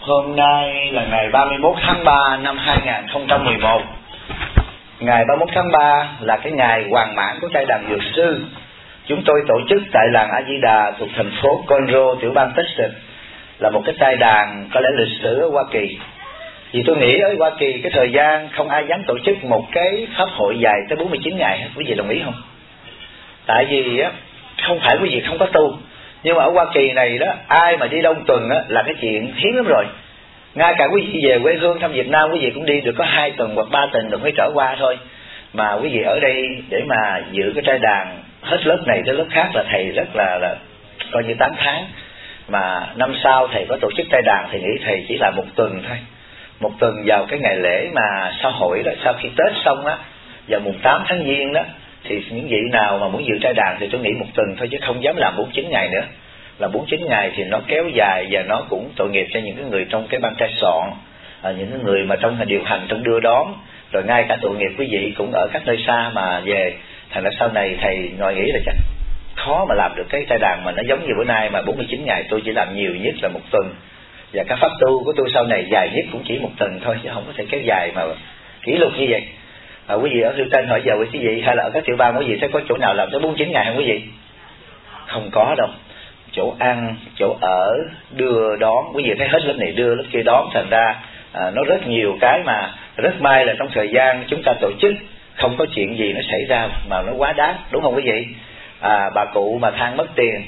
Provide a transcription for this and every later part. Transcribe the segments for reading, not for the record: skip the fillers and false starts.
Hôm nay là ngày 31 tháng 3 năm 2011. Ngày 31 tháng 3 là cái ngày hoàn mãn của trai đàn Dược Sư. Chúng tôi tổ chức tại làng A Di Đà thuộc thành phố Conroe, tiểu bang Texas, là một cái trai đàn có lẽ lịch sử ở Hoa Kỳ. Vì tôi nghĩ ở Hoa Kỳ cái thời gian không ai dám tổ chức một cái pháp hội dài tới 49 ngày hết. Quý vị đồng ý không? Tại vì á, không phải quý vị không có tu, nhưng mà ở Hoa Kỳ này đó, ai mà đi đông tuần á là cái chuyện hiếm lắm rồi. Ngay cả quý vị về quê hương thăm Việt Nam, quý vị cũng đi được có 2 tuần hoặc 3 tuần rồi mới trở qua thôi. Mà quý vị ở đây để mà giữ cái trai đàn hết lớp này tới lớp khác là thầy rất là coi như 8 tháng. Mà năm sau thầy có tổ chức trai đàn, thầy nghĩ thầy chỉ là 1 tuần thôi. 1 tuần vào cái ngày lễ mà xã hội đó, sau khi Tết xong á, vào mùng 8 tháng Giêng đó, thì những vị nào mà muốn dự trai đàn thì tôi nghĩ 1 tuần thôi, chứ không dám làm 49 ngày nữa. Là 49 ngày thì nó kéo dài và nó cũng tội nghiệp cho những cái người trong cái ban trai soạn, những cái người mà trong điều hành, trong đưa đón, rồi ngay cả tội nghiệp quý vị cũng ở các nơi xa mà về. Thành ra sau này thầy ngồi nghĩ là chắc khó mà làm được cái trai đàn mà nó giống như bữa nay mà 49 ngày. Tôi chỉ làm nhiều nhất là 1 tuần, và các pháp tu của tôi sau này dài nhất cũng chỉ 1 tuần thôi, chứ không có thể kéo dài mà kỷ lục như vậy. Quý vị ở Houston hỏi giờ quý vị hay là ở các tiểu bang quý vị thấy có chỗ nào làm tới 49 ngày không quý vị? Không có đâu. Chỗ ăn, chỗ ở, đưa đón, quý vị thấy hết lớp này đưa lớp kia đón, thành ra nó rất nhiều cái mà rất may là trong thời gian chúng ta tổ chức không có chuyện gì nó xảy ra mà nó quá đáng, đúng không quý vị? Bà cụ mà than mất tiền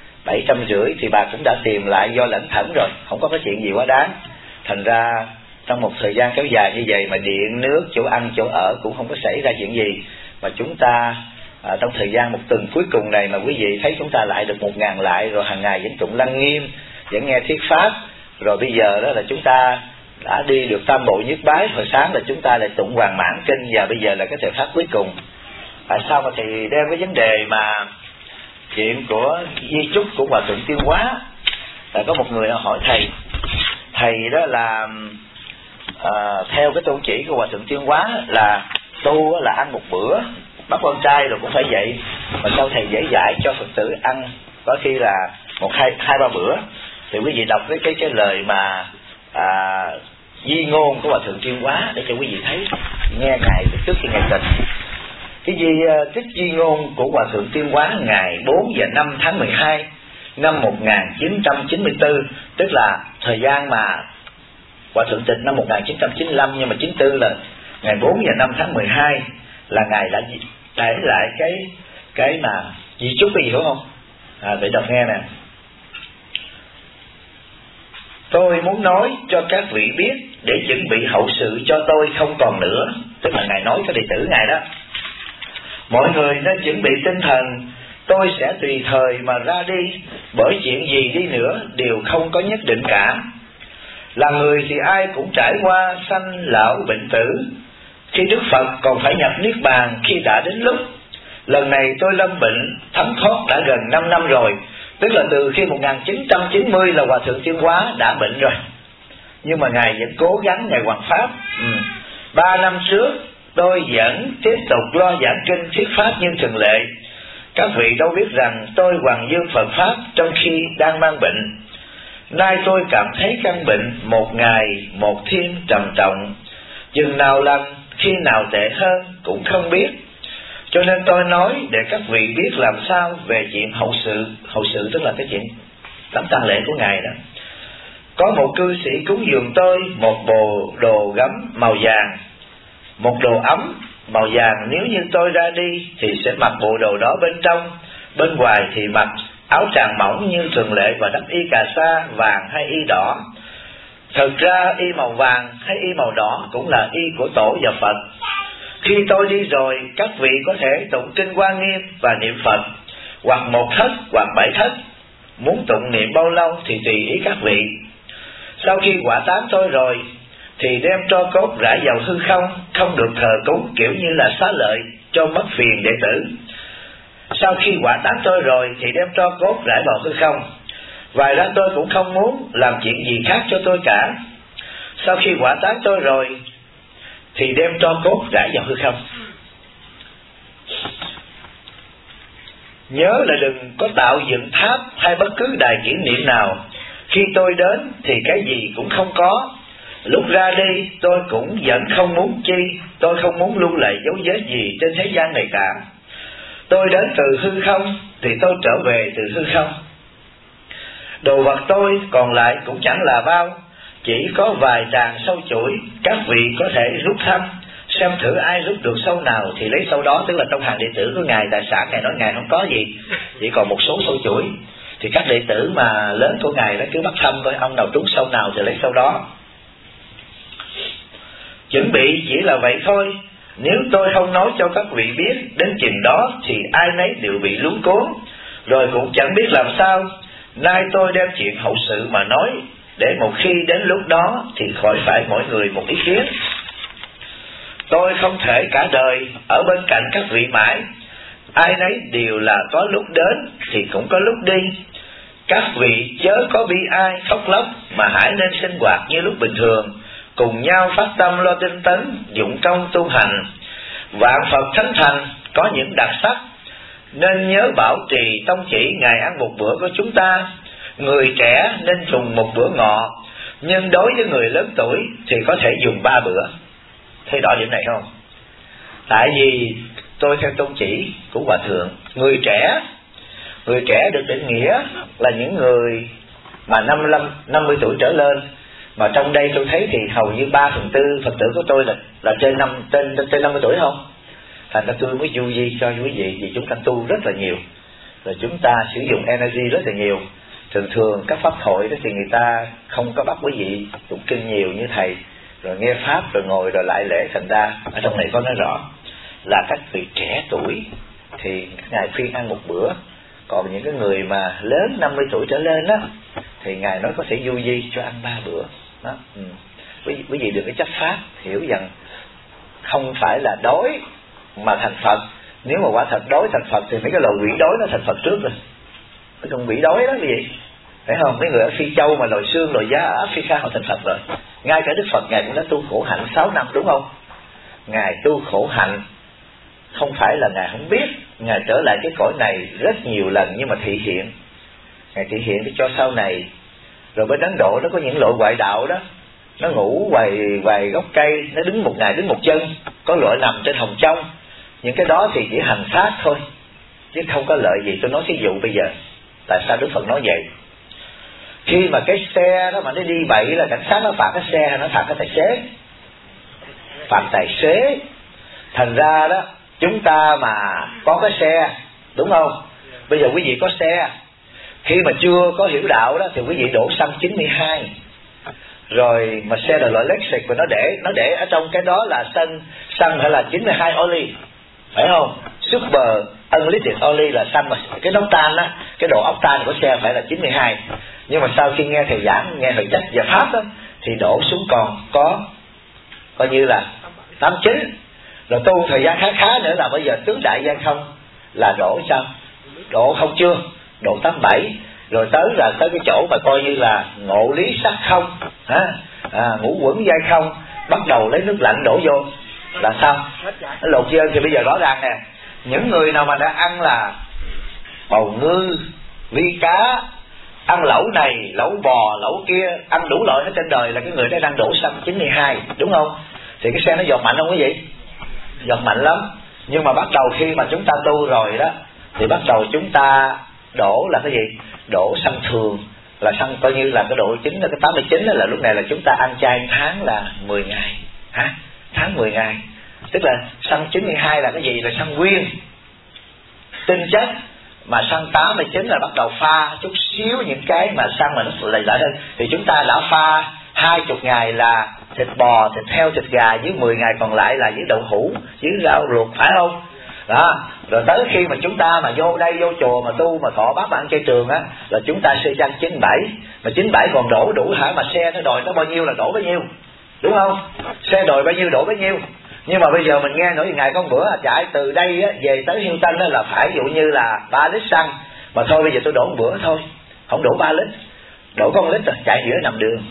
750 thì bà cũng đã tìm lại do lẩn thẩn rồi, không có cái chuyện gì quá đáng. Thành ra trong một thời gian kéo dài như vậy mà điện, nước, chỗ ăn, chỗ ở cũng không có xảy ra chuyện gì, mà chúng ta trong thời gian 1 tuần cuối cùng này mà quý vị thấy chúng ta lại được 1000 lại, rồi hàng ngày vẫn tụng Lăng Nghiêm, vẫn nghe thuyết pháp, rồi bây giờ đó là chúng ta đã đi được Tam Bộ Nhất Bái, hồi sáng là chúng ta lại tụng Hoàn Mãn Kinh, và bây giờ là cái thời pháp cuối cùng. Tại sao mà thầy đem cái vấn đề mà chuyện của di chúc của Hòa Thượng Tiên Hóa? Là có một người hỏi thầy đó là theo cái tôn chỉ của Hòa Thượng Tiên Hóa là tu là ăn 1 bữa, bắt con trai rồi cũng phải vậy, mà sao thầy dễ dãi cho Phật tử ăn có khi là 1, 2, 3 bữa? Thì quý vị đọc cái lời mà di ngôn của Hòa Thượng Tiên Hóa để cho quý vị thấy, nghe ngài trước khi ngài tịch. Cái trích di ngôn của Hòa Thượng Tiên Hóa ngày 4 và 5 tháng 12 năm 1994, tức là thời gian mà Hòa Thượng tịch năm 1995, nhưng mà 94 là ngày 4 và 5 tháng 12 là ngài đã để lại cái mà di chúc cái gì đúng không? Để đọc nghe nè. Tôi muốn nói cho các vị biết để chuẩn bị hậu sự cho tôi không còn nữa. Tức là ngài nói cho đệ tử ngài đó, mọi người nên chuẩn bị tinh thần, tôi sẽ tùy thời mà ra đi, bởi chuyện gì đi nữa đều không có nhất định cả. Là người thì ai cũng trải qua sanh lão bệnh tử, khi Đức Phật còn phải nhập Niết Bàn khi đã đến lúc. Lần này tôi lâm bệnh thấm thoát đã gần 5 năm rồi, tức là từ khi 1990 là Hòa Thượng Tiên Hóa đã bệnh rồi, nhưng mà ngài vẫn cố gắng ngài hoằng pháp. 3 năm trước tôi vẫn tiếp tục lo giảng kinh thuyết pháp như thường lệ. Các vị đâu biết rằng tôi hoằng dương Phật pháp trong khi đang mang bệnh. Nay tôi cảm thấy căn bệnh một ngày một thêm trầm trọng, chừng nào lành khi nào tệ hơn cũng không biết. Cho nên tôi nói để các vị biết làm sao về chuyện hậu sự. Hậu sự tức là cái chuyện đám tang lễ của ngài đó. Có một cư sĩ cúng dường tôi một bộ đồ gấm màu vàng, một đồ ấm màu vàng. Nếu như tôi ra đi thì sẽ mặc bộ đồ đó bên trong, bên ngoài thì mặc áo tràng mỏng như thường lệ và đắp y cà sa vàng hay y đỏ. Thực ra y màu vàng hay y màu đỏ cũng là y của Tổ và Phật. Khi tôi đi rồi, các vị có thể tụng kinh Hoa Nghiêm và niệm Phật, hoặc 1 thất hoặc 7 thất. Muốn tụng niệm bao lâu thì tùy ý các vị. Sau khi hỏa táng tôi rồi thì đem tro cốt rải vào hư không, không được thờ cúng kiểu như là xá lợi cho mất phiền đệ tử. Sau khi hỏa táng tôi rồi thì đem tro cốt rải vào hư không. Ngoài ra tôi cũng không muốn làm chuyện gì khác cho tôi cả. Sau khi hỏa táng tôi rồi thì đem tro cốt rải vào hư không. Nhớ là đừng có tạo dựng tháp hay bất cứ đài kỷ niệm nào Khi tôi đến thì cái gì cũng không có, lúc ra đi tôi cũng vẫn không muốn chi. Tôi không muốn lưu lại dấu vết gì trên thế gian này cả. Tôi đến từ hư không thì tôi trở về từ hư không. Đồ vật tôi còn lại cũng chẳng là bao, chỉ có vài tràng sâu chuỗi. Các vị có thể rút thăm xem thử ai rút được sâu nào thì lấy sâu đó. Tức là trong hàng đệ tử của Ngài tài sản Ngài nói Ngài không có gì, chỉ còn một số sâu chuỗi. Thì các đệ tử mà lớn của Ngài đó cứ bắt thăm coi ông nào trúng sâu nào thì lấy sâu đó. Chuẩn bị chỉ là vậy thôi. Nếu tôi không nói cho các vị biết đến chừng đó thì ai nấy đều bị luống cuốn, rồi cũng chẳng biết làm sao. Nay tôi đem chuyện hậu sự mà nói, để một khi đến lúc đó thì khỏi phải mỗi người một ý kiến. Tôi không thể cả đời ở bên cạnh các vị mãi. Ai nấy đều là có lúc đến thì cũng có lúc đi. Các vị chớ có bi ai khóc lóc, mà hãy nên sinh hoạt như lúc bình thường, cùng nhau phát tâm lo tinh tấn, dụng công tu hành. Vạn Phật thánh thành có những đặc sắc, nên nhớ bảo trì tông chỉ ngày ăn một bữa của chúng ta. Người trẻ nên dùng một bữa ngọ, nhưng đối với người lớn tuổi thì có thể dùng 3 bữa. Thấy rõ điểm này không? Tại vì tôi theo tông chỉ của Hòa Thượng, người trẻ được định nghĩa là những người mà 50 tuổi trở lên. Mà trong đây tôi thấy thì hầu như 3/4 Phật tử của tôi là trên 50 tuổi không? Thành ra tôi mới du di cho quý vị, vì chúng ta tu rất là nhiều, rồi chúng ta sử dụng energy rất là nhiều. Thường các pháp hội đó thì người ta không có bắt quý vị tụng kinh nhiều như thầy, rồi nghe pháp rồi ngồi rồi lại lễ. Thành ra ở trong này có nói rõ là các vị trẻ tuổi thì Ngài khuyên ăn một bữa. Còn những cái người mà lớn 50 tuổi trở lên đó thì Ngài nói có thể du di cho ăn 3 bữa đó. Quý vị đừng có chấp pháp, hiểu rằng không phải là đói mà thành Phật. Nếu mà quả thật đói thành Phật thì mấy cái loài quỷ đói nó thành Phật trước rồi. Cái con quỷ đói đó quý vị, phải không? Mấy người ở Phi Châu mà loài xương loài giá ở Africa họ thành Phật rồi. Ngay cả Đức Phật Ngài cũng đã tu khổ hạnh 6 năm, đúng không? Ngài tu khổ hạnh không phải là Ngài không biết. Ngài trở lại cái cõi này rất nhiều lần, nhưng mà thị hiện. Ngài thị hiện để cho sau này. Rồi bên Ấn Độ nó có những loại ngoại đạo đó, nó ngủ vài gốc cây, nó đứng một ngày đứng một chân. Có loại nằm trên hồng trong. Những cái đó thì chỉ hành pháp thôi, chứ không có lợi gì. Tôi nói thí dụ bây giờ, tại sao Đức Phật nói vậy? Khi mà cái xe đó mà nó đi bậy là cảnh sát nó phạt cái xe hay nó phạt cái tài xế? Phạt tài xế. Thành ra đó, chúng ta mà có cái xe, đúng không? Bây giờ quý vị có xe, khi mà chưa có hiểu đạo đó thì quý vị đổ xăng 92. Rồi mà xe là loại Lexus và nó để ở trong cái đó là xăng hay là 92 oly, phải không? Super Unleaded oly là xăng mà cái octan á, cái độ octan của xe phải là 92. Nhưng mà sau khi nghe thầy giảng, nghe thầy trách và pháp đó, thì đổ xuống còn có coi như là 89. Rồi tu thời gian khá nữa là bây giờ tứ đại gian không là đổ sao? Đổ không chưa? Đổ 87. Rồi tới cái chỗ mà coi như là ngộ lý sắc không, ngũ quẩn giai không, bắt đầu lấy nước lạnh đổ vô là sao? Nó lột dơ. Thì bây giờ rõ ràng nè, những người nào mà đã ăn là bầu ngư, vi cá, ăn lẩu này, lẩu bò, lẩu kia, ăn đủ loại hết trên đời là cái người đó đang đổ xăng 92, đúng không? Thì cái xe nó giọt mạnh không quý vị? Giọt mạnh lắm. Nhưng mà bắt đầu khi mà chúng ta tu rồi đó, thì bắt đầu chúng ta đổ là cái gì? Đổ xăng thường, là xăng coi như là cái độ chính là cái 89 đó, là lúc này là chúng ta ăn chay tháng là 10 ngày. Tháng 10 ngày. Tức là xăng 92 là cái gì? Là xăng nguyên, tinh chất. Mà xăng 89 là bắt đầu pha chút xíu những cái mà xăng mà nó lại hơn. Thì chúng ta đã pha 20 ngày là thịt bò, thịt heo, thịt gà, với 10 ngày còn lại là với đậu hũ, với rau luộc, phải không? Đó. Rồi tới khi mà chúng ta mà vô đây, vô chùa mà tu mà thọ bát bạn chay trường á, là chúng ta sẽ chăng 97. Mà 97 còn đổ đủ hả? Mà xe nó đòi nó bao nhiêu là đổ bấy nhiêu, đúng không? Xe đòi bao nhiêu đổ bấy nhiêu. Nhưng mà bây giờ mình nghe nói ngày con bữa chạy từ đây á, về tới Hilton á, là phải dụ như là 3 lít xăng. Mà thôi bây giờ tôi đổ một bữa thôi, không đổ 3 lít, đổ có 1 lít rồi, chạy giữa nằm đường.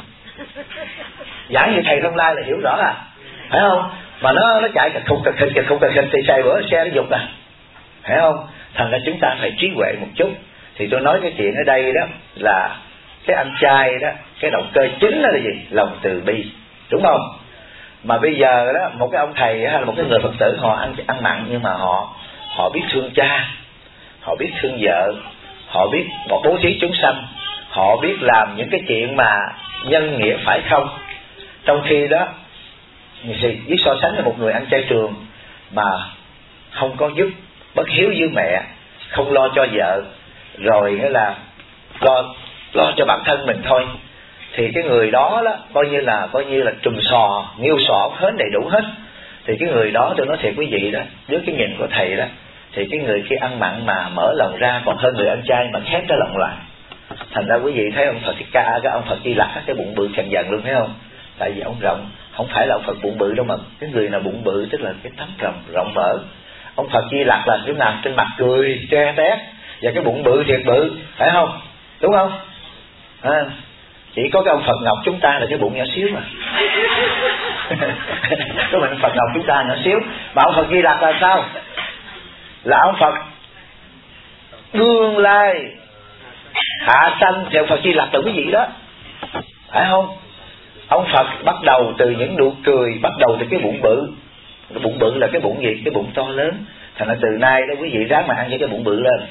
Giảng như thầy Long Lai là hiểu rõ à, phải không? Mà nó chạy cạch khục thì xài bữa xe nó dục à, phải không? Thành ra chúng ta phải trí huệ một chút. Thì tôi nói cái chuyện ở đây đó là cái ăn chay đó, cái động cơ chính đó là gì? Lòng từ bi, đúng không? Mà bây giờ đó, một cái ông thầy hay là một cái người Phật tử họ ăn mặn, nhưng mà họ biết thương cha, họ biết thương vợ, họ biết bố thí chúng sanh, họ biết làm những cái chuyện mà nhân nghĩa phải không. Trong khi đó, biết so sánh với một người ăn chay trường mà không có giúp, bất hiếu với mẹ, không lo cho vợ, rồi nghĩa là lo cho bản thân mình thôi, thì cái người đó coi như là trùm sò, nghiêu sọ hết đầy đủ hết. Thì cái người đó, tôi nói thiệt quý vị đó, dưới cái nhìn của thầy đó, thì cái người kia ăn mặn mà mở lòng ra còn hơn người ăn chay mà khép cái lòng lại. Thành ra quý vị thấy ông Phật Thích Ca, cái ông Phật Di Lặc cái bụng bự dần dần luôn, thấy không? Tại vì ông rộng, không phải là ông Phật bụng bự đâu, mà cái người nào bụng bự tức là cái tấm lòng rộng mở. Ông Phật Di Lặc là cái mặt trên mặt cười che tét, và cái bụng bự thiệt bự, phải không? Đúng không? Chỉ có cái ông Phật Ngọc chúng ta là cái bụng nhỏ xíu mà. Cái mình Phật Ngọc chúng ta nhỏ xíu, mà ông Phật Di Lặc là sao? Là ông Phật đương lai hạ sanh, thì ông Phật Di Lặc là quý vị đó, phải không? Ông Phật bắt đầu từ những nụ cười, bắt đầu từ cái bụng bự. Cái bụng bự là cái bụng gì? Cái bụng to lớn. Thành ra từ nay đó quý vị ráng mà ăn với cái bụng bự lên.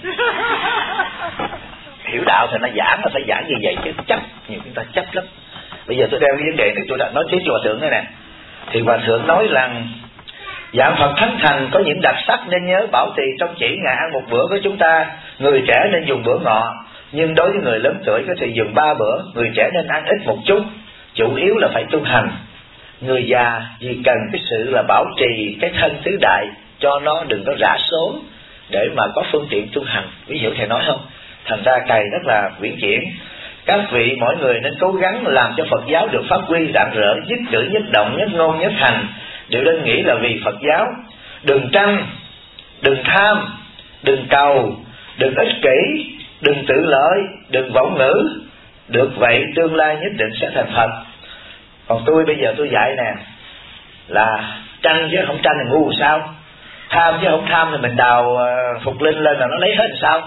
Hiểu đạo thì nó giảng là phải giảng như vậy chứ chấp, nhiều chúng ta chấp lắm. Bây giờ tôi đeo cái vấn đề này, tôi đã nói tiếp cho Hòa Thượng đây nè. Thì Hòa Thượng nói rằng dạng Phật thánh thành có những đặc sắc nên nhớ bảo trì trong chỉ ngày ăn một bữa với chúng ta. Người trẻ nên dùng bữa ngọ, nhưng đối với người lớn tuổi có thể dùng 3 bữa. Người trẻ nên ăn ít một chút, chủ yếu là phải tu hành. Người già vì cần cái sự là bảo trì cái thân tứ đại cho nó đừng có rã số, để mà có phương tiện tu hành. Quý hiểu thầy nói không? Thành ra cày rất là viễn chuyển. Các vị mỗi người nên cố gắng làm cho Phật giáo được phát huy rạng rỡ, nhất cử nhất động, nhất ngôn nhất hành đều nên nghĩ là vì Phật giáo. Đừng tranh, đừng tham, đừng cầu, đừng ích kỷ, đừng tự lợi, đừng vọng ngữ. Được vậy tương lai nhất định sẽ thành Phật. Còn tôi bây giờ tôi dạy nè, là tranh chứ không tranh thì ngu sao? Tham chứ không tham thì mình đào Phục Linh lên là nó lấy hết làm sao?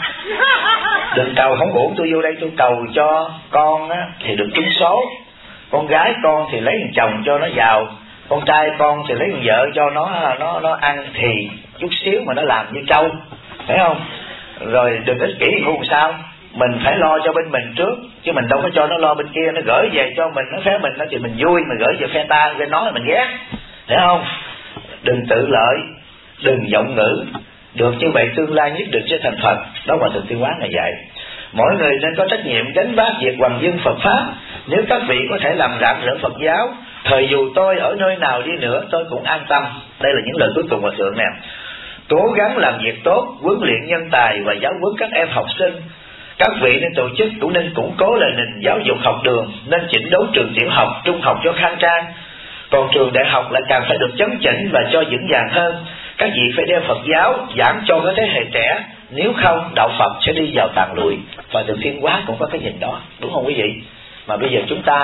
Đừng cầu không ổn, tôi vô đây tôi cầu cho con á, thì được trúng số. Con gái con thì lấy chồng cho nó giàu, con trai con thì lấy vợ cho nó ăn thì chút xíu mà nó làm như trâu, phải không? Rồi đừng ích kỷ ngu sao? Mình phải lo cho bên mình trước, chứ mình đâu có cho nó lo bên kia, nó gửi về cho mình, nó phé mình nó thì mình vui, mà gửi về phe ta về nói là mình ghét, hiểu không? Đừng tự lợi, đừng vọng ngữ. Được như vậy tương lai nhất định sẽ thành Phật. Đó là Thượng Thiên Quán là vậy. Mỗi người nên có trách nhiệm gánh vác việc hoằng dương Phật pháp. Nếu các vị có thể làm rạng rỡ Phật giáo, thời dù tôi ở nơi nào đi nữa tôi cũng an tâm. Đây là những lời cuối cùng của Thượng nè. Cố gắng làm việc tốt, huấn luyện nhân tài và giáo huấn các em học sinh. Các vị nên tổ chức cũng nên củng cố lại nền giáo dục học đường, nên chỉnh đốn trường tiểu học, trung học cho khang trang. Còn trường đại học lại càng phải được chấn chỉnh và cho vững vàng hơn. Các vị phải đem Phật giáo giảng cho các thế hệ trẻ, nếu không đạo Phật sẽ đi vào tàn lụi. Và Thượng Thiên Hóa cũng có cái nhìn đó, đúng không quý vị? Mà bây giờ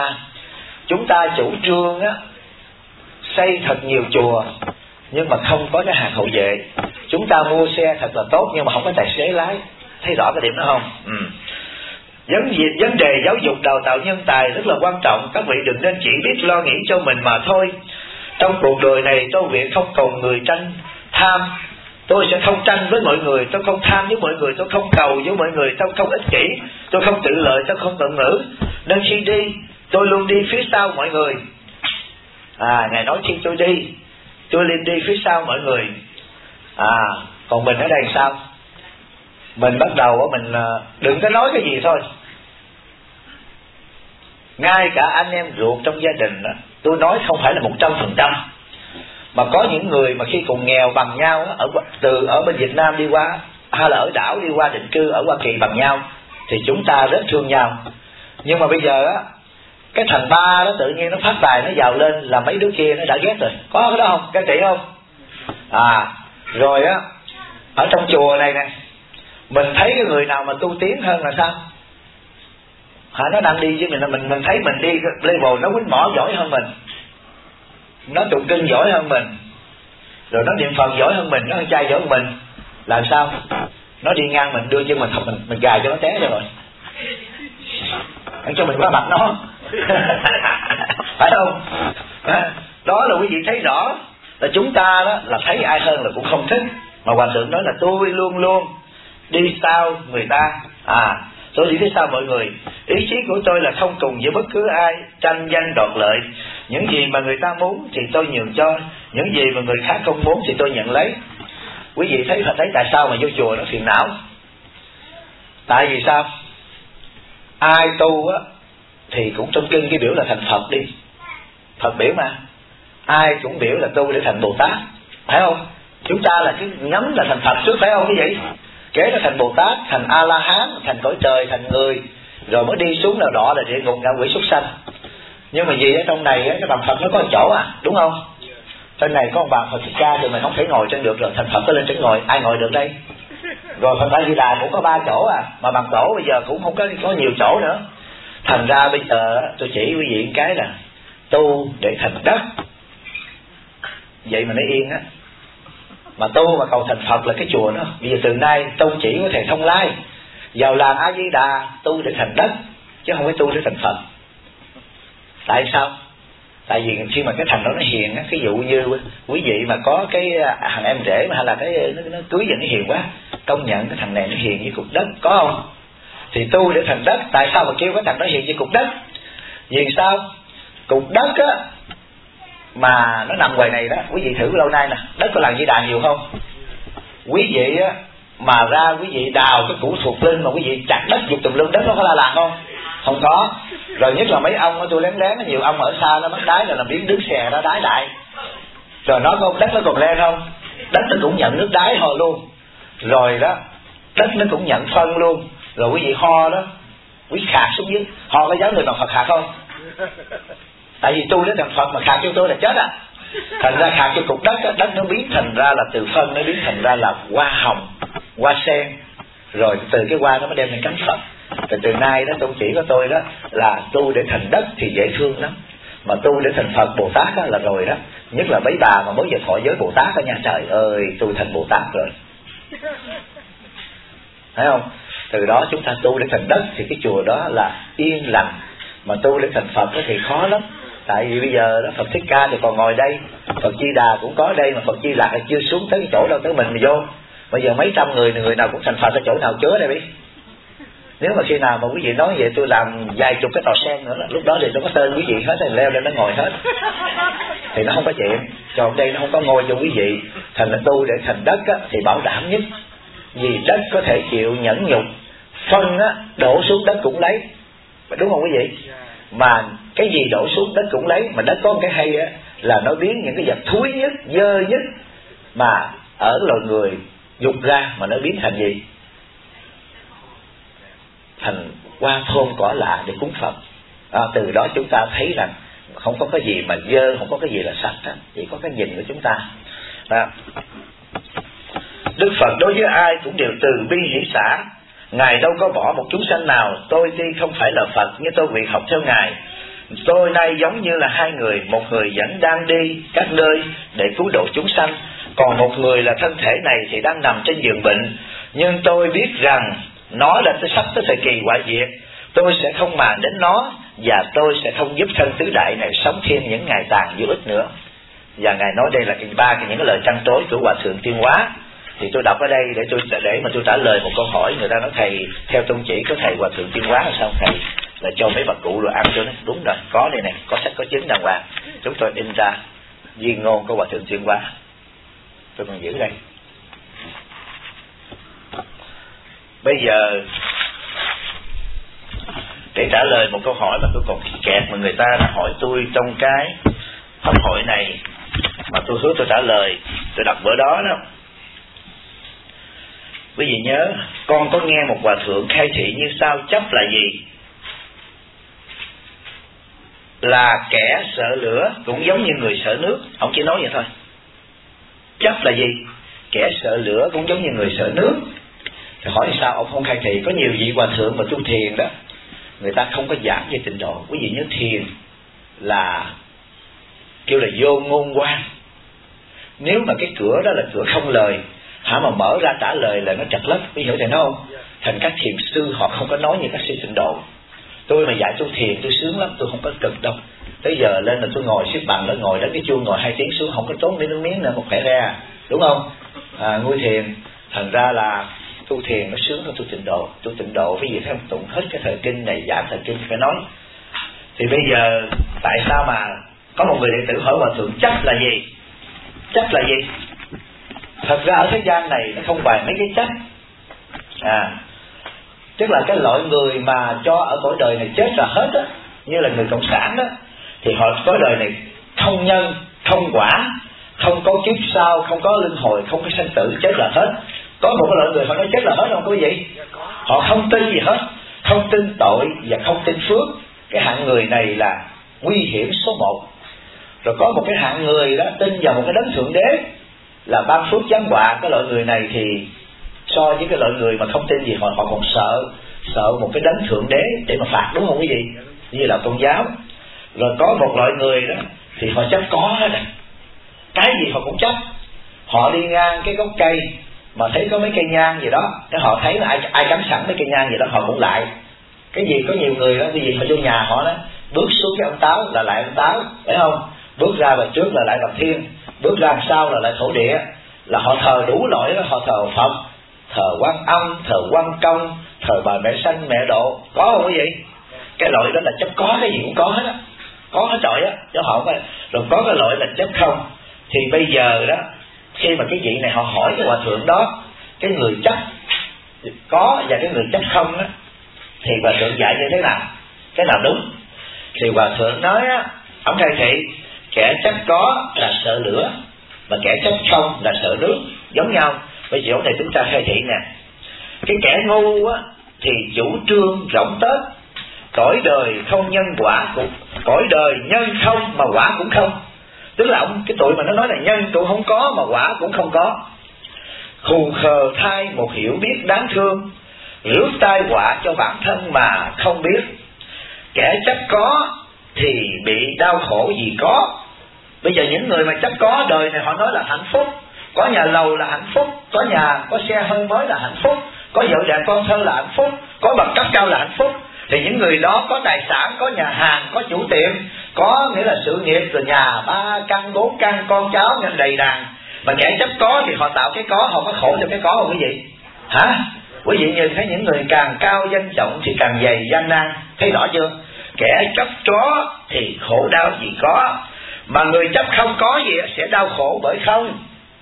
chúng ta chủ trương á, xây thật nhiều chùa nhưng mà không có cái hàng hậu vệ. Chúng ta mua xe thật là tốt nhưng mà không có tài xế lái. Thấy rõ cái điểm đó không? Vấn đề giáo dục đào tạo nhân tài rất là quan trọng. Các vị đừng nên chỉ biết lo nghĩ cho mình mà thôi. Trong cuộc đời này tôi nguyện không cầu người tranh tham. Tôi sẽ không tranh với mọi người, tôi không tham với mọi người, tôi không cầu với mọi người, tôi không ích kỷ, tôi không tự lợi, tôi không tự ngữ. Nên khi đi, tôi luôn đi phía sau mọi người. Ngài nói khi tôi đi, tôi liền đi phía sau mọi người. Còn mình ở đây sao? Mình bắt đầu mình đừng có nói cái gì thôi. Ngay cả anh em ruột trong gia đình đó, tôi nói không phải là 100%. Mà có những người mà khi cùng nghèo bằng nhau ở bên Việt Nam đi qua, hay là ở đảo đi qua định cư ở Hoa Kỳ bằng nhau, thì chúng ta rất thương nhau. Nhưng mà bây giờ á, cái thằng ba đó tự nhiên nó phát tài, nó giàu lên là mấy đứa kia nó đã ghét rồi. Có cái đó không? Các chị không? Rồi á, ở trong chùa này nè, mình thấy cái người nào mà tu tiến hơn là sao? Nó đang đi với mình thấy mình đi level nó quýnh mỏ giỏi hơn mình, nó tụng kinh giỏi hơn mình, rồi nó niệm Phật giỏi hơn mình, nó ăn chay giỏi hơn mình, làm sao? Nó đi ngang mình đưa chân mình gài cho nó té rồi. ăn cho mình qua mặt nó. Phải không? Đó là quý vị thấy rõ là chúng ta đó là thấy ai hơn là cũng không thích, mà Hòa Thượng nói là tôi luôn luôn đi sau người ta, tôi đi phía sau mọi người. Ý chí của tôi là không cùng với bất cứ ai tranh danh đoạt lợi. Những gì mà người ta muốn thì tôi nhường cho, những gì mà người khác không muốn thì tôi nhận lấy. Quý vị thấy tại sao mà vô chùa nó phiền não? Tại vì sao? Ai tu á thì cũng trong kinh cái biểu là thành Phật đi, Phật biểu mà, ai cũng biểu là tu để thành Bồ Tát, phải không? Chúng ta là cái nhắm là thành Phật trước, phải không quý vị? Kế là thành Bồ Tát, thành A La Hán, thành cõi trời, thành người, rồi mới đi xuống nào đó là địa ngục, ngạ quỷ, súc sanh. Nhưng mà gì ở trong này cái bằng Phật nó có một chỗ đúng không? Trên này có một bàn Phật Thích Ca thì mình không thể ngồi trên được, rồi thành Phật có lên trên ngồi, ai ngồi được đây? Rồi Phật A Di Đà cũng có 3 chỗ mà bằng tổ bây giờ cũng không có nhiều chỗ nữa. Thành ra bây giờ tôi chỉ quý vị cái là tu để thành đất, vậy mà nó yên á. Mà tu mà cầu thành Phật là cái chùa đó. Bây giờ từ nay tông chỉ của thầy Thông Lai vào làng A Di Đà tu để thành đất, chứ không phải tu để thành Phật. Tại sao? Tại vì khi mà cái thành đó nó hiền á, ví dụ như quý vị mà có cái thằng em rể mà hay là cái nó cưới về nó hiền quá, công nhận cái thằng này nó hiền như cục đất, có không? Thì tu để thành đất. Tại sao mà kêu cái thằng đó hiền như cục đất? Vì sao? Cục đất á mà nó nằm ngoài này đó, quý vị thử lâu nay nè, đất có làng Di Đà nhiều không? Quý vị á mà ra quý vị đào cái củ thuộc lên mà quý vị chặt đất giục tùm lum, đất nó có la làng không? Không có. Rồi nhất là mấy ông tôi lén nhiều ông ở xa nó bắt đáy là làm biến đứng xè nó đáy đại, rồi nó có đất nó còn lên không? Đất nó cũng nhận nước đáy hồi luôn, rồi đó đất nó cũng nhận phân luôn. Rồi quý vị ho đó, quý khạc xuống dưới, ho có giáo người bằng Phật khạc không? Tại vì tôi đến thành Phật mà khạc cho tôi là chết thành ra khạc cho cục đất, đất nó biến thành ra là từ phân nó biến thành ra là hoa hồng, hoa sen, rồi từ cái hoa nó mới đem lên cánh Phật. Từ nay đó tôn chỉ của tôi đó là tu để thành đất thì dễ thương lắm, mà tu để thành Phật Bồ Tát đó là rồi đó. Nhất là mấy bà mà mới giờ thọ giới Bồ Tát đó nha, trời ơi tôi thành Bồ Tát rồi, thấy không? Từ đó chúng ta tu để thành đất thì cái chùa đó là yên lặng, mà tu để thành Phật thì khó lắm. Tại vì bây giờ đó Phật Thích Ca thì còn ngồi đây, Phật Di Đà cũng có đây, mà Phật Di Lặc thì chưa xuống tới cái chỗ đâu, tới mình mà vô. Bây giờ mấy trăm người nào cũng thành Phật, ở chỗ nào chứa đây biết. Nếu mà khi nào mà quý vị nói vậy tôi làm vài chục cái tòa sen nữa, lúc đó thì tôi có tên quý vị hết, thì leo lên nó ngồi hết, thì nó không có chuyện. Còn đây nó không có ngồi cho quý vị. Thành là tu để thành đất á, thì bảo đảm nhất, vì đất có thể chịu nhẫn nhục, phân á, đổ xuống đất cũng lấy, đúng không quý vị? Mà cái gì đổ xuống đất cũng lấy, mà đất có một cái hay á là nó biến những cái vật thúi nhất, dơ nhất mà ở loài người dục ra mà nó biến thành gì? Thành hoa thơm cỏ lạ để cúng Phật. Từ đó chúng ta thấy rằng không có cái gì mà dơ, không có cái gì là sạch hết, chỉ có cái nhìn của chúng ta. Đức Phật đối với ai cũng đều từ bi hỷ xả, Ngài đâu có bỏ một chúng sanh nào. Tôi tuy không phải là Phật nhưng tôi nguyện học theo Ngài. Tôi nay giống như là hai người, một người vẫn đang đi các nơi để cứu độ chúng sanh, còn một người là thân thể này thì đang nằm trên giường bệnh. Nhưng tôi biết rằng nó đã sắp tới thời kỳ hoại diệt, tôi sẽ không màng đến nó, và tôi sẽ không giúp thân tứ đại này sống thêm những ngày tàn vô ích nữa. Và Ngài nói đây là những cái lời trăn trối của Hòa Thượng Tuyên Hóa. Thì tôi đọc ở đây để mà tôi trả lời một câu hỏi người ta nói thầy theo tôn chỉ của thầy Hòa Thượng Tuyên Hóa là sao thầy, là cho mấy bà cụ rồi ăn cho nó. Đúng rồi, có đây này, có sách có chứng đàng hoàng, chúng tôi in ra Duyên ngôn của Hòa Thượng Tuyên Hóa, tôi còn giữ đây. Bây giờ để trả lời một câu hỏi mà tôi còn kẹt mà người ta đã hỏi tôi trong cái pháp hội này mà tôi hứa tôi trả lời, tôi đọc bữa đó đó. Quý vị nhớ, con có nghe một hòa thượng khai thị như sau: chấp là gì? Là kẻ sợ lửa cũng giống như người sợ nước. Ông chỉ nói vậy thôi. Chấp là gì? Kẻ sợ lửa cũng giống như người sợ nước. Thì hỏi sao ông không khai thị? Có nhiều vị hòa thượng mà tu thiền đó, người ta không có giảng về tịnh độ. Quý vị nhớ thiền là kêu là vô ngôn quan. Nếu mà cái cửa đó là cửa không lời, mà mở ra trả lời là nó chặt lấp. Quý hiểu thầy nói không? Thành các thiền sư họ không có nói như các sư tịnh độ. Tôi mà dạy tôi thiền tôi sướng lắm, tôi không có cực đâu. Tới giờ lên là tôi ngồi xếp bằng đó, ngồi đến cái chuông ngồi 2 tiếng xuống không có trốn miếng nước miếng nữa, một khỏe ra, đúng không? Ngồi thiền, thành ra là tu thiền nó sướng hơn tu tịnh độ. Ví dụ thấy không, tụng hết cái thời kinh này, giảng thời kinh phải nói. Thì bây giờ tại sao mà có một người đệ tử hỏi hòa thượng chấp là gì? Chấp là gì? Thật ra ở thế gian này nó không phải mấy cái chấp. Tức là cái loại người mà cho ở cõi đời này chết là hết á, như là người cộng sản đó, thì họ cõi đời này không nhân, không quả, không có kiếp sau, không có luân hồi, không có sanh tử, chết là hết. Có một cái loại người họ nói chết là hết không quý vị? Họ không tin gì hết, không tin tội và không tin phước. Cái hạng người này là nguy hiểm số 1. Rồi có một cái hạng người đó tin vào một cái đấng thượng đế là ban phước giáng họa. Cái loại người này thì so với cái loại người mà không tin gì, họ còn sợ một cái đấng thượng đế để mà phạt, đúng không quý vị? Như là tôn giáo. Rồi có một loại người đó thì họ chấp có hết, cái gì họ cũng chấp. Họ đi ngang cái gốc cây mà thấy có mấy cây nhang gì đó, cái họ thấy là ai cắm sẵn mấy cây nhang gì đó họ cũng lại. Cái gì có nhiều người đó, cái gì họ vô nhà họ đó, bước xuống cái ông táo là lại ông táo, phải không? Bước ra vào trước là lại Bạch Thiên, bước ra sau là lại thổ địa, là họ thờ đủ loại đó. Họ thờ Phật, thờ Quan Âm, thờ Quan Công, thờ bà mẹ sanh mẹ độ, có không quý vị? Cái loại đó là chấp có, cái gì cũng có hết á, có hết trọi á, chứ họ không phải. Rồi có cái loại là chấp không. Thì bây giờ đó, khi mà cái vị này họ hỏi cái hòa thượng đó, cái người chấp có và cái người chấp không á, thì hòa thượng dạy như thế nào, cái nào đúng? Thì hòa thượng nói á, ông khai thị kẻ chấp có là sợ lửa, và kẻ chấp không là sợ nước, giống nhau. Bây giờ này chúng ta khai thị nè, cái kẻ ngu á thì chủ trương rỗng tết, cõi đời không nhân quả, cũng cõi đời nhân không mà quả cũng không. Tức là ông cái tụi mà nó nói là nhân cũng không có mà quả cũng không có. Khù khờ thay một hiểu biết đáng thương, rước tai họa cho bản thân mà không biết. Kẻ chấp có thì bị đau khổ vì có. Bây giờ những người mà chấp có đời này họ nói là hạnh phúc, có nhà lầu là hạnh phúc, có nhà có xe hơi mới là hạnh phúc, có vợ đàn con thơ là hạnh phúc, có bằng cấp cao là hạnh phúc. Thì những người đó có tài sản, có nhà hàng, có chủ tiệm, có nghĩa là sự nghiệp, rồi nhà 3 căn 4 căn, con cháu nên đầy đàn. Mà kẻ chấp có thì họ tạo cái có, họ có khổ cho cái có không quý vị? Hả? Quý vị nhìn thấy những người càng cao danh vọng thì càng dày gian nan, thấy rõ chưa? Kẻ chấp có thì khổ đau vì có, mà người chấp không có gì sẽ đau khổ bởi không.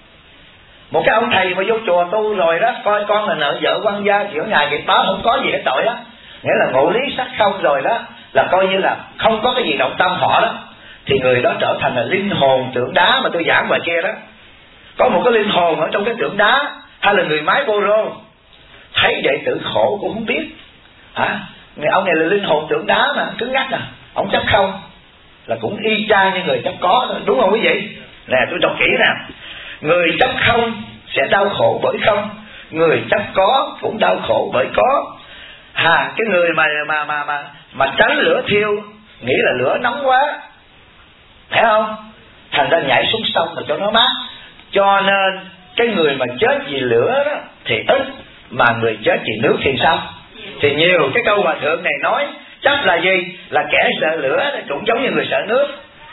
Một cái ông thầy mà vô chùa tu rồi đó, coi con là nợ vợ quan gia kiểu ngày nghiệp báo không có gì hết tội đó, nghĩa là ngộ lý sắc không rồi đó, là coi như là không có cái gì động tâm họ đó, thì người đó trở thành là linh hồn tượng đá mà tôi giảng ngoài kia đó. Có một cái linh hồn ở trong cái tượng đá, hay là người máy vô rô, thấy đệ tử khổ cũng không biết. Người ông này là linh hồn tượng đá mà cứng ngắc à, ông chấp không là cũng y chang như người chấp có, đúng không quý vị? Nè tôi đọc kỹ nè, người chấp không sẽ đau khổ bởi không, người chấp có cũng đau khổ bởi có. Cái người mà tránh lửa thiêu nghĩ là lửa nóng quá, phải không? Thành ra nhảy xuống sông mà cho nó mát. Cho nên cái người mà chết vì lửa đó thì ít, mà người chết vì nước thì sao? Thì nhiều. Cái câu hòa thượng này nói chấp là gì? Là kẻ sợ lửa cũng giống như người sợ nước.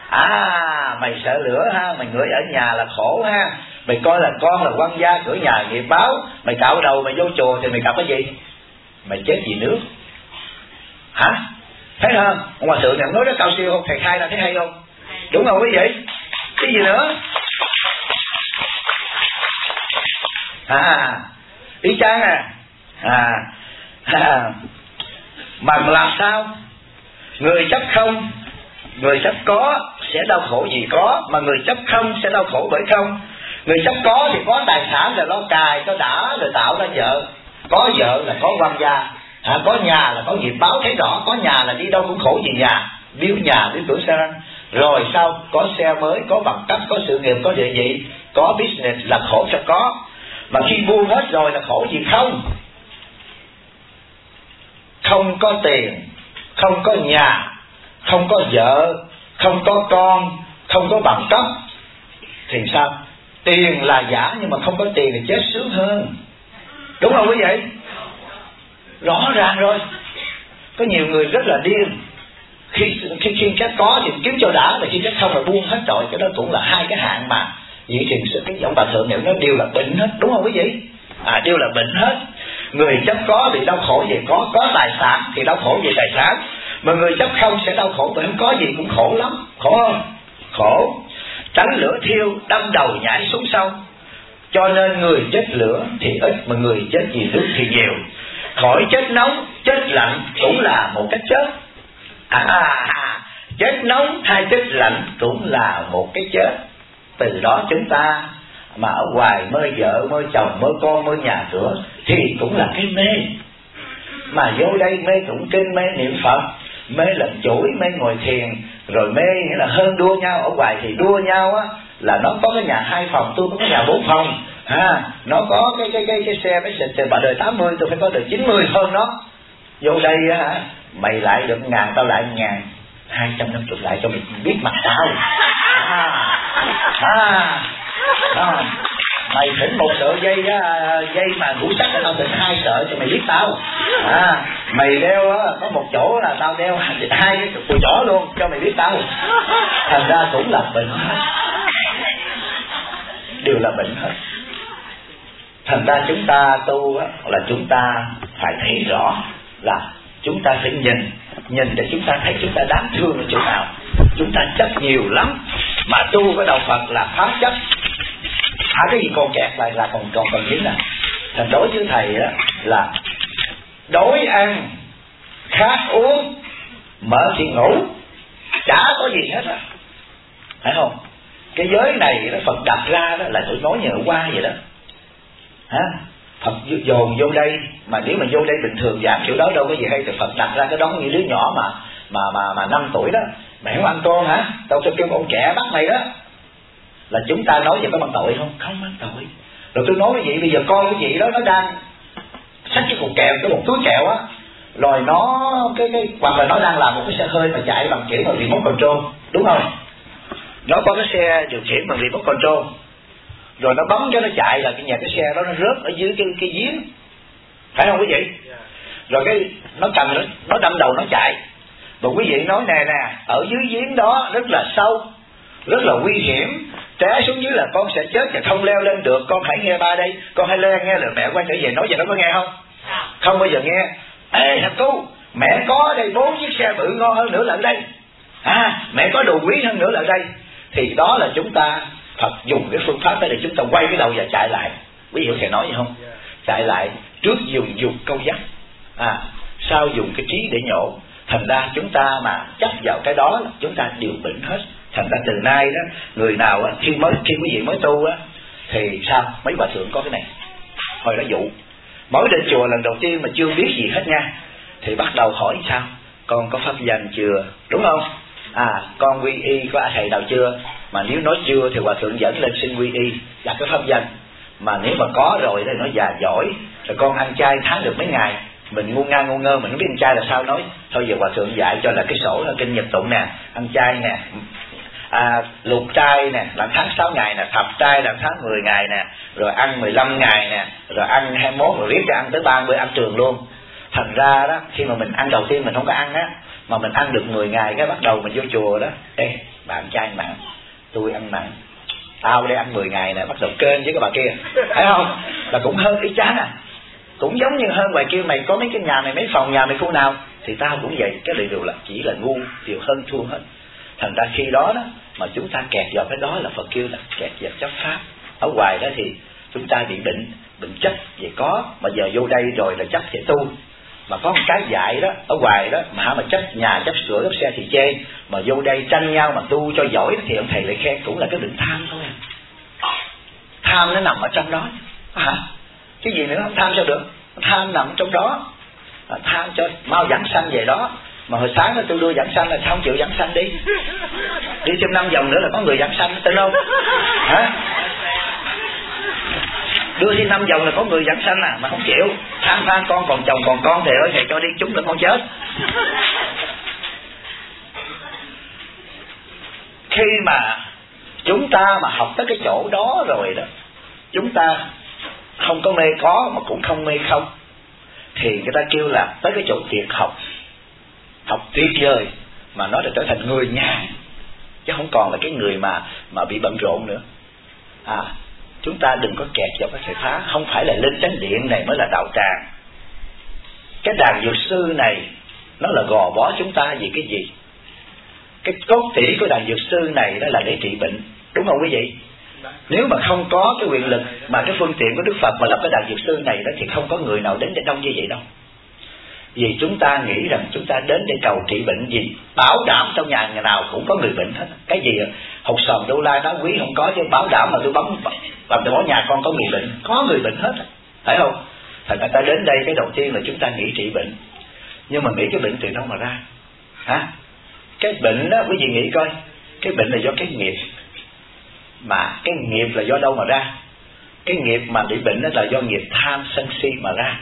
Mày sợ lửa ha, mày ngửi ở nhà là khổ ha, mày coi là con là quan gia cửa nhà nghiệp báo, mày cạo đầu mày vô chùa thì mày gặp cái gì? Mày chết vì nước. Thấy không? Ông hòa thượng này nói rất cao siêu không? Thầy khai ra thấy hay không? Đúng không quý vị? Cái gì nữa? Ý chang mà làm sao? Người chấp không, người chấp có sẽ đau khổ vì có, mà người chấp không sẽ đau khổ bởi không. Người chấp có thì có tài sản là lo cài cho đã, rồi tạo ra vợ, có vợ là có quan gia, có nhà là có nghiệp báo, thấy rõ. Có nhà là đi đâu cũng khổ vì nhà, biếu tuổi xe răng. Rồi sau có xe mới, có bằng cấp, có sự nghiệp, có địa vị, có business là khổ cho có. Mà khi buông hết rồi là khổ vì không. Không có tiền, không có nhà, không có vợ, không có con, không có bằng cấp thì sao? Tiền là giả, nhưng mà không có tiền thì chết sướng hơn, đúng không quý vị? Rõ ràng rồi. Có nhiều người rất là điên, khi chết có thì kiếm cho đã, và khi chết không là buông hết rồi. Cái đó cũng là hai cái hạng mà Vị Thiền Sư cái ông bà thượng đều nói đều là bệnh hết, đúng không quý vị? Đều là bệnh hết. Người chấp có bị đau khổ về có tài sản thì đau khổ về tài sản, mà người chấp không sẽ đau khổ bởi không có gì cũng khổ lắm. Khổ không? Khổ. Tránh lửa thiêu, đâm đầu nhảy xuống sông. Cho nên người chết lửa thì ít, mà người chết vì nước thì nhiều. Khỏi chết nóng, chết lạnh cũng là một cách chết. Chết nóng hay chết lạnh cũng là một cái chết. Từ đó chúng ta mà ở ngoài mơ vợ, mơ chồng, mơ con, mơ nhà cửa thì cũng là cái mê. Mà vô đây mê tụng kinh, mê niệm Phật, mê lần chuỗi, mê ngồi thiền, rồi mê nghĩa là hơn đua nhau. Ở ngoài thì đua nhau á là nó có cái nhà 2 phòng, tôi có cái nhà 4 phòng. Nó có cái xe cái bà đời 80, tôi phải có đời 90 hơn nó. Vô đây á, mày lại được 1.000, tao lại 1.000, 250 lại cho mày biết mặt tao. Mày thỉnh một sợi dây dây mà ngũ sắc, tao thỉnh 2 sợi cho mày biết tao. Mày đeo có một chỗ là tao đeo 2 cái cùi chỏ luôn cho mày biết tao. Thành ra cũng là bệnh hết, đều là bệnh hết. Thành ra chúng ta tu là chúng ta phải thấy rõ là chúng ta phải nhìn để chúng ta thấy chúng ta đáng thương ở chỗ nào. Chúng ta chấp nhiều lắm, mà tu với đạo Phật là phá chấp. Cái gì còn kẹt lại là còn dính nè. Thành đối với thầy đó là đói ăn, khát uống, mở thì ngủ, chả có gì hết á, phải không? Cái giới này đó Phật đặt ra đó là tôi nói như ở qua vậy đó. Phật dồn vô đây, mà nếu mà vô đây bình thường giảng kiểu đó đâu có gì hay, thì Phật đặt ra cái đó như đứa nhỏ mà 5 tuổi đó, mẹ không ăn cơm hả? Tao cho kêu con trẻ bắt mày đó. Là chúng ta nói về có bằng tội không? Không bằng tội. Rồi tôi nói với chị, bây giờ con của chị đó nó đang xách cái cục kẹo, cái một túi kẹo á, rồi nó hoặc là nó đang làm một cái xe hơi mà chạy bằng kiểu bằng remote control, đúng không? Nó có cái xe điều khiển bằng remote control, rồi nó bấm cho nó chạy, là cái xe đó nó rớt ở dưới cái giếng, phải không quý vị? Rồi nó cầm nó đâm đầu nó chạy. Và quý vị nói nè, ở dưới giếng đó rất là sâu, rất là nguy hiểm, té xuống dưới là con sẽ chết và không leo lên được. Con hãy nghe ba đây, con hãy nghe lời mẹ quay trở về nói vậy, nó có nghe không? Không bao giờ nghe. Ê thằng cu, mẹ có ở đây 4 chiếc xe bự ngon hơn nữa là ở đây, mẹ có đồ quý hơn nữa là ở đây. Thì đó là chúng ta Phật dùng cái phương pháp đó để chúng ta quay cái đầu và chạy lại. Quý vị hiểu thầy nói gì không? Chạy lại, trước dùng câu dắt, sau dùng cái trí để nhổ. Thành ra chúng ta mà chấp vào cái đó là chúng ta đều bệnh hết. Thành ra từ nay đó, người nào khi quý vị mới tu á, thì sao? Mấy bà thượng có cái này, hồi đó dụ mới đến chùa lần đầu tiên mà chưa biết gì hết nha, thì bắt đầu hỏi sao? Con có pháp danh chưa? Đúng không? Con quy y có thầy nào chưa? Mà nếu nói chưa thì hòa thượng dẫn lên xin quy y, đặt cái pháp danh. Mà nếu mà có rồi thì nó già giỏi. Rồi con ăn chay tháng được mấy ngày, mình ngu ngơ mình không biết ăn chay là sao, nói thôi giờ hòa thượng dạy cho là cái sổ là kinh Nhật tụng nè, ăn chay nè, lục trai nè là tháng 6 ngày nè, thập trai là tháng 10 ngày nè, rồi ăn 15 ngày nè, rồi ăn 21, rồi riết cho ăn tới 30 ăn trường luôn. Thành ra đó, khi mà mình ăn đầu tiên mình không có ăn á, mà mình ăn được 10 ngày cái bắt đầu mình vô chùa đó, ê bạn trai mặn, tôi ăn mặn, tao đây ăn 10 ngày nè, bắt đầu kênh với cái bà kia, thấy không? Là cũng hơn y chang cũng giống như hơn ngoài kia, mày có mấy cái nhà mày mấy phòng, nhà mày khu nào thì tao cũng vậy. Cái này đều là chỉ là ngu, đều hơn thua hết. Thành ra khi đó mà chúng ta kẹt vào cái đó là Phật kêu là kẹt vào chấp pháp. Ở ngoài đó thì chúng ta bị bệnh chấp về có, mà giờ vô đây rồi là chấp thể tu. Mà có một cái dạy đó, ở ngoài đó mà chấp nhà, chấp sửa, chấp xe thì chê, mà vô đây tranh nhau mà tu cho giỏi thì ông thầy lại khen, cũng là cái bệnh tham thôi. Tham nó nằm ở trong đó cái gì nữa không? Tham sao được? Tham nằm trong đó, tham cho mau dẫn sanh về đó. Mà hồi sáng tôi đưa dẫn sanh là sao không chịu dẫn sanh đi thêm 5 vòng nữa là có người dẫn sanh, tin không? Đưa thêm 5 vòng là có người dẫn sanh mà không chịu. Tham than con còn chồng còn con thì ơi thầy cho đi, chúng là con chết. Khi mà chúng ta mà học tới cái chỗ đó rồi đó, chúng ta không có mê có mà cũng không mê không, thì người ta kêu là tới cái chỗ tuyệt học. tuyệt vời, mà nó đã trở thành người nhàn, chứ không còn là cái người mà bị bận rộn nữa. Chúng ta đừng có kẹt vào cái thời phá. Không phải là lên chánh điện này mới là đạo tràng. Cái đàn dược sư này nó là gò bó chúng ta vì cái gì? Cái cốt tủy của đàn dược sư này đó là để trị bệnh, đúng không quý vị? Nếu mà không có cái quyền lực mà cái phương tiện của Đức Phật mà lập cái đàn dược sư này đó, thì không có người nào đến để đông như vậy đâu. Vì chúng ta nghĩ rằng chúng ta đến để cầu trị bệnh gì, bảo đảm trong nhà nào cũng có người bệnh hết. Cái gì hột sòm đô la đá quý không có, chứ bảo đảm mà tôi bấm vào tôi bảo nhà con có người bệnh, có người bệnh hết, phải không? Thành ra ta đến đây cái đầu tiên là chúng ta nghĩ trị bệnh. Nhưng mà nghĩ cái bệnh từ đâu mà ra? Cái bệnh đó quý vị nghĩ coi, cái bệnh là do cái nghiệp, mà cái nghiệp là do đâu mà ra? Cái nghiệp mà bị bệnh đó là do nghiệp tham sân si mà ra.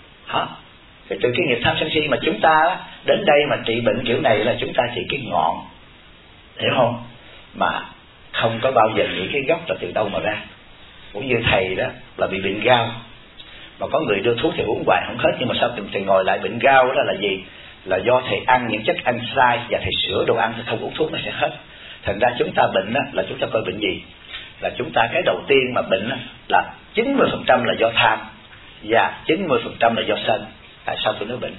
Từ cái nghiệp tham sân si mà chúng ta đến đây mà trị bệnh kiểu này là chúng ta trị cái ngọn, hiểu không? Mà không có bao giờ nghĩ cái gốc là từ đâu mà ra. Cũng như thầy đó là bị bệnh gao, mà có người đưa thuốc thì uống hoài không hết, nhưng mà sao thầy ngồi lại bệnh gao đó là gì? Là do thầy ăn những chất ăn sai và thầy sửa đồ ăn, thầy không uống thuốc nó sẽ hết. Thành ra chúng ta bệnh đó, là chúng ta coi bệnh gì? Là chúng ta cái đầu tiên mà bệnh đó, là 90% là do tham và 90% là do sân. Tại sao tôi nói bệnh?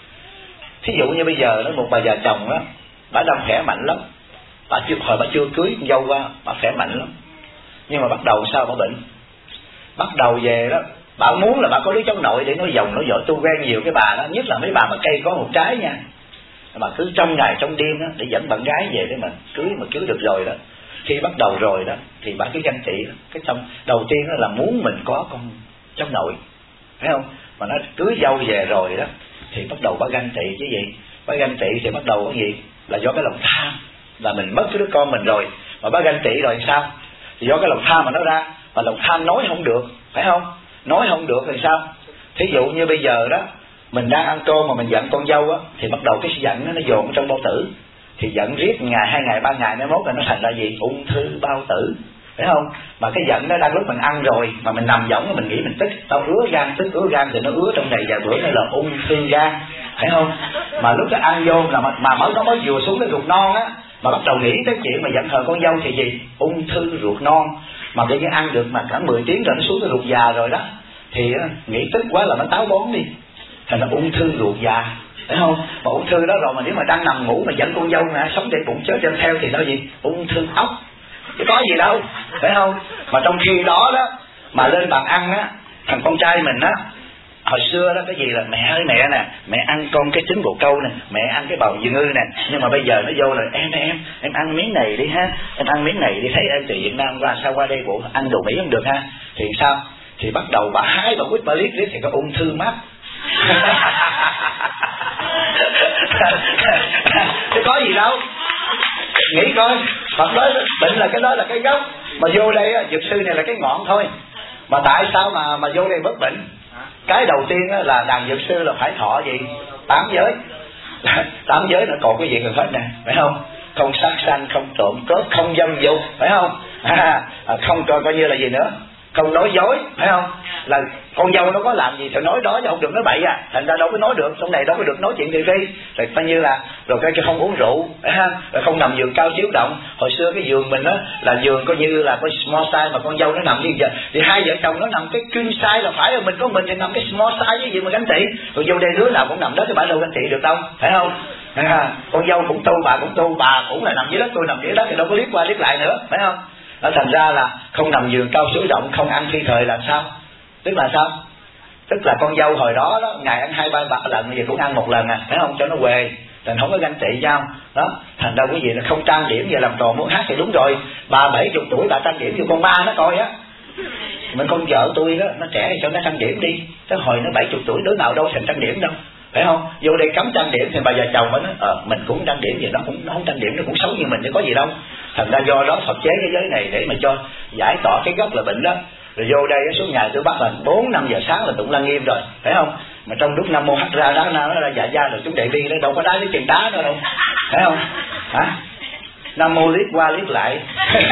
Thí dụ như bây giờ đó, một bà già chồng đó, bà đang khỏe mạnh lắm, bà chưa cưới con dâu qua, bà khỏe mạnh lắm, nhưng mà bắt đầu sao bà bệnh? Bắt đầu về đó, bà muốn là bà có đứa cháu nội để nói dòng nói vợ. Tôi quen nhiều cái bà đó, nhất là mấy bà mà cây có một trái nha, mà cứ trong ngày trong đêm đó để dẫn bạn gái về để mà cưới được rồi đó, khi bắt đầu rồi đó thì bà cứ ganh tị đó. Cái xong đầu tiên đó là muốn mình có con cháu nội, thấy không? Mà nó cưới dâu về rồi đó thì bắt đầu bà ganh tị chứ gì. Bà ganh tị thì bắt đầu cái gì? Là do cái lòng tham, là mình mất cái đứa con mình rồi, mà bà ganh tị rồi sao? Thì do cái lòng tham mà nó ra, mà lòng tham nói không được, phải không? Nói không được thì sao? Thí dụ như bây giờ đó mình đang ăn cơm mà mình giận con dâu á, thì bắt đầu cái giận nó dồn ở trong bao tử, thì giận riết ngày 2 ngày 3 ngày, nó mốt là nó thành ra gì? Ung thư bao tử, phải không? Mà cái giận nó đang lúc mình ăn rồi mà mình nằm võng mình nghĩ mình tức, tao ứa gan, tức ứa gan thì nó ứa trong này vài bữa nó là ung thư gan, phải không? Mà lúc nó ăn vô là mà mới vừa xuống cái ruột non á, mà bắt đầu nghĩ tới chuyện mà giận hờn con dâu thì gì? Ung thư ruột non. Mà tự nhiên ăn được mà cả 10 tiếng rồi nó xuống cái ruột già rồi đó, thì nghĩ tức quá là nó táo bón đi, thành là ung thư ruột già, phải không? Mà ung thư đó rồi mà nếu mà đang nằm ngủ mà dẫn con dâu mà sống để bụng chớ trên theo thì nó gì? Ung thư ốc, chứ có gì đâu, phải không? Mà trong khi đó đó mà lên bàn ăn á, thằng con trai mình á, hồi xưa đó cái gì là mẹ ơi mẹ nè, mẹ ăn con cái trứng bồ câu nè, mẹ ăn cái bào dưa ngư nè, nhưng mà bây giờ nó vô là em ăn miếng này đi ha, em ăn miếng này đi, thấy em từ Việt Nam qua sao qua đây bộ ăn đồ Mỹ không được ha, thì sao? Thì bắt đầu bà hái bà quýt bà liếc thì có ung thư mắt. Chứ có gì đâu. Nghĩ coi, Phật nói bệnh là cái đó là cái gốc, mà vô đây dược sư này là cái ngọn thôi. Mà tại sao mà vô đây bất bệnh? Cái đầu tiên là đàn dược sư là phải thọ gì? 8 giới. 8 giới nó còn cái gì cần hết nè, phải không? Không sát sanh, không trộm cướp, không dâm dục, phải không? Không coi như là gì nữa? Không nói dối, phải không? Là con dâu nó có làm gì thì nói đó chứ không được nói bậy à. Thành ra đâu có nói được, trong này đâu có được nói chuyện thị phi. Rồi coi như là rồi cái không uống rượu, rồi không nằm giường cao chiếu động. Hồi xưa cái giường mình á là giường coi như là cái small size, mà con dâu nó nằm như vậy thì hai vợ chồng nó nằm cái king size là phải rồi, mình có mình thì nằm cái small size với gì mà gánh tị. Rồi vô đây đứa nào cũng nằm đó thì bà đâu gánh tị được đâu, phải không? Con dâu cũng tu, bà cũng tu, bà cũng là nằm dưới đất, tôi nằm dưới đất thì đâu có liếc qua liếc lại nữa, phải không? Nó thành ra là không nằm giường cao xứ rộng, không ăn phi thời là sao? Tức là sao? Tức là con dâu hồi đó, ngày ăn 2-3 lần, giờ cũng ăn 1 lần phải không? Cho nó quề, thành không có ganh tị nhau đó. Thành ra quý vị là không trang điểm giờ làm trò muốn hát thì đúng rồi. Bà 70 tuổi bà trang điểm cho con ma nó coi á. Mình con vợ tôi đó, nó trẻ thì cho nó trang điểm đi. Tới hồi nó 70 tuổi đứa nào đâu thành trang điểm đâu, phải không? Vô đây cấm trang điểm thì bà già chồng mới nói mình cũng trang điểm gì, nó không trang điểm, nó cũng xấu như mình chứ có gì đâu. Thành ra do đó Phật chế cái giới này để mà cho giải tỏa cái gốc là bệnh đó. Rồi vô đây xuống nhà tôi bắt là 4-5 giờ sáng là tụng Lăng Nghiêm rồi, phải không? Mà trong lúc Nam Mô Hắc Ra đá nó ra dạ gia rồi chúng đệ vi nó đâu có đá cái chân đá nữa đâu, phải không? Hả? Nam Mô liếc qua liếc lại.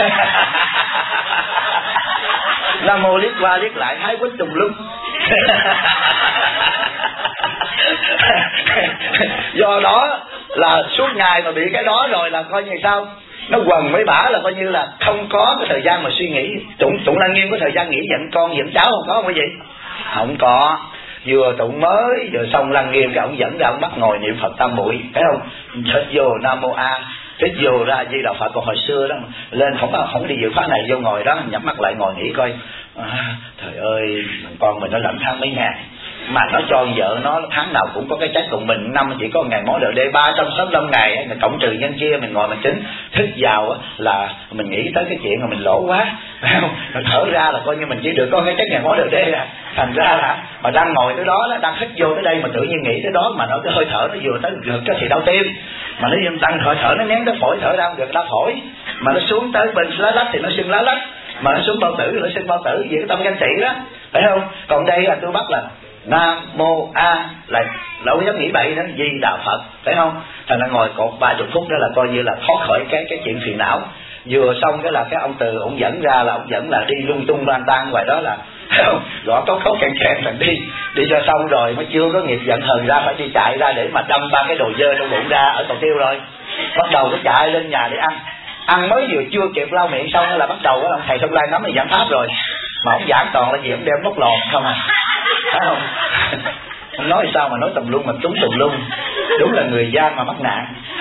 Nam Mô liếc qua liếc lại hái quýt tùm lum. Do đó là suốt ngày mà bị cái đó rồi là coi như sao, nó quần với bả là coi như là không có cái thời gian mà suy nghĩ. Tụng Lăng Nghiêm có thời gian nghĩ giận con giận cháu không, có không quý vị? Không có. Vừa tụng mới vừa xong Lăng Nghiêm cái ông dẫn ra, ông bắt ngồi niệm Phật tam muội, thấy không? Thích vô Nam Mô A, thích vô ra Di Đà Phật. Còn hồi xưa đó lên không đi dự khóa này, vô ngồi đó nhắm mắt lại ngồi nghĩ coi, trời ơi con mình nó lãnh tháng mấy ngày mà nó cho vợ nó tháng nào cũng có cái trách, cùng mình năm chỉ có ngày món đợt 365 ngày, mình cộng trừ nhân chia mình ngồi mình tính, thức vào là mình nghĩ tới cái chuyện mà mình lỗ quá, phải không? Rồi thở ra là coi như mình chỉ được có cái trách ngày món đợt à. Thành ra là mà đang ngồi tới đó, đang hít vô tới đây mà tự nhiên nghĩ tới đó, mà nó cái hơi thở nó vừa tới ngực cái thì đau tim, mà nó tăng hơi thở nó nén tới phổi, thở ra được đau phổi, mà nó xuống tới bên lá lách thì nó sưng lá lách, mà nó xuống bao tử thì nó sưng bao tử, vì cái tâm ganh tị đó, phải không? Còn đây là tôi bắt là Nam Mô A là đâu dám nghĩ bậy đó, Di Đà Phật, phải không? Thành ra ngồi cột 30 phút đó là coi như là thoát khỏi cái chuyện phiền não. Vừa xong cái là cái ông Từ ông dẫn ra là ông dẫn là đi lung tung lang tan ngoài đó là gõ có kẹn mình đi cho xong rồi mới chưa có nghiệp giận hờn ra, phải đi chạy ra để mà đâm 3 cái đồ dơ trong bụng ra ở cầu tiêu rồi bắt đầu cái chạy lên nhà để ăn mới vừa chưa kịp lau miệng xong là bắt đầu ông thầy Thông Lai nắm thì giảng pháp rồi, mà ông giảng toàn là gì ông đem bóc lột không à, phải không? Ông nói sao mà nói tùm lum mà túng tùm lum, đúng là người gian mà mắc nạn.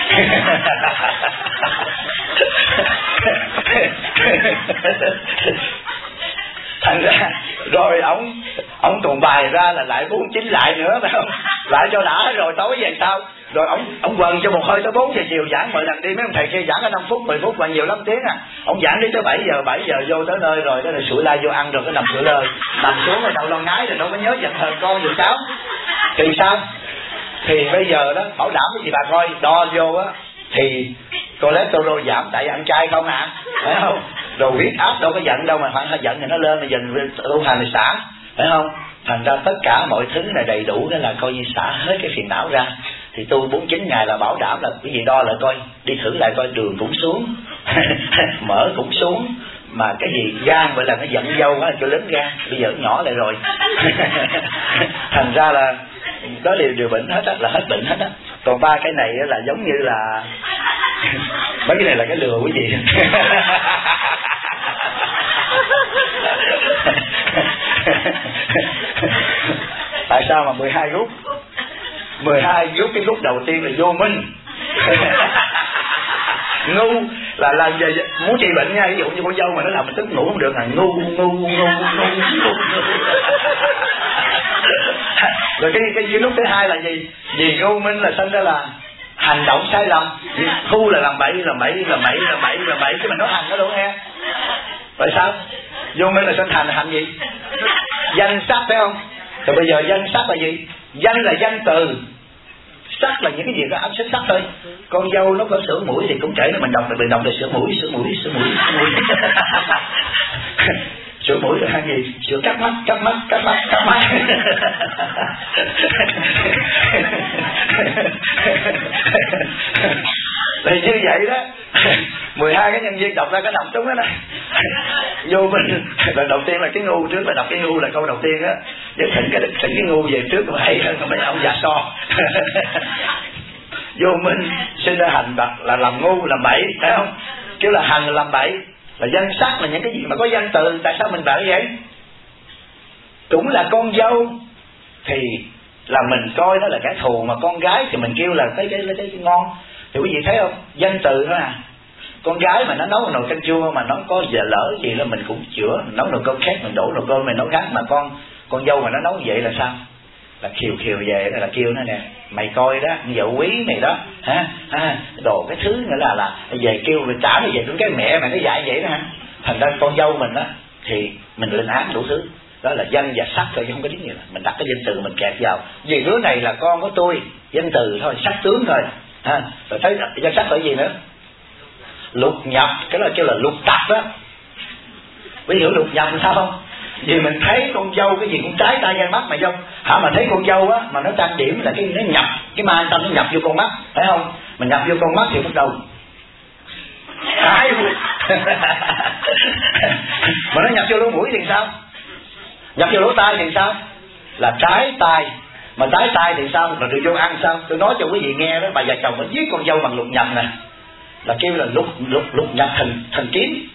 Thành ra rồi ông tụng bài ra là lại 49 lại nữa, phải không? Lại cho đã rồi tối về sao? Rồi ông quần cho một hơi tới 4 giờ chiều giảng, mọi lần đi mấy ông thầy kia giảng có 5 phút 10 phút và nhiều lắm tiếng à. Ông giảng đi tới 7 giờ vô tới nơi rồi, đó là sủi lai vô ăn rồi cái nằm sủi lời, nằm xuống rồi đầu lo ngái rồi đâu có nhớ giận hờn con giùm cháu. Thì sao? Thì bây giờ đó bảo đảm cái gì bà coi, đo vô á thì cholesterol giảm tại ăn chay không à, phải không? Rồi huyết áp đâu có giận đâu mà phải giận thì nó lên mà dần tu hành thì xả, phải không? Thành ra tất cả mọi thứ này đầy đủ đó là coi như xả hết cái phiền não ra. Thì tu 49 ngày là bảo đảm là cái gì đo lại coi, đi thử lại coi đường cũng xuống, mỡ cũng xuống, mà cái gì gan vậy là nó giận dâu quá cho lớn gan, bây giờ nhỏ lại rồi. Thành ra là có điều bệnh hết á, là hết bệnh hết á. Còn 3 cái này là giống như là mấy cái này là cái lừa quý vị. Tại sao mà 12 gút? 12 gút, cái gút đầu tiên là vô minh. Ngu là muốn trị bệnh nha, ví dụ như con dâu mà nó làm mình tức ngủ không được là ngu. Rồi cái nút thứ hai là gì? Vì ngu minh là sinh ra là hành động sai lầm, ngu là làm bậy, cái mình nói hành nó đâu nghe. Vậy sao? Vô minh là sinh hành gì? Danh sắc, phải không? Rồi bây giờ danh sắc là gì? Danh là danh từ, sắc là những cái gì đó áp xúc sắc thôi. Con dâu nó có sửa mũi thì cũng chảy nó mình đọc là sửa mũi. Sửa mũi là gì? Sửa cắt mắt. Thì như vậy đó. 12 cái nhân viên đọc ra cái đọc trúng đó này. Vô mình là đầu tiên là cái ngu, trước là đọc cái ngu là câu đầu tiên á, với thỉnh cái ngu về trước mà hay hơn mấy ông già so. Vô minh sinh ra hành bậc là làm ngu làm bậy, phải không? Kiểu là hành là làm bậy, là danh sắc là những cái gì mà có danh từ. Tại sao mình bảo vậy? Cũng là con dâu thì là mình coi nó là kẻ thù, mà con gái thì mình kêu là cái ngon. Thì quý vị thấy không? Danh từ thôi à. Con gái mà nó nấu nồi canh chua mà nó có giờ lỡ gì là mình cũng chữa, nấu nồi cơm khác mình đổ nồi cơm mình nấu khác. Mà con dâu mà nó nấu vậy là sao? Là khiều về đó, là kêu nó nè, mày coi đó, vợ quý này đó, đồ cái thứ nữa là về kêu về trả nó về đúng cái mẹ mày nó dạy vậy đó ha. Thành ra con dâu mình đó thì mình lên án đủ thứ. Đó là danh và sắc thôi chứ không có tiếng gì. Mình đặt cái danh từ mình kẹp vào. Vì đứa này là con của tôi, danh từ thôi, sắc tướng thôi. Rồi thấy danh sắc là gì nữa? Lục nhập, cái đó kêu là lục tập đó. Quý hiểu lục nhập làm sao không? Vì mình thấy con dâu cái gì cũng trái tay gan mắt mà dâu. Mà thấy con dâu á mà nó trang điểm là nó nhập cái ma tâm nó nhập vô con mắt, phải không? Mình nhập vô con mắt thì bắt đầu mà nó nhập vô lỗ mũi thì sao? Nhập vô lỗ tai thì sao? Là trái tai Mà tái tay thì sao? Rồi tôi vô ăn sao? Tôi nói cho quý vị nghe đó, bà già chồng mới giết con dâu bằng lục nhập nè, là kêu là lục nhập thần kiếm.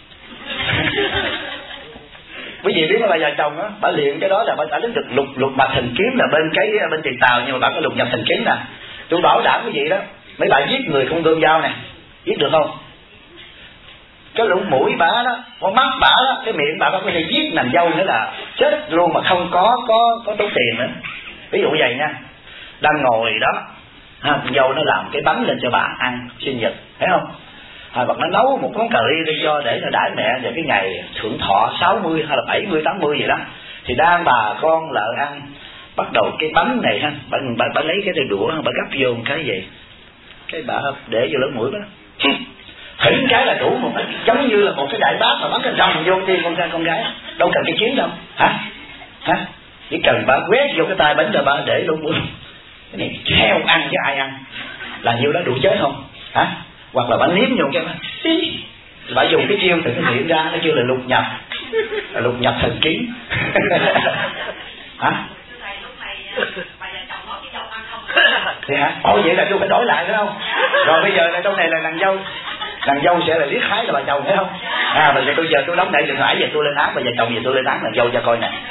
Quý vị biết là bà già chồng á, bà luyện cái đó là bà đã đến được lục mạch thần kiếm là bên tiền tàu, nhưng mà bà có lục nhập thần kiếm nè. Tôi bảo đảm quý vị đó, mấy bạn giết người không gươm dao nè, giết được không? Cái lỗ mũi bả đó, con mắt bả đó, cái miệng bả có thể giết nàng dâu nữa là chết luôn mà không có tốn tiền nữa. Ví dụ vậy nha, đang ngồi đó, con dâu nó làm cái bánh lên cho bà ăn sinh nhật, thấy không? Hoặc nó nấu một món cà ri cho để nó đãi mẹ vào cái ngày thượng thọ 60 hay là 70, 80 gì đó, thì đang bà con lợ ăn, bắt đầu cái bánh này ha, bà lấy cái đũa, bà gắp vô một cái gì, cái bà để vô lỗ mũi đó, thỉnh cái là đủ một cái, giống như là một cái đại bác mà bắn cái rồng vô tim con gái, đâu cần cái chiến đâu, hả? Chỉ cần bà quét vô cái tay bánh rồi bà để lỗ mũi, cái này theo ăn chứ ai ăn, là nhiêu đó đủ chết không? Hả? Hoặc là bà nếm vô cái bà dùng cái chiêu từ cái miệng ra, nó kêu là lục nhập thần kiếm. Hả? Thì hả? Vậy là tôi phải đổi lại phải không? Rồi bây giờ là trong này là nàng dâu sẽ là liếc hái là bà chồng phải không? Bây giờ tôi đóng đẩy điện thoại, giờ tôi lên án, bây giờ chồng giờ tôi lên án nàng dâu cho coi nè.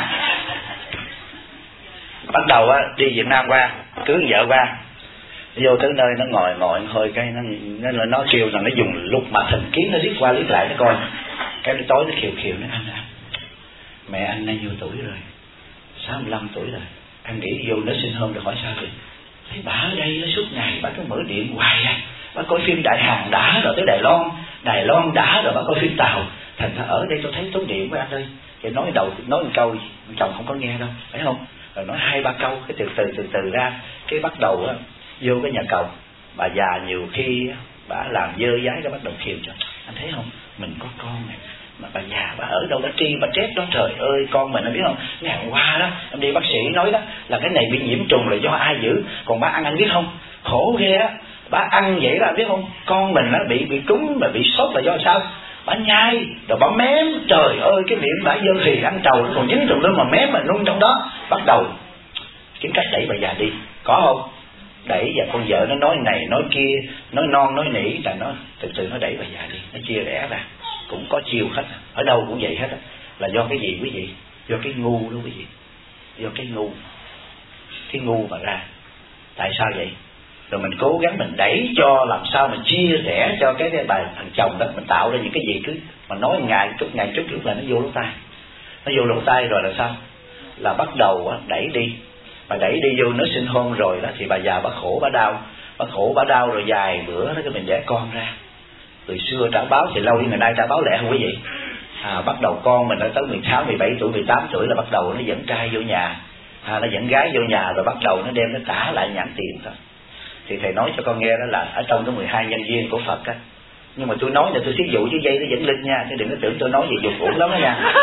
Bắt đầu đi Việt Nam qua, cưới vợ qua, vô tới nơi nó ngồi hơi cái nó kêu rằng nó dùng lục mạch thần kiếm, nó liếc qua liếc lại nó coi, cái tối nó khiều nó anh mẹ anh nay nhiêu tuổi rồi? 65 tuổi rồi. Anh nghĩ vô nó sinh hôm rồi, hỏi sao vậy? Thấy bà ở đây nó suốt ngày bà cứ mở điện hoài bà coi phim Đại Hàn đã rồi tới Đài Loan đã rồi bà coi phim Tàu, thành ra ở đây tôi thấy tốn điện với anh ơi. Thì nói một câu chồng không có nghe đâu, phải không? Rồi nói 2-3 câu, cái từ ra cái bắt đầu vô cái nhà cầu. Bà già nhiều khi bà làm dơ dái, cái bắt đầu khiêu cho anh thấy không, mình có con này mà bà già bà ở đâu đó tri bà chết đó, trời ơi con mình, anh biết không, ngày hôm qua đó em đi bác sĩ nói đó là cái này bị nhiễm trùng là do ai giữ, còn bà ăn anh biết không, khổ ghê á, bà ăn vậy đó anh biết không, con mình nó bị trúng mà bị sốt là do sao, bà nhai rồi bà mém, trời ơi cái miệng bà dơ thì ăn trầu còn dính trùng lên mà mém mà nung trong đó. Bắt đầu kiếm cách đẩy bà già đi, có không? Đẩy và con vợ nó nói này nói kia, nói non nói nỉ, là nó từ từ nó đẩy bà già đi, nó chia rẽ ra, cũng có chiêu hết, ở đâu cũng vậy hết, là do cái gì quý vị? Do cái ngu đó quý vị, do cái ngu mà ra. Tại sao vậy? Rồi mình cố gắng mình đẩy cho làm sao mình chia rẽ cho cái bà thằng chồng đó, mình tạo ra những cái gì cứ mà nói ngày chút là nó vô lỗ tai, rồi là sao? Là bắt đầu đẩy đi. Bà đẩy đi vô nó sinh hôn rồi đó thì bà già bà khổ bà đau rồi vài bữa nó cái mình đẻ con ra. Từ xưa trả báo thì lâu đi, ngày nay trả báo lẹ không quý vị? Bắt đầu con mình nó tới 16, 17 tuổi, 18 tuổi là bắt đầu nó dẫn trai vô nhà, nó dẫn gái vô nhà, rồi bắt đầu nó đem nó trả lại nhãn tiền thôi. Thì thầy nói cho con nghe đó là ở trong cái 12 nhân duyên của Phật á, nhưng mà tôi nói là tôi thí dụ chứ dây nó dẫn linh nha, chứ đừng có tưởng tôi nói về dục uổng lắm đó nha.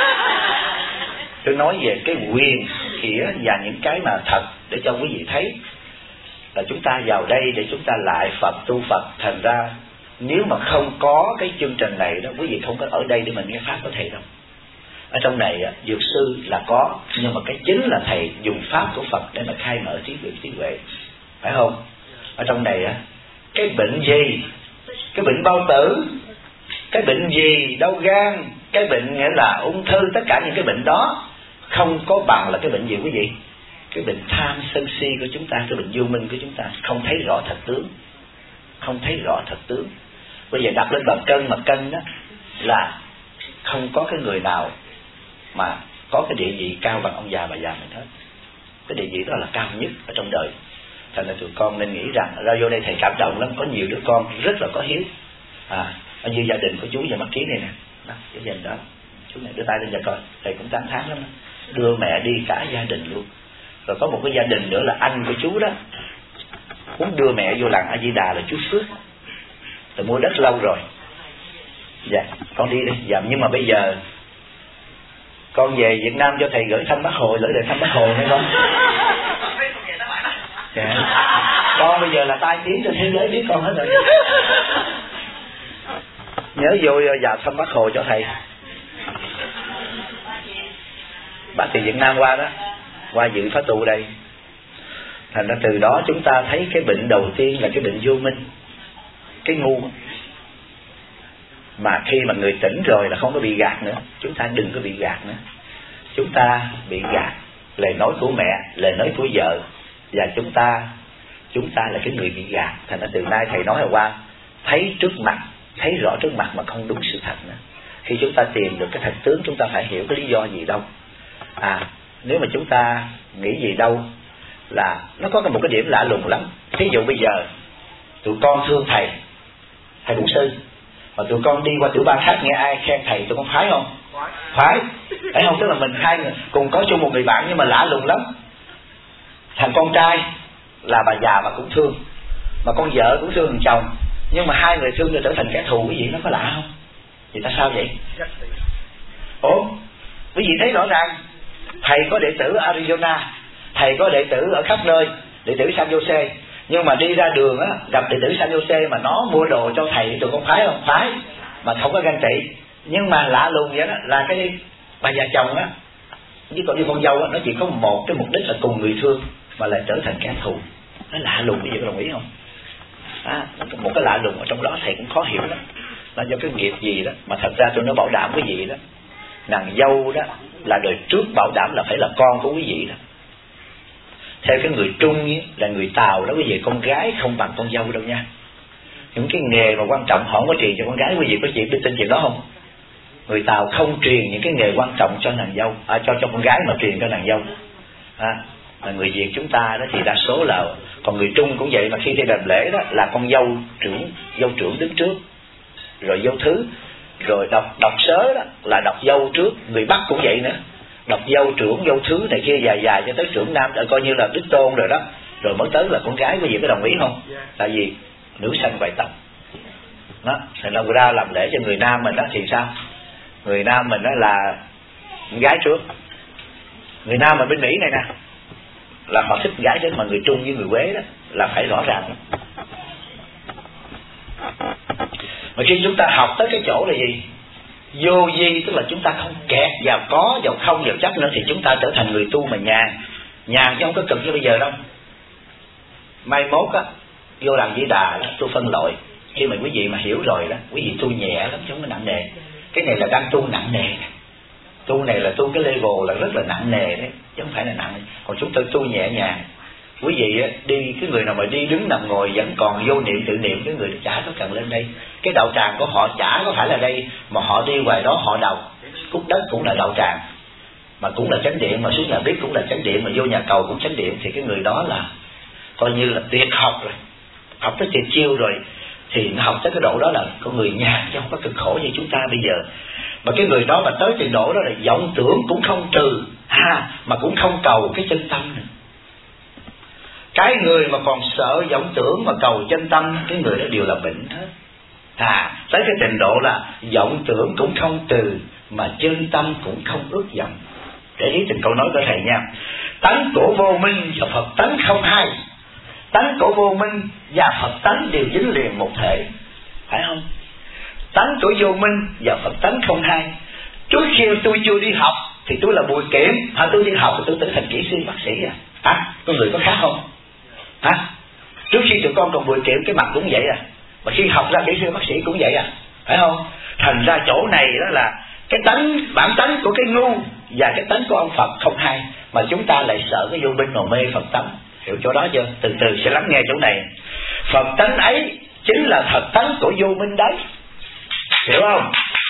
Tôi nói về cái quyền khỉa và những cái mà thật để cho quý vị thấy là chúng ta vào đây để chúng ta lại Phật, tu Phật. Thành ra nếu mà không có cái chương trình này đó, quý vị không có ở đây để mình nghe pháp của thầy đâu. Ở trong này dược sư là có, nhưng mà cái chính là thầy dùng pháp của Phật để mà khai mở trí huệ, phải không? Ở trong này cái bệnh gì, cái bệnh bao tử, cái bệnh gì, đau gan, cái bệnh nghĩa là ung thư, tất cả những cái bệnh đó không có bằng là cái bệnh gì quý vị? Cái bệnh tham sân si của chúng ta, cái bệnh vô minh của chúng ta, không thấy rõ thật tướng. Bây giờ đặt lên bàn cân, mà cân đó là không có cái người nào mà có cái địa vị cao bằng ông già bà già mình hết. Cái địa vị đó là cao nhất ở trong đời. Thành ra tụi con nên nghĩ rằng ra vô đây thầy cảm động lắm, có nhiều đứa con rất là có hiếu. Như gia đình của chú và mắt kiến này nè, đó, cái gia đình đó, chú này đưa tay lên cho coi, thầy cũng tán thán lắm đó. Đưa mẹ đi cả gia đình luôn. Rồi có một cái gia đình nữa là anh của chú đó muốn đưa mẹ vô làng A Di Đà là chú Phước, rồi mua đất lâu rồi. Dạ con đi đi. Dạ nhưng mà bây giờ con về Việt Nam cho thầy gửi thăm Bác Hồ, gửi lời thăm Bác Hồ nghe con. Dạ. Con bây giờ là tai tiếng trên thế giới biết con hết rồi. Nhớ vô vào thăm Bác Hồ cho thầy. Bác từ Việt Nam qua đó, qua dự khóa tu đây, Thành ra từ đó chúng ta thấy cái bệnh đầu tiên là cái bệnh vô minh, cái ngu. Mà khi mà người tỉnh rồi là không có bị gạt nữa. Chúng ta đừng có bị gạt nữa. Chúng ta bị gạt lời nói của mẹ, lời nói của vợ, và chúng ta là cái người bị gạt. Thành ra từ nay thầy nói qua, thấy trước mặt, thấy rõ trước mặt mà không đúng sự thật nữa. Khi chúng ta tìm được cái thật tướng, chúng ta phải hiểu cái lý do gì đâu. Nếu mà chúng ta nghĩ gì đâu là nó có một cái điểm lạ lùng lắm. Ví dụ bây giờ tụi con thương thầy bổn sư, mà tụi con đi qua tiểu bang khác nghe ai khen thầy, tụi con khoái không? Khoái. Phải không? Tức là mình hai người cùng có chung một người bạn nhưng mà lạ lùng lắm. Thằng con trai là bà già mà cũng thương, mà con vợ cũng thương thằng chồng, nhưng mà hai người thương rồi trở thành kẻ thù. Cái gì nó có lạ không? Vì tại sao vậy? Ủa, quý vị thấy rõ ràng, thầy có đệ tử ở Arizona, thầy có đệ tử ở khắp nơi, đệ tử San Jose, nhưng mà đi ra đường á, gặp đệ tử San Jose mà nó mua đồ cho thầy, tụi con khoái không? Khoái, mà không có ganh tị. Nhưng mà lạ lùng vậy đó, là cái bà già chồng á với con dâu á, nó chỉ có một cái mục đích là cùng người thương mà lại trở thành kẻ thù. Nó lạ lùng, quý vị có đồng ý không? Một cái lạ lùng ở trong đó thầy cũng khó hiểu lắm. Là do cái nghiệp gì đó. Mà thật ra tôi nói bảo đảm quý vị đó, nàng dâu đó là đời trước bảo đảm là phải là con của quý vị đó. Theo cái người Trung ấy, là người Tàu đó quý vị, con gái không bằng con dâu đâu nha. Những cái nghề mà quan trọng họ không có truyền cho con gái, quý vị có tin chuyện đó không? Người Tàu không truyền những cái nghề quan trọng cho nàng dâu, cho con gái mà truyền cho nàng dâu. Mà người Việt chúng ta đó thì đa số là, còn người Trung cũng vậy, mà khi đi làm lễ đó là con dâu trưởng đứng trước, rồi dâu thứ, rồi đọc sớ đó là đọc dâu trước. Người Bắc cũng vậy nữa, đọc dâu trưởng dâu thứ này kia dài cho tới trưởng nam, coi như là đích tôn rồi đó, rồi mới tới là con gái. Quý vị có đồng ý không? Tại vì nữ sanh ngoại tộc đó. Thành ra ra làm lễ cho người nam mình đó thì sao? Người nam mình đó là gái trước. Người nam mà bên Mỹ này nè là họ thích gái trước, mà người Trung với người Quế đó là phải rõ ràng đó. Mà khi chúng ta học tới cái chỗ là gì? Vô vi, tức là chúng ta không kẹt vào có, vào không, vào chấp nữa, thì chúng ta trở thành người tu mà nhàn chứ không có cực như bây giờ đâu. Mai mốt á, vô làm Di Đà đó, tôi phân loại. Khi mà quý vị mà hiểu rồi đó, quý vị tu nhẹ lắm chứ không có nặng nề. Cái này là đang tu nặng nề. Tu này là tu cái level là rất là nặng nề đấy, chứ không phải là nặng. Còn chúng tôi tu nhẹ nhàng. Quý vị đi, cái người nào mà đi đứng nằm ngồi vẫn còn vô niệm tự niệm, cái người chả có cần lên đây. Cái đạo tràng của họ chả có phải là đây, mà họ đi ngoài đó họ đọc cúc đất cũng là đạo tràng, mà cũng là chánh điện, mà xuống nhà bếp cũng là chánh điện, mà vô nhà cầu cũng chánh điện. Thì cái người đó là coi như là tuyệt học rồi, học tới tuyệt chiêu rồi, thì nó học tới cái độ đó là con người nhàn chứ không có cực khổ như chúng ta bây giờ. Mà cái người đó mà tới trình độ đó là vọng tưởng cũng không trừ mà cũng không cầu cái chân tâm nữa. Cái người mà còn sợ vọng tưởng mà cầu chân tâm, cái người đó đều là bệnh hết. Tới cái trình độ là vọng tưởng cũng không từ, mà chân tâm cũng không ước vọng. Để ý từng câu nói của thầy nha. Tánh của vô minh và Phật tánh không hai. Tánh của vô minh và Phật tánh đều dính liền một thể, phải không? Tánh của vô minh và Phật tánh không hai. Trước khi tôi chưa đi học thì tôi là bùi kiểm, tôi đi học thì tôi trở thành kỹ sư bác sĩ con người có khác không? Trước khi tụi con còn bùi kiểm cái mặt cũng vậy mà khi học ra kỹ sư bác sĩ cũng vậy phải không? Thành ra chỗ này đó là cái bản tánh của cái ngu và cái tánh của ông Phật không hai, mà chúng ta lại sợ cái vô minh mà mê Phật tánh. Hiểu chỗ đó chưa? Từ từ sẽ lắng nghe chỗ này. Phật tánh ấy chính là thật tánh của vô minh đấy, hiểu không?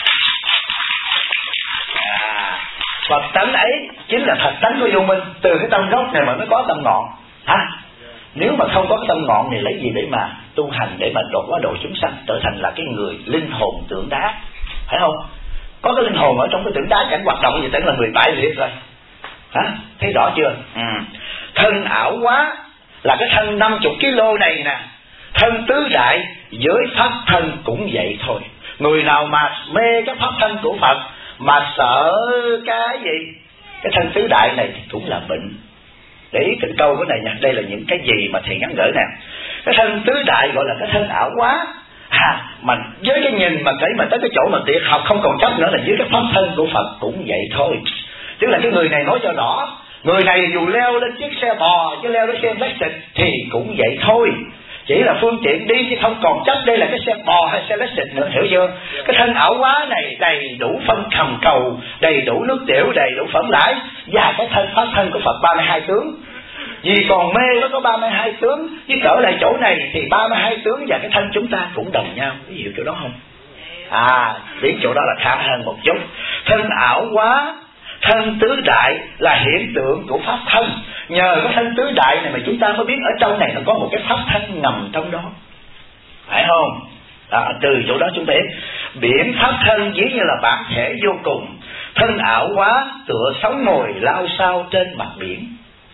Phật tánh ấy chính là thật tánh của vô minh. Từ cái tâm gốc này mà nó có tâm ngọn. Nếu mà không có cái tâm ngọn này lấy gì để mà tu hành, để mà độ chúng sanh, trở thành là cái người linh hồn tượng đá, phải không? Có cái linh hồn ở trong cái tượng đá chẳng hoạt động gì, tưởng là người bại liệt rồi. Thấy rõ chưa? Thân ảo quá là cái thân 50 kg này nè. Thân tứ đại với pháp thân cũng vậy thôi. Người nào mà mê cái pháp thân của Phật mà sợ cái gì, cái thân tứ đại này thì cũng là bệnh. Để ý từng câu cái này nha. Đây là những cái gì mà thầy nhắn gửi nè. Cái thân tứ đại gọi là cái thân ảo quá. Mà với cái nhìn mà tới cái chỗ mà tuyệt học không còn chấp nữa là dưới cái pháp thân của Phật cũng vậy thôi. Tức là cái người này nói cho rõ Người này dù leo lên chiếc xe bò chứ leo lên xe Lexus thì cũng vậy thôi, chỉ là phương tiện đi chứ không còn chấp đây là cái xe bò hay xe Lexus nữa, hiểu chưa? Cái thân ảo quá này đầy đủ phân khầm cầu, đầy đủ nước tiểu, đầy đủ phẩm lãi, và cái thân pháp thân của Phật 32 tướng. Vì còn mê nó có 32 tướng, chứ trở lại chỗ này thì 32 tướng và cái thân chúng ta cũng đồng nhau, có hiểu chỗ đó không? Biết chỗ đó là khá hơn một chút. Thân ảo quá, thân tứ đại là hiện tượng của pháp thân. Nhờ cái thân tứ đại này mà chúng ta mới biết ở trong này nó có một cái pháp thân nằm trong đó, phải không? Từ chỗ đó chúng ta biết biển pháp thân ví như là bản thể vô cùng. Thân ảo quá tựa sóng ngồi lao sao trên mặt biển.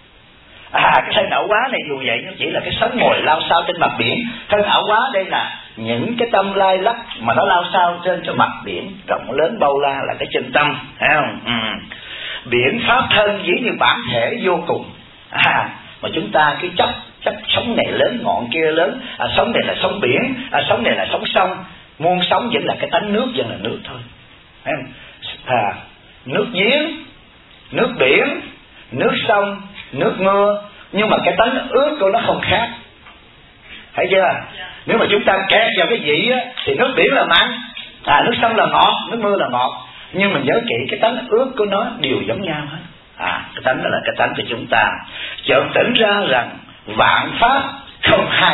Cái thân ảo quá này dù vậy nó chỉ là cái sóng ngồi lao sao trên mặt biển. Thân ảo quá đây là những cái tâm lai lắc mà nó lao sao trên cho mặt biển rộng lớn bao la là cái chân tâm, thấy không? Biển pháp thân ví như bản thể vô cùng. Mà chúng ta cứ chấp sóng này lớn ngọn kia lớn, sóng này là sóng biển, sóng này là sóng sông. Muôn sóng vẫn là cái tánh nước, vẫn là nước thôi, thấy không? Nước giếng, nước biển, nước sông, nước mưa, nhưng mà cái tánh ướt của nó không khác, thấy chưa? Nếu mà chúng ta kẹt vào cái vị á, thì nước biển là mặn, nước sông là ngọt, nước mưa là ngọt, nhưng mình nhớ kỹ cái tánh ướt của nó đều giống nhau hết. Cái tánh đó là cái tánh của chúng ta. Chợt tỉnh ra rằng vạn pháp không hai,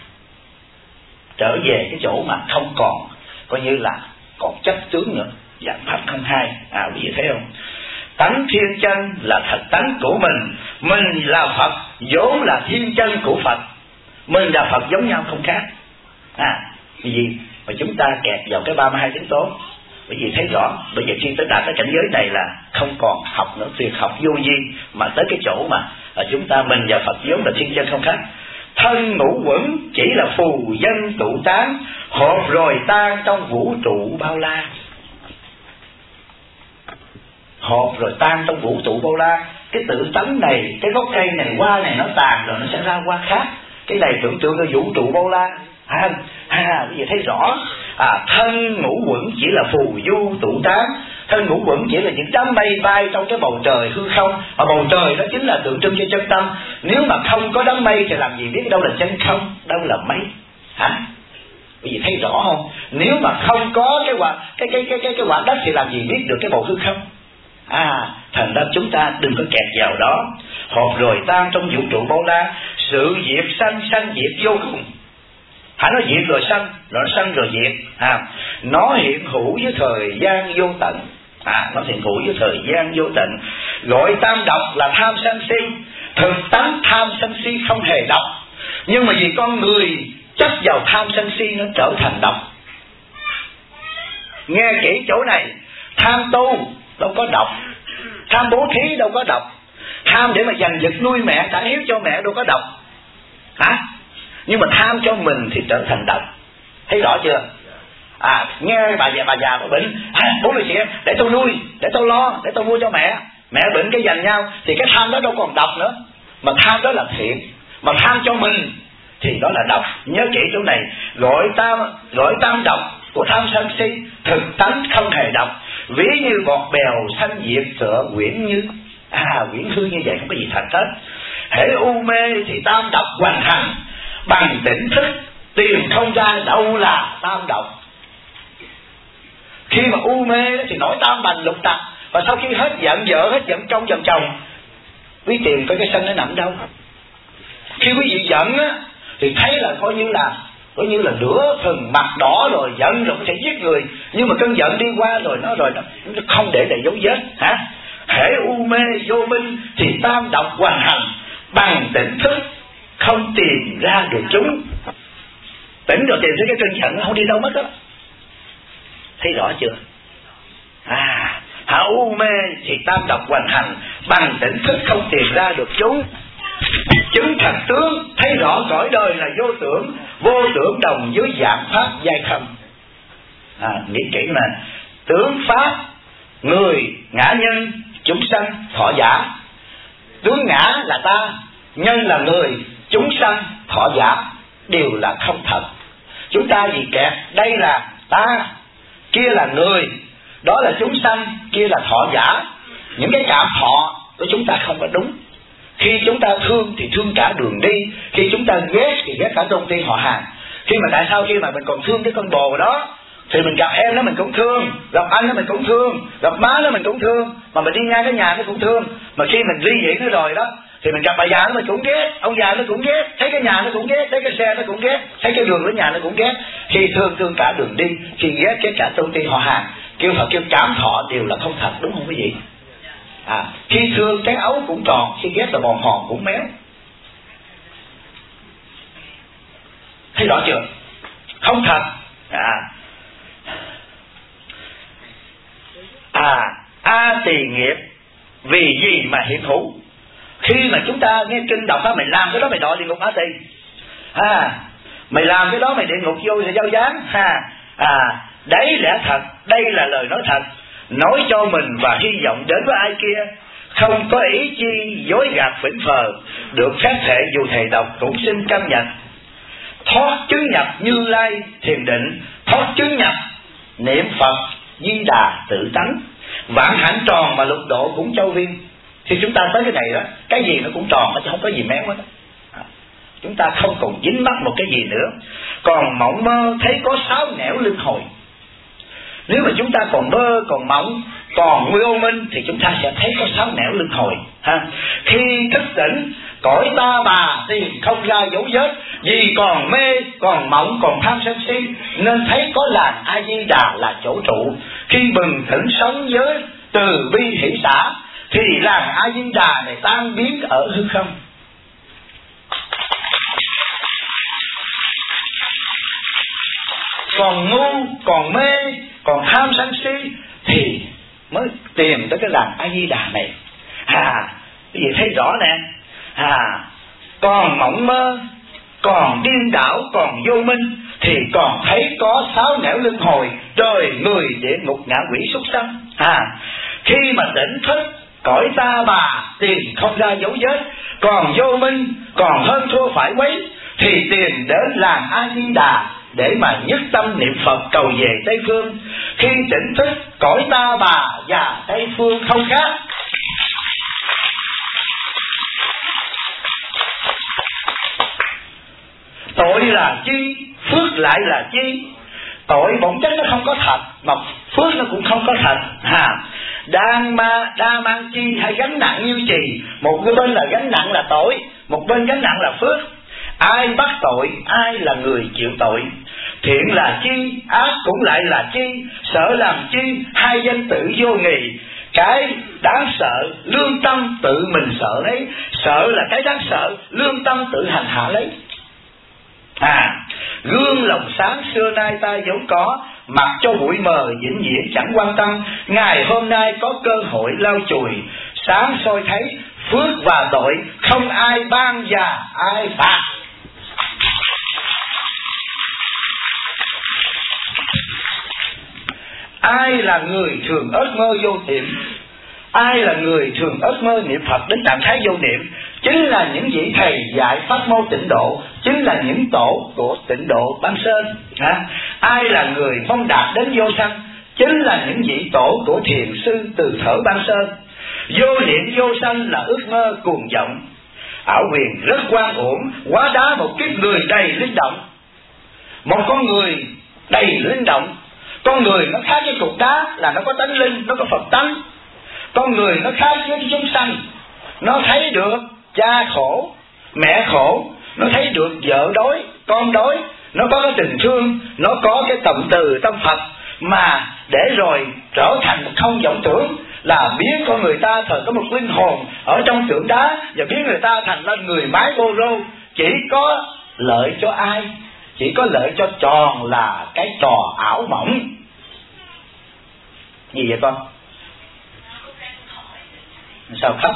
trở về cái chỗ mà không còn coi như là còn chấp tướng nữa. Vạn pháp không hai, quý vị thấy không? Tánh thiên chân là thật tánh của mình là Phật, vốn là thiên chân của Phật. Mình là Phật giống nhau không khác. Vì gì mà chúng ta kẹt vào cái 32 tướng tố? Bởi vì thấy rõ, bây giờ khi tới đạt cái cảnh giới này là không còn học nữa, tuyệt học vô vi, mà tới cái chỗ mà chúng ta mình và Phật vốn là thiên chân không khác. Thân ngũ quẩn chỉ là phù dân tụ tán, hộp rồi tan trong vũ trụ bao la. Hộp rồi tan trong vũ trụ bao la. Cái tự tánh này, cái gốc cây này, hoa này nó tàn rồi nó sẽ ra hoa khác. Cái này tưởng tượng là vũ trụ bao la. Bây giờ thấy rõ. Thân ngũ quẩn chỉ là phù du tụ tán. Thân ngũ quẩn chỉ là những đám mây bay trong cái bầu trời hư không, mà bầu trời đó chính là tượng trưng cho chân tâm. Nếu mà không có đám mây thì làm gì biết đâu là chân không, đâu là mây? Bây giờ thấy rõ không? Nếu mà không có cái quả đất thì làm gì biết được cái bầu hư không? Thành ra chúng ta đừng có kẹt vào đó. Hộp rồi tan trong vũ trụ bao la. Sự diệt sanh, sanh diệt vô cùng. Nó diệt rồi sanh, nó sanh rồi diệt. Nó hiện hữu với thời gian vô tận. Nó hiện hữu với thời gian vô tận. Gọi tam độc là tham sân si. Thực tánh tham sân si không hề độc, nhưng mà vì con người chấp vào tham sân si nó trở thành độc. Nghe kỹ chỗ này. Tham tu đâu có độc, tham bố thí đâu có độc, tham để mà giành giật nuôi mẹ trả hiếu cho mẹ đâu có độc. Nhưng mà tham cho mình thì trở thành độc. Thấy rõ chưa? Nghe bà già bà bệnh, bố mẹ chị em để tôi nuôi, để tôi lo, để tôi mua cho mẹ. Mẹ bệnh cái giành nhau thì cái tham đó đâu còn độc nữa, mà tham đó là thiện. Mà tham cho mình thì đó là độc. Nhớ kỹ chỗ này. Gọi tam độc của tham sân si, thực tánh không hề độc. Ví như bọt bèo sanh diệt tựa quyển như. Quyển hư như vậy không có gì thật hết. Hễ u mê thì tam độc hoành hành, bằng tỉnh thức tìm không ra đâu là tam độc. Khi mà u mê thì nổi tam bành lục tặc, và sau khi hết giận vợ, hết giận công giận chồng, quý tìm coi cái sân nó nằm đâu. Khi quý vị giận á thì thấy là coi như là lửa phần mặt đỏ rồi, giận rồi có thể giết người, nhưng mà cơn giận đi qua rồi nó không để lại dấu vết. Hễ u mê vô minh thì tam độc hoành hành, bằng tỉnh thức không tìm ra được chúng. Tỉnh rồi tìm thấy cái cơn giận nó không đi đâu mất đó. Thấy rõ chưa? U mê thì tam độc hoành hành, bằng tỉnh thức không tìm ra được chúng. Chứng thật tướng, thấy rõ cõi đời là vô tưởng, vô tưởng đồng với dạng pháp giai không. Nghĩ kỹ mà. Tướng pháp, người, ngã nhân, chúng sanh, thọ giả. Tướng ngã là ta, nhân là người, chúng sanh, thọ giả đều là không thật. Chúng ta vì kẹt, đây là ta, kia là người, đó là chúng sanh, kia là thọ giả. Những cái cảm thọ của chúng ta không có đúng. Khi chúng ta thương thì thương cả đường đi, khi chúng ta ghét thì ghét cả công ty họ hàng. Khi mà tại sao khi mà mình còn thương cái con bồ đó thì mình gặp em nó mình cũng thương, gặp anh nó mình cũng thương, gặp má nó mình cũng thương, mà mình đi ngang cái nhà nó cũng thương. Mà khi mình ly dị nó rồi đó thì mình gặp bà già nó mình cũng ghét, ông già nó cũng ghét, thấy cái nhà nó cũng ghét, thấy cái xe nó cũng ghét, thấy cái đường đến nhà nó cũng ghét. Khi thương cả đường đi, khi ghét cả công ty họ hàng. Kêu Phật kêu cảm thọ đều là không thật, đúng không quý vị? Khi thương cái ấu cũng tròn, khi ghét là bòn hòn cũng méo. Thấy rõ chưa? Không thật. Tỳ nghiệp vì gì mà hiện hữu. Khi mà chúng ta nghe kinh đọc đó, mày làm cái đó mày đọa địa ngục tỳ. Mày làm cái đó mày địa ngục vô thì giao gián. Đấy lẽ thật, đây là lời nói thật, nói cho mình và hy vọng đến với ai kia. Không có ý chi dối gạt phỉnh phờ, được phép thệ dù thầy độc cũng xin câm nhận. Thoát chứng nhập Như Lai thiền định, thoát chứng nhập niệm Phật Di Đà tự tánh, vạn hạnh tròn mà lục độ cũng châu viên. Thì chúng ta tới cái này đó, cái gì nó cũng tròn, chứ không có gì méo hết. Chúng ta không còn dính mắc một cái gì nữa. Còn mộng mơ thấy có 6 nẻo luân hồi. Nếu mà chúng ta còn mơ, còn mộng, còn vô minh thì chúng ta sẽ thấy có 6 nẻo luân hồi. Khi thức tỉnh, cõi ta bà tìm không ra dấu vết, vì còn mê, còn mộng, còn tham sân si, nên thấy có làng A Di Đà là chỗ trụ. Khi bừng tỉnh sống với từ bi hỷ xả, thì làng A Di Đà này tan biến ở hư không. Còn ngu, còn mê, còn tham sân si thì mới tìm tới cái làng A Di Đà này. Cái gì thấy rõ nè. Còn mộng mơ, còn điên đảo, còn vô minh thì còn thấy có 6 nẻo luân hồi, trời người địa ngục ngạ quỷ súc sanh. Khi mà tỉnh thức, cõi ta bà tìm không ra dấu vết, còn vô minh, còn hơn thua phải quấy, thì tìm đến làng A Di Đà để mà nhất tâm niệm Phật cầu về Tây Phương. Khi tỉnh thức, cõi ta bà và Tây Phương không khác. Tội là chi, phước lại là chi. Tội bổn chất nó không có thật, mà phước nó cũng không có thật. Đa mang chi hay gánh nặng như trì. Một cái bên là gánh nặng là tội, một bên gánh nặng là phước. Ai bắt tội, ai là người chịu tội. Thiện là chi, ác cũng lại là chi. Sợ làm chi, hai danh tự vô nghị. Cái đáng sợ, lương tâm tự mình sợ lấy. Sợ là cái đáng sợ, lương tâm tự hành hạ lấy. Gương lòng sáng xưa nay ta vốn có, mặc cho bụi mờ vĩnh viễn chẳng quan tâm. Ngày hôm nay có cơ hội lau chùi, sáng soi thấy phước và tội, không ai ban và ai phạt. Ai là người thường ước mơ vô niệm? Ai là người thường ước mơ niệm Phật đến trạng thái vô niệm? Chính là những vị thầy dạy pháp môn tịnh độ, chính là những tổ của tịnh độ Băng Sơn. Ai là người mong đạt đến vô sanh? Chính là những vị tổ của thiền sư Từ Thở Băng Sơn. Vô niệm vô sanh là ước mơ cuồng vọng. Ảo quyền rất quan uổng, quá đá một kiếp người đầy linh động. Một con người đầy linh động. Con người nó khác với cục đá là nó có tánh linh, nó có Phật tánh. Con người nó khác với chúng sanh, nó thấy được cha khổ, mẹ khổ, nó thấy được vợ đói, con đói, nó có cái tình thương, nó có cái tầm từ tâm Phật. Mà để rồi trở thành một không vọng tưởng là biến con người ta thành có một linh hồn ở trong tượng đá, và biến người ta thành lên người mái bô rô. Chỉ có lợi cho ai? Chỉ có lợi cho tròn là cái trò ảo mộng. Gì vậy con? Sao khóc?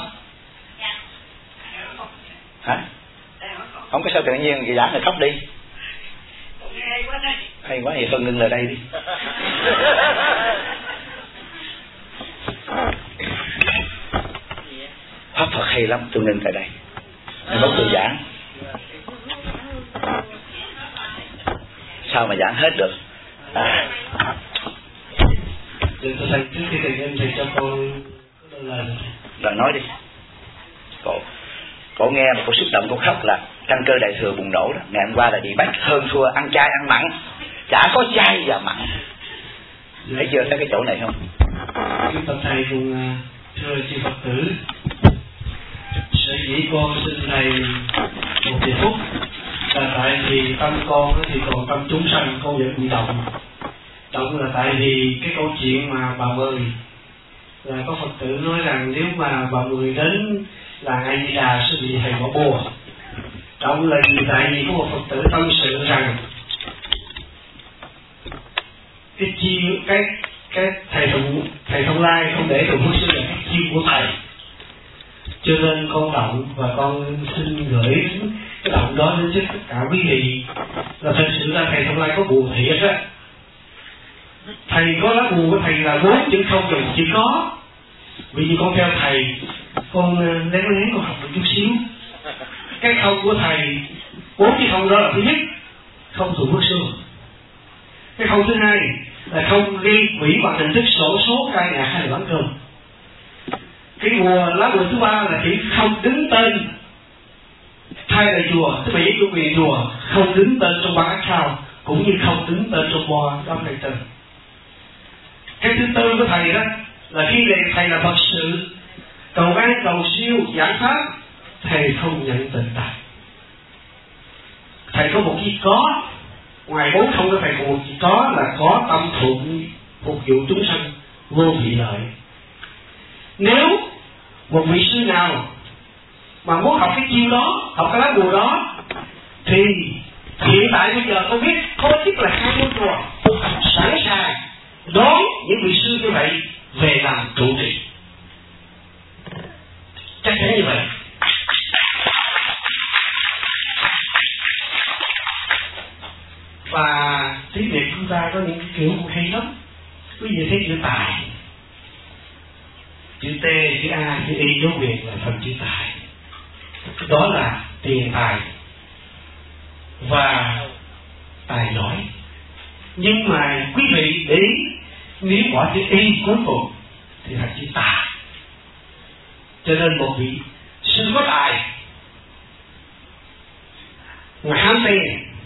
Hả? Không có sao tự nhiên thì đã người khóc đi. Hay quá thì thôi ngưng lại đây đi. Pháp Phật hay lắm, tôi ngưng tại đây. Mình bốc tôi giảng. Sao mà giảng hết được? Thầy, trước khi thầy em thầy cho con lời. Rồi nói đi. Cổ nghe mà cổ xúc động, cổ khóc là căn cơ đại thừa bùng nổ đó. Ngày hôm qua là bị bắt hơn thua ăn chay ăn mặn, chả có chay và mặn. Thấy chưa, thấy cái chỗ này không? Cái Phật thầy cùng thưa chư Phật tử, sở dĩ con xin thầy một vài phút là tại vì tâm con thì còn tâm chúng sanh, con vẫn bị động là tại vì cái câu chuyện mà bà Mười là có Phật tử nói rằng nếu mà bà Mười đến là A Di Đà sẽ bị thầy bỏ bùa. Trọng là vì tại vì có một Phật tử tâm sự rằng cái thầy Thông Lai không để tụng phước sư là cái chiêu của thầy, cho nên con động và con xin gửi cái động đó đến tất cả quý vị là thật sự là thầy Thông Lai có bùa thiệt á. Thầy có lá bùa của thầy là 4 chữ không rồi chỉ có. Vì con theo thầy, con lén con học một chút xíu. Cái không của thầy 4 chữ không đó là thứ nhất, không tụng phước sư. Cái không thứ hai là không gây quỷ bằng hình thức sổ số ca nhạc hay là bán cơm. Cái lá bùa thứ ba là chỉ không đứng tên thay là chùa, tức là giấy chủ quyền chùa, không đứng tên trong ban account, cũng như không đứng tên trong bo đó thầy tên. Cái thứ tư của thầy đó là khi thầy là Phật sự cầu an cầu siêu giảng pháp, thầy không nhận tịnh tài. Thầy có một chiếc có, ngoài 4 không của thầy còn một chiếc có là có tâm thuận phục vụ chúng sanh vô vị lợi. Nếu một vị sư nào mà muốn học cái chiêu đó, học cái lá bùa đó, thì hiện tại bây giờ tôi biết có ít là 20 chùa sẵn sàng đón những vị sư như vậy về làm trụ trì. Chắc chắn như vậy. Và tiếng Việt chúng ta có những cái kiểu hay lắm. Quý vị thấy chữ tài, chữ T, chữ A, chữ Y dấu Việt là phần chữ tài. Đó là tiền tài và tài giỏi. Nhưng mà quý vị để ý, nếu bỏ chữ Y cuối cùng thì là chữ tài. Cho nên một vị sư có tài mà ham tiền,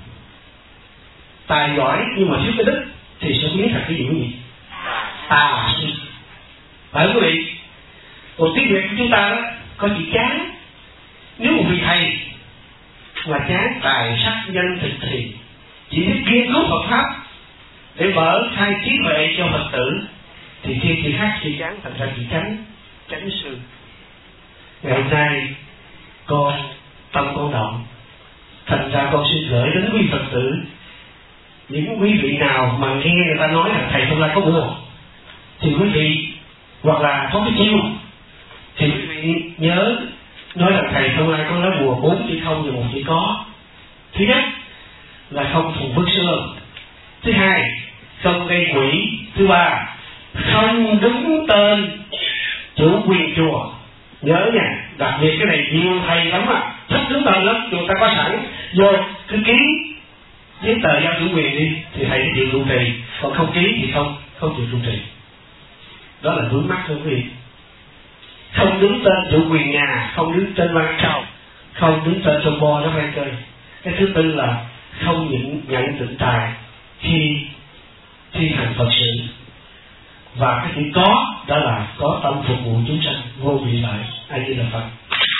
tài giỏi nhưng mà thiếu cái đức thì sẽ biến thành cái gì? Tà sư. Phải quý vị, một tiếng Việt của chúng ta đó có chữ chán. Nếu một vị thầy mà chán tài sắc nhân thực thì chỉ biết nghiên cứu Phật pháp để mở khai trí huệ cho Phật tử thì khi chữ khác chữ chán thành ra chữ chánh sư. Ngày hôm nay con tâm con động, thành ra con xin gửi đến quý Phật tử, những quý vị nào mà nghe người ta nói là thầy Thông Lai có bùa thì quý vị hoặc là có cái chiêu thì quý vị nhớ nói là thầy Thông Lai có lá bùa 4 chữ không và 1 chữ có. Thứ nhất là không phù phước sương, thứ hai không gây quỷ, thứ ba không đứng tên chủ quyền chùa. Nhớ nha, đặc biệt cái này nhiều thầy lắm á, thích đứng tên lắm, người ta có sẵn vô cứ ký giấy tờ giao chủ quyền đi thì thầy chịu trụ trì, còn không ký thì không chịu trụ trì. Đó là vướng mắc của quý vị. Không đứng tên chủ quyền nhà, không đứng tên ban trào, không đứng tên trong bo nó hay chơi. Cái thứ tư là không nhận tịnh tài khi thi hành Phật sự. Và cái chữ có đó là có tâm phục vụ chúng sanh vô vị lợi. A Di Đà Phật.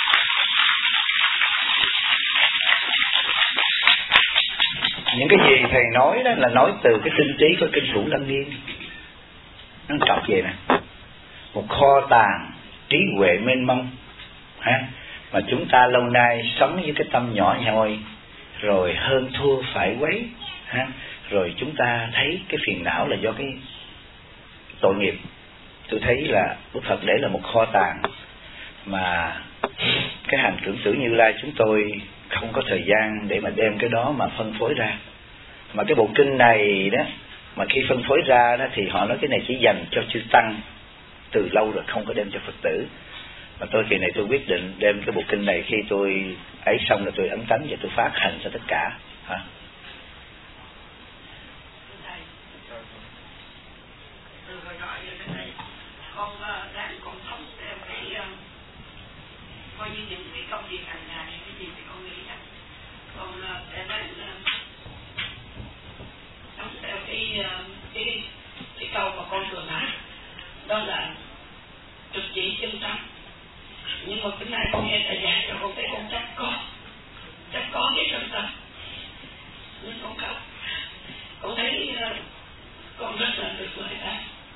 Những cái gì thầy nói đó là nói từ cái tinh trí của kinh Cửu Lâm Niên. Nó trọc về nè, một kho tàng trí huệ mênh mông mà chúng ta lâu nay sống với cái tâm nhỏ nhoi, rồi hơn thua phải quấy rồi chúng ta thấy cái phiền não là do cái tội nghiệp. Tôi thấy là Đức Phật để là một kho tàng mà cái hành trưởng tử Như Lai chúng tôi không có thời gian để mà đem cái đó mà phân phối ra. Mà cái bộ kinh này đó, mà khi phân phối ra đó thì họ nói cái này chỉ dành cho chư tăng, từ lâu rồi không có đem cho Phật tử. Mà tôi kỳ này tôi quyết định đem cái bộ kinh này, khi tôi ấy xong là tôi ấn tánh và tôi phát hành cho tất cả. Con ráng con thống theo cái coi như những cái công việc hàng ngày cái gì thì con nghĩ rằng con sẽ nói sống theo cái câu mà con vừa nói, đó là trực chỉ chân tâm. Nhưng mà cái này con nghe thầy dạy cho con thấy con chắc có cái chân tâm, nhưng con không. Con thấy con rất là được lợi ta.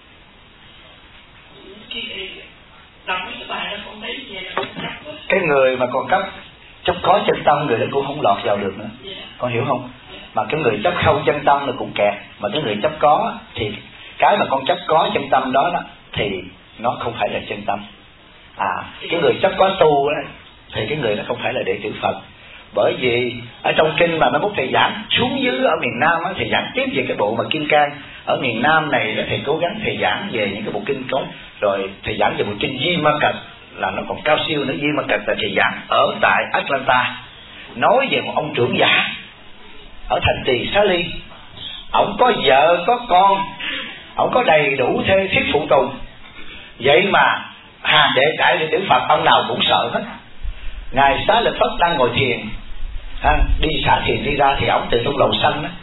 Khi đọc cái bài đó con thấy về là con chắc quá. Cái người mà còn chấp có chân tâm, người đó cũng không lọt vào được nữa. Con hiểu không? Mà cái người chấp không chân tâm là cũng kẹt. Mà cái người chấp có thì cái mà con chấp có chân tâm đó thì nó không phải là chân tâm. Cái người chấp có tu đó, thì cái người đó không phải là đệ tử Phật. Bởi vì ở trong kinh mà mấy thầy giảng xuống dưới ở miền Nam á, thầy giảng tiếp về cái bộ mà Kim Cang. Ở miền Nam này thầy cố gắng thầy giảng về những cái bộ kinh có. Rồi thầy giảng về bộ kinh Di Ma Cật là nó còn cao siêu nữa. Di Ma Cật là thầy giảng ở tại Atlanta, nói về một ông trưởng giả ở thành Tỳ Xá Ly. Ông có vợ có con, ông có đầy đủ thê thiết phụ tùng. Vậy mà đệ đại tử Phật ông nào cũng sợ hết. Ngài Xá Lợi Phất đang ngồi thiền, đi xả thiền đi ra thì ông từ trong lầu xanh đó,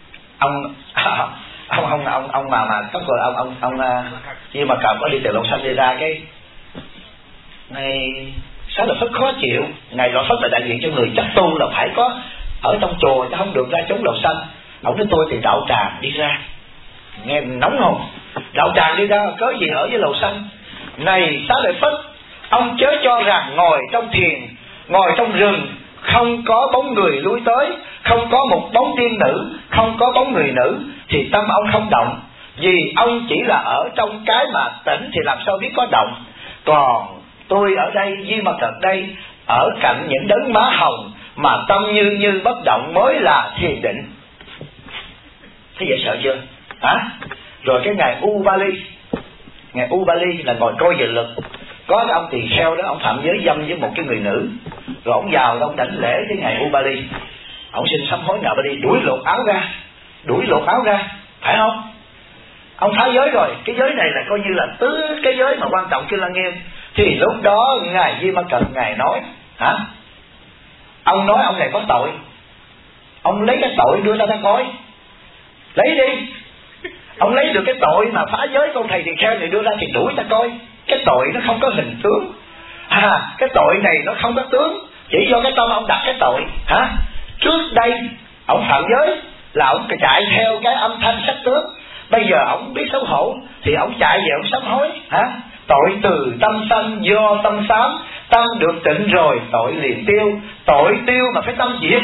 ông mà có rồi ông nhưng mà cậu có đi từ lầu xanh đi ra, cái Ngài Xá Lợi Phất khó chịu. Ngài Lợi Phất là đại diện cho người chấp tu là phải có ở trong chùa chứ không được ra chống lầu xanh. Ông nói tôi thì đạo tràng đi ra, nghe nóng không? Đạo tràng đi ra có gì ở với lầu xanh? Này Xá Lợi Phất, ông chớ cho rằng ngồi trong thiền, ngồi trong rừng, không có bóng người lui tới, không có một bóng tiên nữ, không có bóng người nữ, thì tâm ông không động. Vì ông chỉ là ở trong cái mà tỉnh thì làm sao biết có động. Còn tôi ở đây, Di Ma Cật đây, ở cạnh những đấng má hồng mà tâm như bất động mới là thiền định. Thế dễ sợ chưa? Rồi cái ngài Ubali, ngài Ubali là ngồi coi giờ lực. Có cái ông tỳ kheo đó, ông phạm giới dâm với một cái người nữ. Rồi ông vào ông đảnh lễ với ngài Ubali. Ông xin sám hối ngài Ubali, đuổi lột áo ra, phải không? Ông phá giới rồi. Cái giới này là coi như là tứ cái giới mà quan trọng Kinh Lăng Nghiêm. Thì lúc đó ngài Di Ma Cật ngài nói, ông nói ông này có tội, ông lấy cái tội đưa ra ta coi, lấy đi. Ông lấy được cái tội mà phá giới con thầy tỳ kheo này đưa ra thì đuổi ta coi. Cái tội nó không có hình tướng, cái tội này nó không có tướng, chỉ do cái tâm ông đặt cái tội. Trước đây ông phạm giới là ông chạy theo cái âm thanh sắc tướng. Bây giờ ông biết xấu hổ thì ông chạy về ông sám hối. Tội từ tâm sanh do tâm xám, tâm được tịnh rồi tội liền tiêu. Tội tiêu mà phải tâm diệt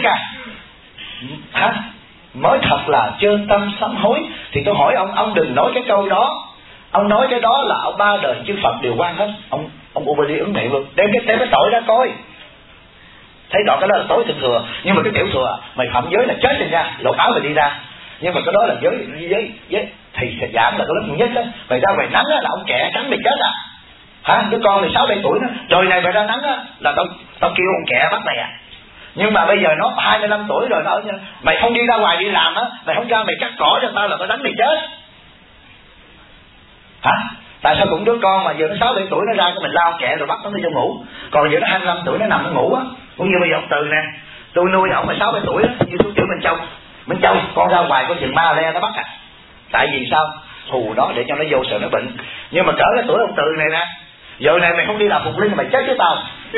mới thật là chơn tâm sám hối. Thì tôi hỏi ông đừng nói cái câu đó. Ông nói cái đó là ông ba đời chư Phật đều quan hết. Ông Ubali ứng nghiệm luôn. Đem cái tội ra coi. Thấy rõ cái đó là tối thượng thừa. Nhưng mà cái tiểu thừa mày phạm giới là chết rồi nha, lột áo mày đi ra. Nhưng mà cái đó là giới thì sẽ giảm là cái lớp nhất đó. Mày ra mày nắng là ông kẻ cắn mày chết đứa con này 6-7 tuổi đó, đời này mày ra nắng là tao kêu ông kẻ bắt mày Nhưng mà bây giờ nó 25 tuổi rồi, nó mày không đi ra ngoài đi làm mày không ra mày cắt cỏ cho tao là tao đánh mày chết. Tại sao cũng đứa con mà giờ nó 6-7 tuổi nó ra cái mình lao kẹ rồi bắt nó đi cho ngủ. Còn giờ nó 25 tuổi nó nằm nó ngủ cũng như bây giờ ông Từ nè, tôi nuôi ổng mà 6-7 tuổi như tôi kiểu Minh Châu con ra ngoài có chừng ma le nó bắt Tại vì sao? Hù đó để cho nó vô sợ nó bệnh. Nhưng mà cỡ cái tuổi ông Từ này nè, giờ này mày không đi làm phục linh mày chết với tao.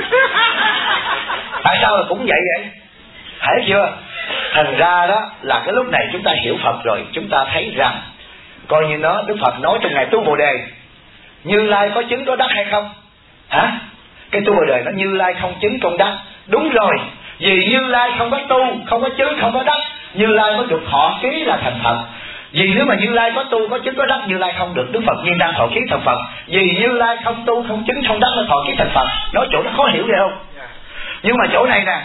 Tại sao là cũng vậy? Thấy chưa? Thành ra đó là cái lúc này chúng ta hiểu Phật rồi, chúng ta thấy rằng coi như nó, Đức Phật nói trong ngày tu Bồ Đề, Như Lai có chứng có đắc hay không? Cái tu Bồ Đề nó Như Lai không chứng không đắc. Đúng rồi, vì Như Lai không có tu, không có chứng, không có đắc, Như Lai mới được thọ ký là thành Phật. Vì nếu mà Như Lai có tu, có chứng, có đắc, Như Lai không được. Đức Phật nhiên đang thọ ký thành Phật. Vì Như Lai không tu, không chứng, không đắc nó thọ ký thành Phật. Nói chỗ nó khó hiểu phải không? Nhưng mà chỗ này nè,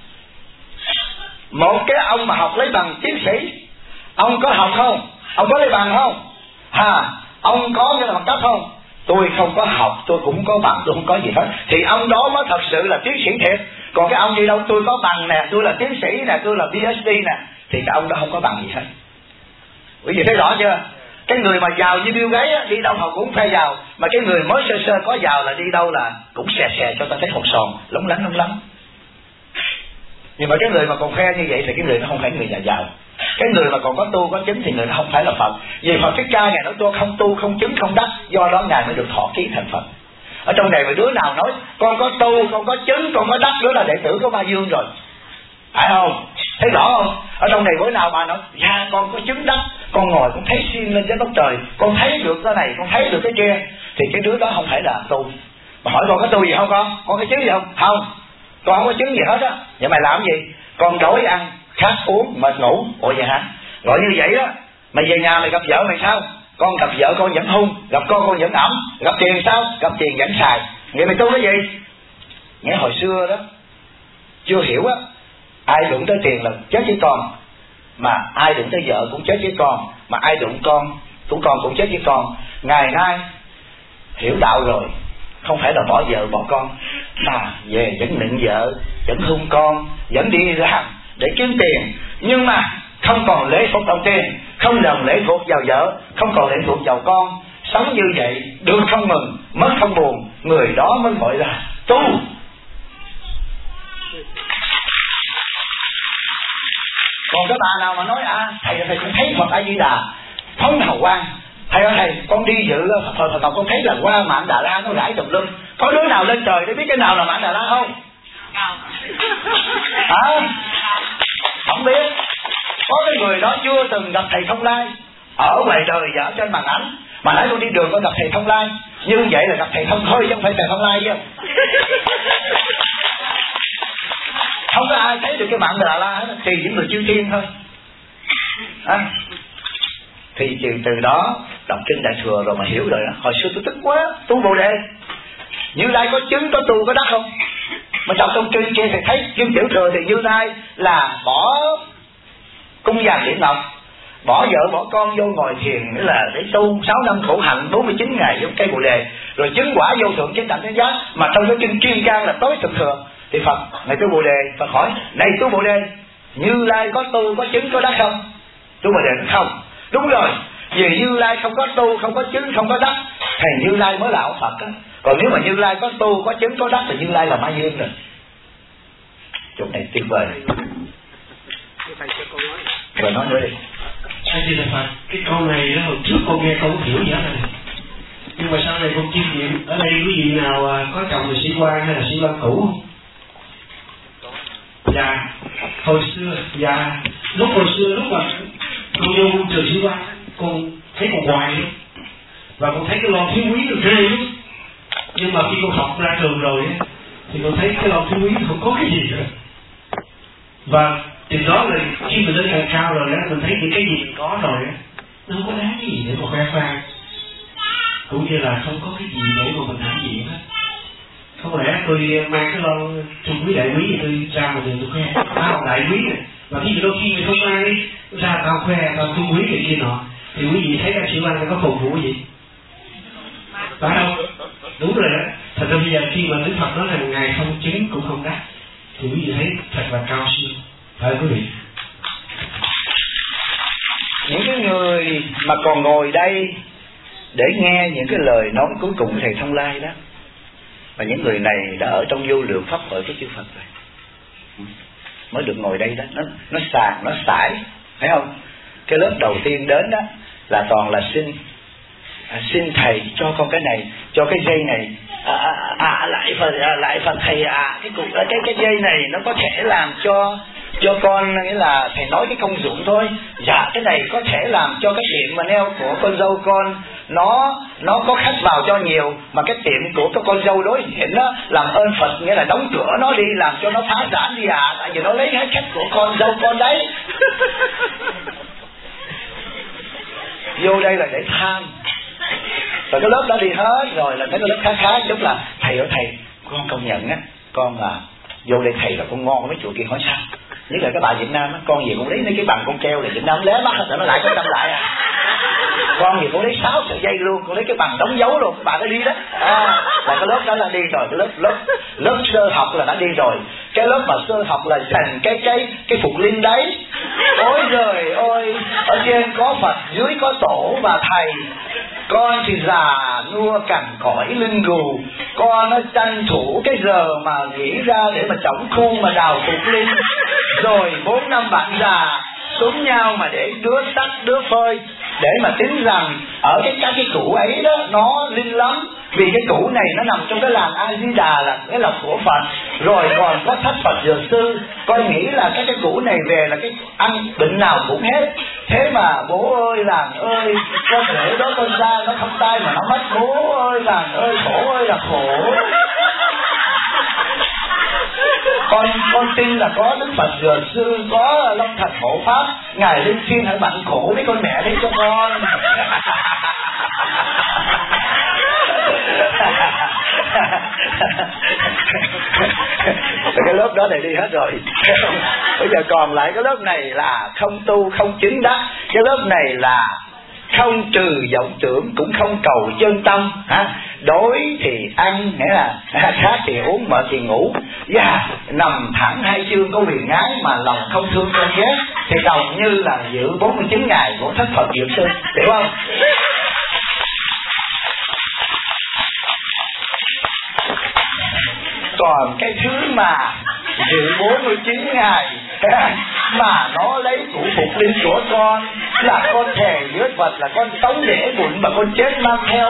một cái ông mà học lấy bằng tiến sĩ, ông có học không? Ông có lấy bằng không? Ông có cái bằng cấp không? Tôi không có học, tôi cũng có bằng, tôi không có gì hết. Thì ông đó mới thật sự là tiến sĩ thiệt. Còn cái ông đi đâu tôi có bằng nè, tôi là tiến sĩ nè, tôi là PhD nè, thì cái ông đó không có bằng gì hết. Quý vị thấy rõ chưa? Cái người mà giàu như Bill Gates đi đâu họ cũng phải giàu. Mà cái người mới sơ có giàu là đi đâu là cũng xè cho ta thấy hột sòn, lóng lánh. Nhưng mà cái người mà còn khoe như vậy thì cái người nó không phải người nhà giàu. Cái người mà còn có tu có chứng thì người nó không phải là Phật. Vì Phật Thích Ca Ngài nói tôi không tu không chứng không đắc, do đó Ngài mới được thọ ký thành Phật. Ở trong này mà đứa nào nói con có tu, con có chứng, con có đắc, đó là đệ tử của Ma Dương rồi, phải không? Thấy rõ không? Ở trong này bữa nào bà nói dạ con có chứng đắc, con ngồi con thấy xuyên lên trên góc trời, con thấy được cái này, con thấy được cái kia, thì cái đứa đó không phải là tu. Mà hỏi con có tu gì không con có chứng gì không? Không, con không có chứng gì hết á. Vậy mày làm gì? Con đói ăn, khát uống, mệt ngủ. Ủa vậy hả? Gọi như vậy đó. Mày về nhà mày gặp vợ mày sao? Con gặp vợ con vẫn hung, gặp con vẫn ẩm. Gặp tiền sao? Gặp tiền vẫn xài. Vậy mày tu cái gì? Nghe hồi xưa đó chưa hiểu á, ai đụng tới tiền là chết với con, mà ai đụng tới vợ cũng chết với con, mà ai đụng con cũng chết với con. Ngày nay hiểu đạo rồi, không phải là bỏ vợ bỏ con, mà về vẫn nịnh vợ, vẫn hung con, vẫn đi làm để kiếm tiền, nhưng mà không còn lệ thuộc vào tiền, không còn lệ thuộc vào vợ, không còn lệ thuộc vào con. Sống như vậy được không mừng, mất không buồn, người đó mới gọi là tu. Còn cái bà nào mà nói thầy cũng thấy Phật A Di Đà phóng hào quang, thầy ơi thầy con đi dự Phật con thấy là hoa Mạn Đà La nó rải tùm lum. Có đứa nào lên trời để biết cái nào là Mạn Đà La không? Không biết. Có cái người đó chưa từng gặp thầy Thông Lai ở ngoài đời và ở trên màn ảnh. Mà nãy con đi đường con gặp thầy Thông Lai, như vậy là gặp thầy Thông thôi chứ không phải thầy Thông Lai chứ. Không có ai thấy được cái Mạn Đà La hết, trừ những người chư thiên thôi. Thì từ đó đọc kinh Đại Thừa rồi mà hiểu rồi đó. Hồi xưa tôi tức quá, tu Bồ Đề, Như Lai có chứng có tu có đắc không? Mà đọc trong kinh kia thì thấy Kim Tiểu Thừa thì Như Lai là bỏ cung vàng điện ngọc, bỏ vợ bỏ con vô ngồi thiền, nghĩa là để tu 6 năm khổ hạnh 49 ngày giống cây Bồ Đề, rồi chứng quả vô thượng chánh đẳng chánh giác. Mà trong cái kinh chuyên can là tối thượng thừa. Thì Phật này tu Bồ Đề, Phật hỏi này tu Bồ Đề, Như Lai có tu có chứng có đắc không? Tu Bồ Đề không. Đúng rồi, vì Như Lai không có tu không có chứng không có đắc, thầy Như Lai mới là ông Phật á. Còn nếu mà Như Lai có tu có chứng có đắc thì Như Lai là Ma Dương rồi. Chỗ này tuyệt vời. Rồi nói nữa đi. A Di Đà Phật, cái câu này đó hồi trước con nghe con không hiểu gì hết rồi, nhưng mà sau này con chiêm nghiệm. Ở đây quý vị nào có chồng là sĩ quan hay là sĩ quan cũ không? Dạ, hồi xưa, dạ, lúc hồi xưa lúc mà con vô môn trường sĩ quan, con thấy con hoài luôn, và con thấy cái lon thiếu quý nó ghê lắm. Nhưng mà khi con học ra trường rồi thì con thấy cái lon thiếu quý không có cái gì nữa. Và từ đó là khi mình lên càng cao rồi đó, mình thấy những cái gì mình có rồi đó, nó không có đáng gì để mà khoe khoang, cũng như là không có cái gì để mà mình hãnh diện hết. Không lẽ tôi mang cái lon trung quý đại quý thì tôi ra một đường tôi khoe tao đại quý này, và khi đôi khi mình không mang đi ra tao khoe tao trung quý này kia nọ, thì quý vị thấy các sĩ quan nó có phục vụ gì phải không? Đúng rồi đó. Thật ra bây giờ khi mà Đức Phật nói là ngài không chứng cũng không đắc thì quý vị thấy thật là cao siêu, phải quý vị. Những cái người mà còn ngồi đây để nghe những cái lời nói cuối cùng của thầy Thông Lai đó, và những người này đã ở trong vô lượng pháp hội của chư Phật rồi, mới được ngồi đây đó. Nó sàng, nó sải, phải không? Cái lớp đầu tiên đến đó là toàn là xin thầy cho con cái này, cho cái dây này, lại phần thầy cái dây này nó có thể làm cho con, nghĩa là thầy nói cái công dụng thôi. Dạ cái này có thể làm cho cái tiệm mà neo của con dâu con nó có khách vào cho nhiều, mà cái tiệm của cái con dâu đối diện đó làm ơn Phật, nghĩa là đóng cửa nó đi, làm cho nó phá sản đi tại vì nó lấy hết khách của con dâu con đấy. Vô đây là để tham. Rồi cái lớp đó đi hết rồi là thấy cái lớp khá chút là thầy ơi thầy, con công nhận á, con là vô đây thầy là con ngon mấy chỗ kia. Hỏi sao? Nhất là cái bà Việt Nam á, con gì cũng lấy mấy cái bằng con treo là Việt Nam lé mắt rồi nó lại có 100 lại con gì cũng lấy 6 sợi dây luôn, con lấy cái bằng đóng dấu luôn, bà đã đi đó. Là cái lớp đó là đi rồi, cái lớp sơ học là đã đi rồi. Cái lớp mà sơ học là dành cái phục linh đấy, Ôi giời ơi, ở trên có Phật, dưới có tổ và thầy. Con thì già nua cằn cõi lưng gù, con nó tranh thủ cái giờ mà nghỉ ra để mà trống khu mà đào phục linh. Rồi 4 năm bạn già xuống nhau mà để đứa tắt đứa phơi, để mà tính rằng ở các cái củ ấy đó nó linh lắm. Vì cái củ này nó nằm trong cái làng A Di Đà, là cái lọc của Phật. Rồi còn có thất Phật Dược Sư, con nghĩ là cái củ này về là cái ăn bệnh nào cũng hết. Thế mà bố ơi làng ơi, con rể đó con ra nó không tay mà nó mất. Bố ơi làng ơi, khổ ơi là khổ. Con tin là có Đức Phật Dược Sư, có Long Thần Hộ Pháp, ngài lên thiên hãy bận khổ với con mẹ đấy cho con. Cái lớp đó này đi hết rồi. Bây giờ còn lại cái lớp này là không tu không chứng đắc. Cái lớp này là không trừ vọng tưởng, cũng không cầu chân tâm. Đói thì ăn, nghĩa là khát thì uống, mệt thì ngủ. Nằm thẳng hai chương có quyền ái mà lòng không thương con ghét, thì đồng như là giữ 49 ngày của thất Phật Dược Sư, hiểu không? Còn cái thứ mà giữ 49 ngày mà nó lấy củ phục linh của con, là con thề với Phật là con tống để bụng mà con chết mang theo.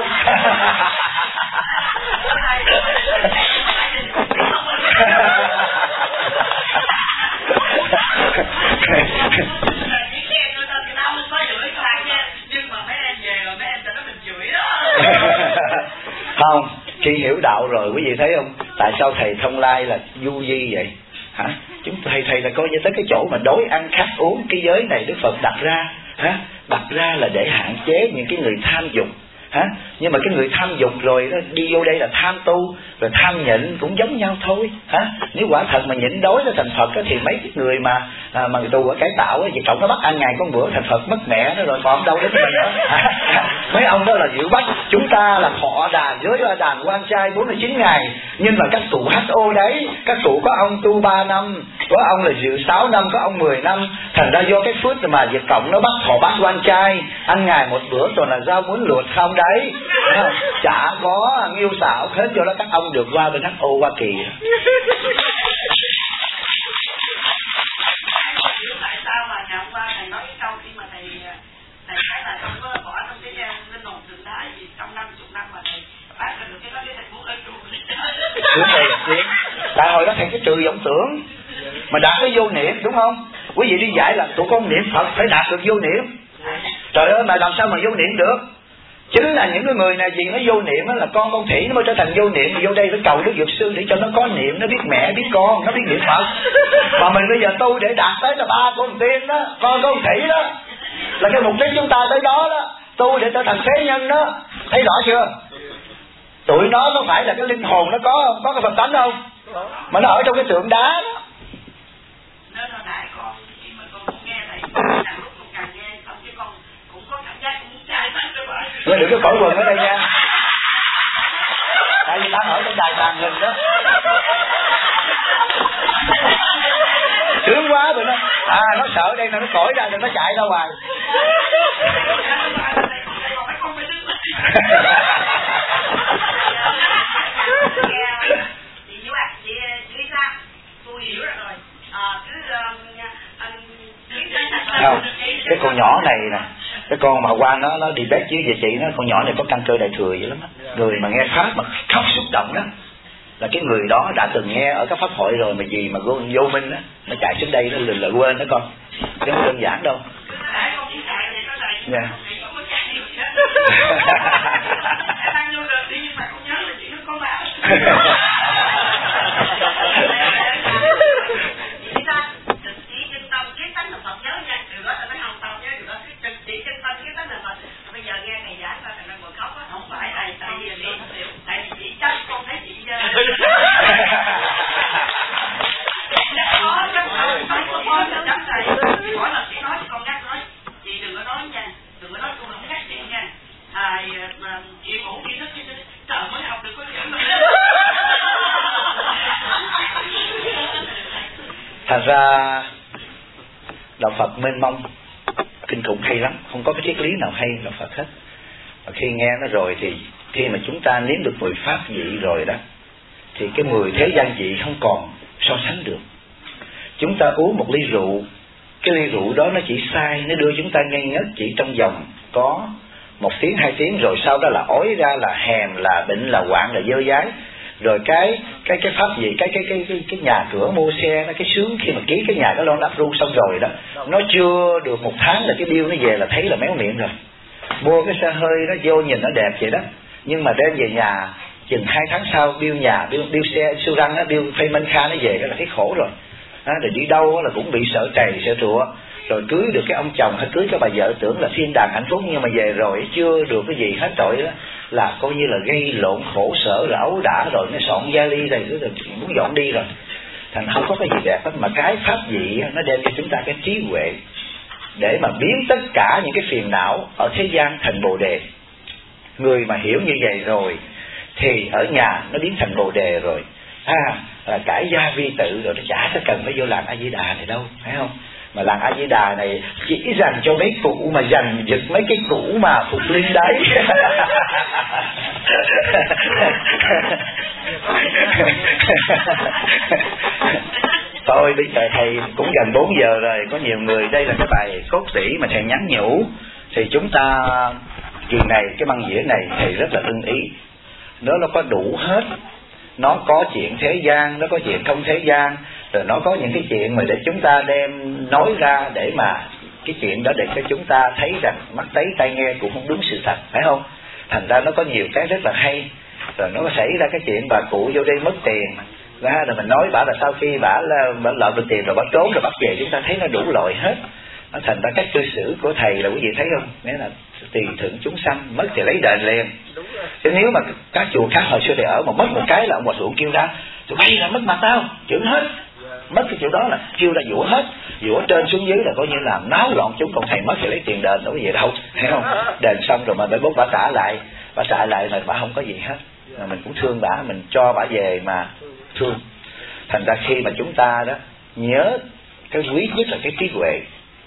Không, khi hiểu đạo rồi quý vị thấy không, tại sao thầy Thông Lai là du di vậy hả? Chúng thầy là coi như tới cái chỗ mà đói ăn khát uống, cái giới này Đức Phật đặt ra đặt ra là để hạn chế những cái người tham dục. Nhưng mà cái người tham dục rồi đó, đi vô đây là tham tu, rồi tham nhịn cũng giống nhau thôi. Nếu quả thật mà nhịn đói nó thành Phật đó, thì mấy cái người mà người tù ở cải tạo ấy, vì cậu nó bắt ăn ngày con bữa thành Phật mất mẹ nó rồi, còn đâu đến mình nữa. Mấy ông đó là dự bắt chúng ta là thọ đàn giới là đàn quan trai 49 ngày. Nhưng mà các cụ HO đấy, các cụ có ông tu 3 năm, có ông là dự 6 năm, có ông 10 năm. Thành ra do cái phước mà Việt Cộng nó bắt thọ bát quan trai, ăn ngày một bữa toàn là rau muống luộc không đấy. Chả có nghiêu xạo hết, do đó các ông được qua bên HO Hoa Kỳ. Tại sao mà ngày hôm qua thầy nói cái câu khi mà thầy nói là không có bỏ trong cái linh hồn tượng đá gì trong 50 năm mà thầy phát ra được cái đó, cái thầy muốn lên chùa. Tại hồi đó thầy cái trừ vọng tưởng mà đạt cái vô niệm, đúng không? Quý vị đi dạy là tụi con niệm Phật phải đạt được vô niệm. Trời ơi, mà làm sao mà vô niệm được? Chính là những cái người này vì nó vô niệm là con thị nó mới trở thành vô niệm, vô đây nó cầu Đức Dược Sư để cho nó có niệm, nó biết mẹ biết con, nó biết niệm Phật. Mà mình bây giờ tu để đạt tới là ba con tiên đó, con thị đó, là cái mục đích chúng ta tới đó đó, tu để trở thành thế nhân đó, thấy rõ chưa? Tụi nó có phải là cái linh hồn nó có cái Phật tánh không? Mà nó ở trong cái tượng đá đó. Nên là đại con khi mà con nghe thầy càng lúc con càng nghe, xong chứ con cũng có cảm giác cũng muốn chạy hết rồi vậy. Ngươi đừng có cởi quần ở đây nha. Tại vì ta ở trong đài tàn hình đó. Sướng quá rồi nó. Nó sợ đây là nó cởi ra rồi nó chạy ra ngoài. Không, cái con nhỏ này nè, cái con mà qua nó debate với về chị nó, con nhỏ này có căn cơ đại thừa vậy lắm á. Người mà nghe pháp mà khóc xúc động đó là cái người đó đã từng nghe ở các pháp hội rồi, mà gì mà vô minh á, nó chạy xuống đây nó là quên đó con, chứ không đơn giản đâu. Thành ra đạo Phật mênh mông kinh khủng hay lắm, không có cái triết lý nào hay đạo Phật hết. Và khi nghe nó rồi thì khi mà chúng ta nếm được 10 pháp vị rồi đó, thì cái 10 thế gian vị không còn so sánh được. Chúng ta uống một ly rượu, cái ly rượu đó nó chỉ sai, nó đưa chúng ta ngây ngất chỉ trong vòng có 1 tiếng 2 tiếng, rồi sau đó là ói ra, là hèm, là bệnh, là hoạn, là dơ dái. Rồi cái pháp gì, cái nhà cửa mua xe nó cái sướng khi mà ký cái nhà cái loan đắp ru xong rồi đó, nó chưa được 1 tháng là cái bill nó về là thấy là méo miệng rồi. Mua cái xe hơi nó vô nhìn nó đẹp vậy đó, nhưng mà đem về nhà chừng 2 tháng sau bill nhà, bill xe siêu răng á, bill payment car nó về cái là thấy khổ rồi. Rồi đi đâu là cũng bị sợ trầy sợ trụa. Rồi cưới được cái ông chồng hay cưới cái bà vợ tưởng là thiên đàng hạnh phúc, nhưng mà về rồi chưa được cái gì hết rồi đó, là coi như là gây lộn khổ sở, là ấu đả rồi, nó soạn vali rồi muốn dọn đi rồi. Thành không có cái gì đẹp hết, mà cái pháp vị nó đem cho chúng ta cái trí huệ để mà biến tất cả những cái phiền não ở thế gian thành Bồ Đề. Người mà hiểu như vậy rồi thì ở nhà nó biến thành Bồ Đề rồi. Là cải gia vi tự rồi, nó chả có cần phải vô làng A Di Đà này đâu, phải không? Mà làng A Di Đà này chỉ dành cho mấy cụ mà giành giật mấy cái củ mà phục linh đấy. Thôi bây giờ thầy cũng gần 4 giờ rồi, có nhiều người, đây là cái bài cốt sĩ mà thầy nhắn nhủ, thì chúng ta kỳ này cái băng dĩa này thầy rất là ưng ý. Nó có đủ hết, nó có chuyện thế gian, nó có chuyện không thế gian, rồi nó có những cái chuyện mà để chúng ta đem nói ra, để mà cái chuyện đó để cho chúng ta thấy rằng mắt thấy tai nghe cũng không đúng sự thật, phải không? Thành ra nó có nhiều cái rất là hay. Rồi nó có xảy ra cái chuyện bà cụ vô đây mất tiền đó, rồi mình nói bả là sau khi bả lợn được tiền rồi bả trốn rồi bắt về, chúng ta thấy nó đủ loại hết. Nó thành ra cách cư xử của thầy là quý vị thấy không, nghĩa là tùy thuận chúng sanh, mất thì lấy đền liền. Chứ nếu mà các chùa khác hồi xưa thầy ở mà mất một cái là ông hòa thượng kêu ra, tụi bay là mất mặt tao, chửi hết. Mất cái chỗ đó là kêu ra dũa hết, dũa trên xuống dưới là coi như là náo loạn chúng. Còn thầy mất thì lấy tiền đền đâu có gì đâu, thấy không? Đền xong rồi mà bữa bốt bả trả lại mà bả không có gì hết. Mà mình cũng thương bả, mình cho bả về mà thương. Thành ra khi mà chúng ta đó nhớ cái quý nhất là cái trí huệ,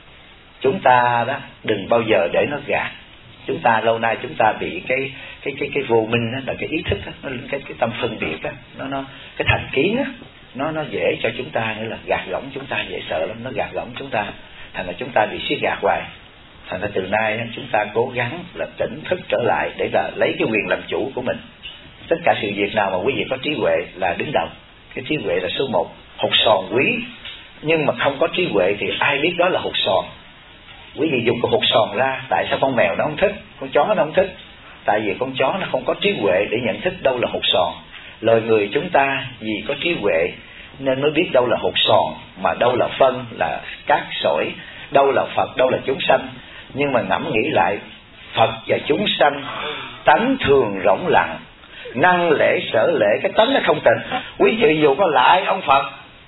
chúng ta đó đừng bao giờ để nó gạt. Chúng ta lâu nay chúng ta bị cái vô minh đó, là cái ý thức đó, cái tâm phân biệt đó, nó cái thành kiến đó, nó dễ cho chúng ta nữa là gạt gỏng chúng ta, dễ sợ lắm, nó gạt gỏng chúng ta, thành ra chúng ta bị siết gạt hoài. Thành ra từ nay chúng ta cố gắng là tỉnh thức trở lại để là lấy cái quyền làm chủ của mình. Tất cả sự việc nào mà quý vị có trí huệ là đứng đầu, cái trí huệ là số 1. Hột sòn quý, nhưng mà không có trí huệ thì ai biết đó là hột sòn. Quý vị dùng cái hột sòn ra, tại sao con mèo nó không thích, con chó nó không thích? Tại vì con chó nó không có trí huệ để nhận thức đâu là hột sòn. Lời người chúng ta vì có trí huệ nên mới biết đâu là hột sòn, mà đâu là phân, là cát sỏi, đâu là Phật, đâu là chúng sanh. Nhưng mà ngẫm nghĩ lại, Phật và chúng sanh tánh thường rỗng lặng, năng lễ sở lễ, cái tánh nó không tịnh. Quý vị dù có lại ông Phật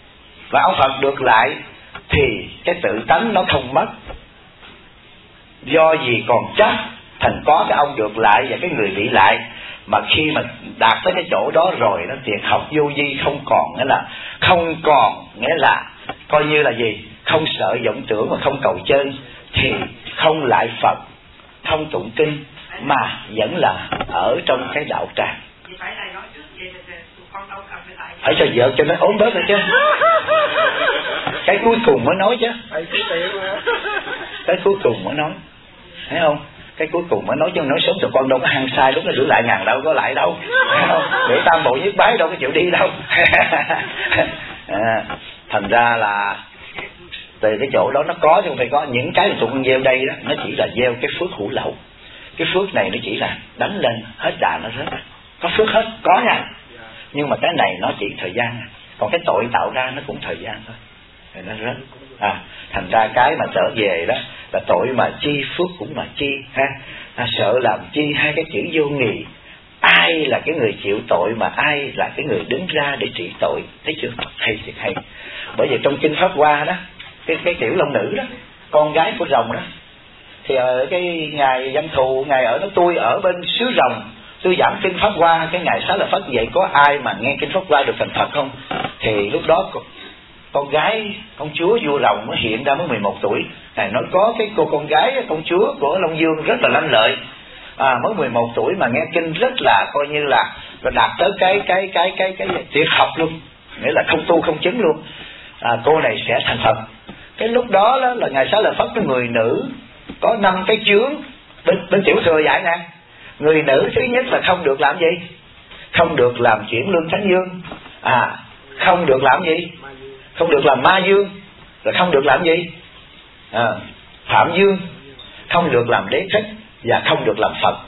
và ông Phật được lại thì cái tự tánh nó không mất. Do gì còn chắc thành có cái ông được lại và cái người bị lại. Mà khi mà đạt tới cái chỗ đó rồi, nó tiền học vô vi không còn, nghĩa là không còn, nghĩa là coi như là gì, không sợ vọng tưởng mà không cầu chân, thì không lại Phật, không tụng kinh, mà vẫn là ở trong cái đạo tràng. Phải cho vợ cho nó ốm bớt rồi chứ. Cái cuối cùng mới nói chứ, cái cuối cùng mới nói, thấy không? Cái cuối cùng mới nói, chứ nói sớm tụi con đâu có hăng sai lúc nó rửa lại ngàn đâu có lại đâu, thấy không? Để tam bộ nhất bái đâu có chịu đi đâu. Thành ra là từ cái chỗ đó nó có, chứ không phải có. Những cái tụi con gieo đây đó, nó chỉ là gieo cái phước hữu lậu. Cái phước này nó chỉ là đánh lên hết đà nó rớt. Có phước hết, có nha. Nhưng mà cái này nó chỉ thời gian, còn cái tội tạo ra nó cũng thời gian thôi, rồi nó rớt. Thành ra cái mà trở về đó là tội mà chi, phước cũng mà chi ha. Sợ làm chi, hai cái chữ vô nghị. Ai là cái người chịu tội mà ai là cái người đứng ra để trị tội, thấy chưa? Hay thiệt hay. Bởi vì trong kinh Pháp Hoa đó, cái tiểu long nữ đó, con gái của rồng đó, thì ở cái ngày Dâm Thù, ngày ở nó tôi ở bên xứ rồng, tôi giảng kinh Pháp Hoa, cái ngày Xá Lợi Phất vậy, có ai mà nghe kinh Pháp Hoa được thành Phật không? Thì lúc đó con gái công chúa vua Rồng mới hiện ra mới 11 tuổi. Ngài nói có cái cô con gái công chúa của Long Dương rất là lanh lợi, mới 11 tuổi mà nghe kinh rất là coi như là đạt tới cái tuyệt học luôn, nghĩa là không tu không chứng luôn. Cô này sẽ thành Phật. Cái lúc đó là ngài Xá Lợi Phất cái người nữ có 5 cái chướng bên Tiểu Thừa dạy nè. Người nữ thứ nhất là không được làm gì? Không được làm chuyển lương thánh dương, không được làm gì? Không được làm ma dương, rồi không được làm gì? Phạm dương, không được làm đế thích, và không được làm Phật.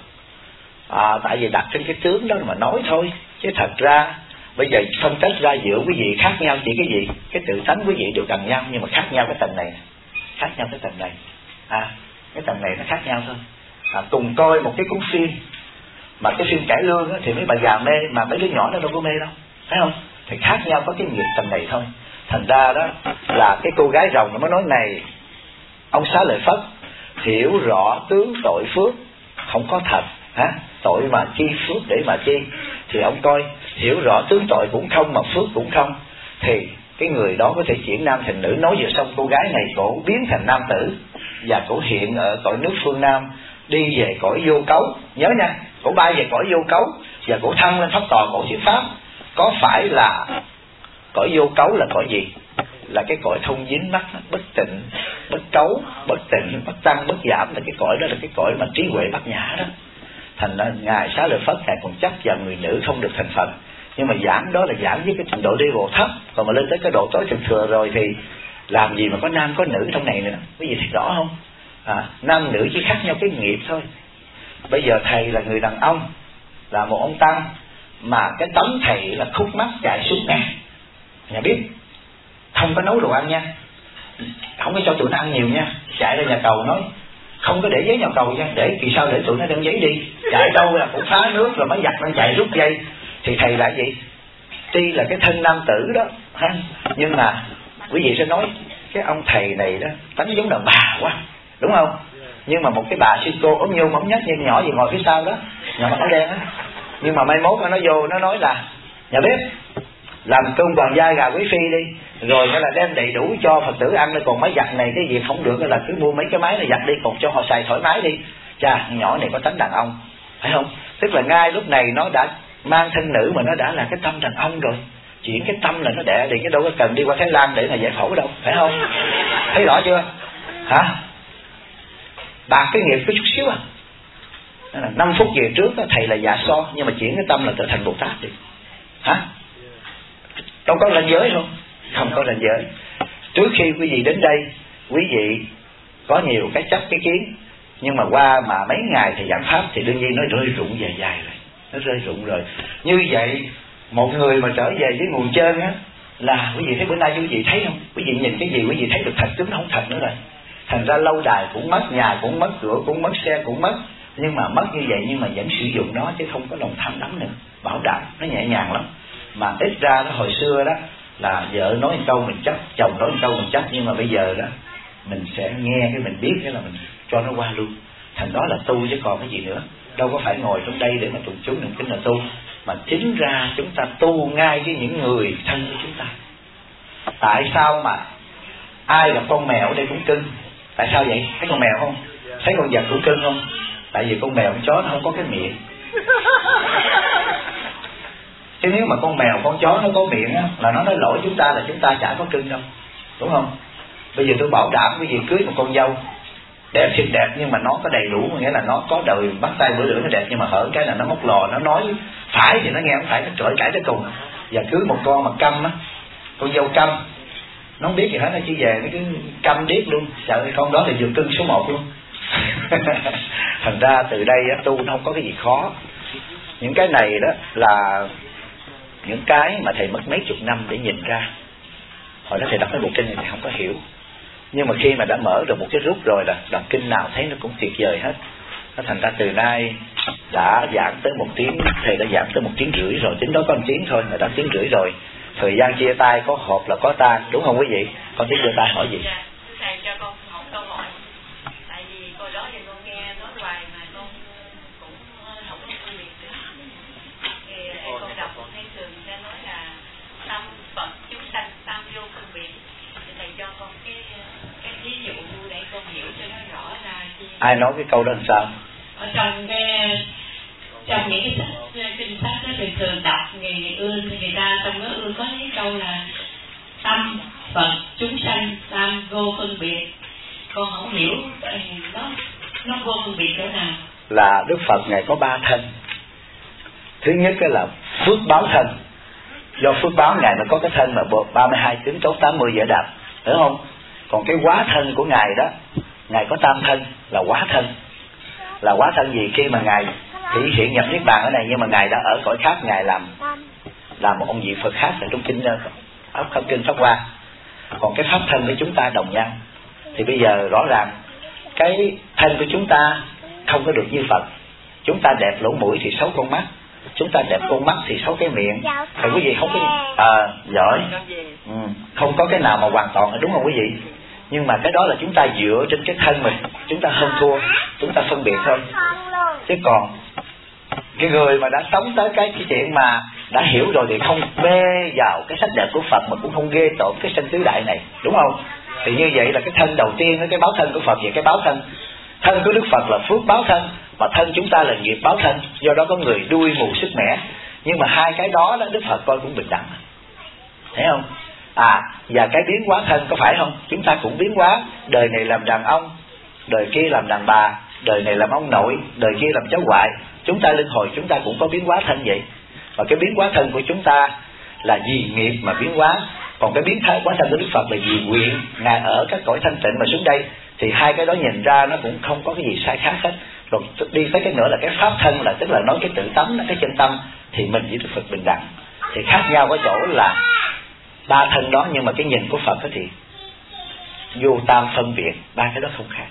Tại vì đặt trên cái tướng đó mà nói thôi, chứ thật ra bây giờ phân tích ra giữa quý vị khác nhau chỉ cái gì? Cái tự tánh quý vị đều gần nhau, nhưng mà khác nhau cái tầng này, khác nhau cái tầng này. Cái tầng này nó khác nhau thôi. Cùng coi một cái cuốn phim, mà cái phim cải lương thì mấy bà già mê, mà mấy đứa nhỏ nó đâu có mê đâu, thấy không? Thì khác nhau có cái nghiệp tầng này thôi. Thành ra đó là cái cô gái Rồng nó mới nói này, ông Xá Lợi Phất hiểu rõ tướng tội phước không có thật, tội mà chi phước để mà chi. Thì ông coi hiểu rõ tướng tội cũng không mà phước cũng không, thì cái người đó có thể chuyển nam thành nữ. Nói vừa xong cô gái này cổ biến thành nam tử, và cổ hiện ở cõi nước phương Nam, đi về cõi vô cấu. Nhớ nha, cổ bay về cõi vô cấu, và cổ thăng lên pháp tòa cổ thuyết pháp. Có phải là cõi vô cấu là cõi gì? Là cái cõi không dính mắc, bất tịnh, bất cấu, bất tịnh, bất tăng, bất giảm. Là cái cõi đó là cái cõi mà trí huệ bát nhã đó. Thành ra ngài Xá Lợi Phất ngài còn chấp vào người nữ không được thành Phật. Nhưng mà giảng đó là giảng với cái trình độ level thấp, còn mà lên tới cái độ tối thượng thừa rồi thì làm gì mà có nam có nữ trong này nữa. Quý vị thấy rõ không? Nam nữ chỉ khác nhau cái nghiệp thôi. Bây giờ thầy là người đàn ông, là một ông tăng, mà cái tấm thầy là khúc mắt chạy xuống nè, nhà biết không có nấu đồ ăn nha, không có cho tụi nó ăn nhiều nha. Chạy ra nhà cầu nói không có để giấy nhà cầu nha, để kỳ sau để tụi nó đem giấy đi. Chạy đâu là cũng phá nước rồi mới giặt nó chạy rút dây. Thì thầy là gì? Tuy là cái thân nam tử đó nhưng mà quý vị sẽ nói cái ông thầy này đó tánh giống đàn bà quá, đúng không? Nhưng mà một cái bà sư cô ốm nhung ốm nhất như nhỏ gì ngồi phía sau đó, nhỏ mắt áo đen á. Nhưng mà mai mốt nó vô nó nói là nhà bếp làm cơm hoàng gia gà quý phi đi, rồi nó là đem đầy đủ cho Phật tử ăn. Còn máy giặt này cái gì không được là cứ mua mấy cái máy này giặt đi, còn cho họ xài thoải mái đi. Chà, nhỏ này có tánh đàn ông, phải không? Tức là ngay lúc này nó đã mang thân nữ mà nó đã là cái tâm đàn ông rồi. Chuyển cái tâm là nó đẻ đi, cái đâu có cần đi qua Thái Lan để mà giải phẫu đâu, phải không? Thấy rõ chưa? Bạc cái nghiệp có chút xíu 5 phút về trước thầy là Dạ So, nhưng mà chuyển cái tâm là trở thành Bồ Tát đi. Đâu có ranh giới không? Không có ranh giới. Trước khi quý vị đến đây, quý vị có nhiều cái chấp cái kiến, nhưng mà qua mà mấy ngày thầy giảng pháp thì đương nhiên nó rơi rụng dài dài rồi, nó rơi rụng rồi. Như vậy một người mà trở về với nguồn trên á, là quý vị thấy bữa nay quý vị thấy không? Quý vị nhìn cái gì quý vị thấy được thật chứ nó không thật nữa rồi. Thành ra lâu đài cũng mất, nhà cũng mất, cửa cũng mất, xe cũng mất. Nhưng mà mất như vậy nhưng mà vẫn sử dụng nó, chứ không có lòng tham đắm nữa. Bảo đảm, nó nhẹ nhàng lắm. Mà ít ra đó hồi xưa đó là vợ nói một câu mình chấp, chồng nói một câu mình chấp. Nhưng mà bây giờ đó mình sẽ nghe cái mình biết cái là mình cho nó qua luôn. Thành đó là tu chứ còn cái gì nữa. Đâu có phải ngồi trong đây để mà tụng chú niệm kinh là tu, mà chính ra chúng ta tu ngay với những người thân của chúng ta. Tại sao mà ai gặp con mèo ở đây cũng cưng? Tại sao vậy? Thấy con mèo không? Thấy con vật cũng cưng không? Tại vì con mèo con chó nó không có cái miệng. Chứ nếu mà con mèo con chó nó có miệng á, là nó nói lỗi chúng ta là chúng ta chả có cưng đâu, đúng không? Bây giờ tôi bảo đảm quý vị cưới một con dâu đẹp xinh đẹp, nhưng mà nó có đầy đủ, nghĩa là nó có đời bắt tay bữa lưỡi nó đẹp, nhưng mà hở cái là nó móc lò, nó nói phải thì nó nghe không phải, nó trỗi cãi tới cùng. Và cưới một con mà câm á, con dâu câm, nó không biết gì hết, nó chỉ về nó cứ câm điếc luôn. Trời ơi, con đó là vừa cưng số 1 luôn. Thành ra từ đây á, tu nó không có cái gì khó. Những cái này đó là những cái mà thầy mất mấy chục năm để nhìn ra. Hồi đó thầy đọc cái bộ kinh này thầy không có hiểu, nhưng mà khi mà đã mở được một cái rút rồi là đọc kinh nào thấy nó cũng tuyệt vời hết. Nó thành ra từ nay đã giảng tới 1 tiếng, thầy đã giảng tới 1 tiếng rưỡi rồi, tính đó có 1 tiếng thôi mà đã 1 tiếng rưỡi rồi. Thời gian chia tay có họp là có tan, đúng không quý vị? Con tiếng chia tay hỏi gì? Thầy cho con một câu hỏi. Tại vì hồi đó thì con nghe nói hoài mà con cũng không có phân biệt được. Thì con đọc một cái trường ra nói là tam Phật chúng sanh tam vô phân biệt. Ai nói cái câu đó làm sao? Ở trong những cái sách kinh sách đó, thường đọc người ương thì người ta trong đó ương có những câu là tâm Phật chúng sanh tam vô phân biệt. Con không hiểu nó vô phân biệt chỗ nào. Là Đức Phật Ngài có 3 thân. Thứ nhất là phước báo thân. Do phước báo Ngài mới có cái thân mà 32 tướng tốt 80 dễ đạt, hiểu không? Còn cái hóa thân của Ngài đó, Ngài có tam thân là hóa thân. Là hóa thân gì? Khi mà Ngài thể hiện nhập niết bàn ở này, nhưng mà Ngài đã ở cõi khác, Ngài làm một ông vị Phật khác ở trong kinh kinh Pháp Hoa. Còn cái pháp thân của chúng ta đồng nhân. Thì bây giờ rõ ràng cái thân của chúng ta không có được như Phật. Chúng ta đẹp lỗ mũi thì xấu con mắt, chúng ta đẹp con mắt thì xấu cái miệng. Thì quý vị không có giỏi, không có cái nào mà hoàn toàn, đúng không quý vị? Nhưng mà cái đó là chúng ta dựa trên cái thân mình, chúng ta hơn thua, chúng ta phân biệt thôi. Chứ còn cái người mà đã sống tới cái chuyện mà đã hiểu rồi thì không mê vào cái sắc đẹp của Phật, mà cũng không ghê tởm cái sanh tứ đại này, đúng không? Thì như vậy là cái thân đầu tiên, cái báo thân của Phật. Và cái báo thân của Đức Phật là phước báo thân, mà thân chúng ta là nghiệp báo thân. Do đó có người đuôi mù sức mẻ. Nhưng mà hai cái đó Đức Phật coi cũng bình đẳng, thấy không? Và cái biến hóa thân có phải không? Chúng ta cũng biến hóa. Đời này làm đàn ông, đời kia làm đàn bà, đời này làm ông nội, đời kia làm cháu ngoại. Chúng ta luân hồi, chúng ta cũng có biến hóa thân vậy. Và cái biến hóa thân của chúng ta là vì nghiệp mà biến hóa. Còn cái biến hóa thân của Đức Phật là vì nguyện Ngài ở các cõi thanh tịnh mà xuống đây. Thì hai cái đó nhìn ra nó cũng không có cái gì sai khác hết. Rồi đi tới cái nữa là cái pháp thân, là tức là nói cái tự tánh, cái chân tâm. Thì mình với Đức Phật bình đẳng. Thì khác nhau ở chỗ là 3 thân đó, nhưng mà cái nhìn của Phật thì vô tam phân biệt. 3 cái đó không khác.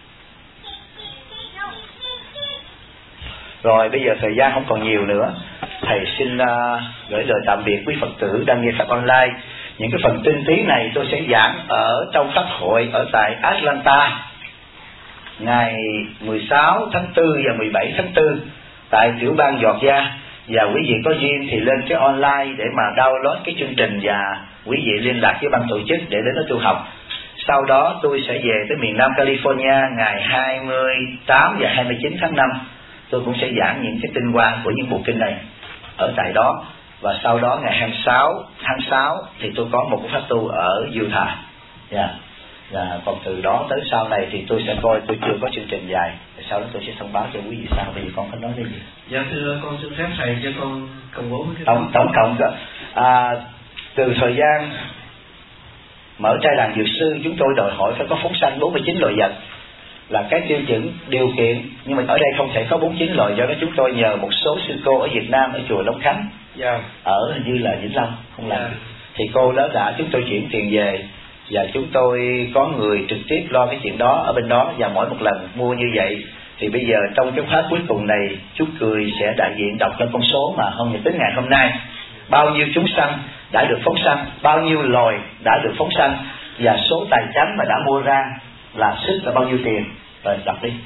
Rồi bây giờ thời gian không còn nhiều nữa, thầy xin gửi lời tạm biệt quý Phật tử đang nghe Pháp online. Những cái phần tinh túy này tôi sẽ giảng ở trong Pháp hội ở tại Atlanta ngày 16 tháng 4 và 17 tháng 4 tại tiểu bang Georgia. Và quý vị có duyên thì lên cái online để mà download cái chương trình, và quý vị liên lạc với ban tổ chức để đến đó tu học. Sau đó tôi sẽ về tới miền Nam California ngày 28 và 29 tháng 5. Tôi cũng sẽ giảng những cái tinh hoa của những bộ kinh này ở tại đó. Và sau đó ngày 26 tháng 6 thì tôi có một cái pháp tu ở Utah. Và còn từ đó tới sau này thì tôi sẽ coi, tôi chưa có chương trình dài. Sau đó tôi sẽ thông báo cho quý vị sau. Bây giờ con có nói cái gì? Dạ thưa con xin phép thầy cho con công bố cái tổng cộng từ thời gian mở trai đàn dược sư, chúng tôi đòi hỏi phải có phóng sanh 49 loài vật là cái tiêu chuẩn điều kiện. Nhưng mà ở đây không thể có 49 loài, do đó chúng tôi nhờ một số sư cô ở Việt Nam, ở chùa Long Khánh, ở hình như là Vĩnh Long, không làm. Thì cô đó đã chúng tôi chuyển tiền về, và chúng tôi có người trực tiếp lo cái chuyện đó ở bên đó. Và mỗi một lần mua như vậy thì bây giờ trong cái khóa cuối cùng này, chú Cười sẽ đại diện đọc lên con số mà hôm nay đến ngày hôm nay, bao nhiêu chúng sanh đã được phóng sanh, bao nhiêu loài đã được phóng sanh, và số tài chánh mà đã mua ra là sức là bao nhiêu tiền. Rồi đọc đi.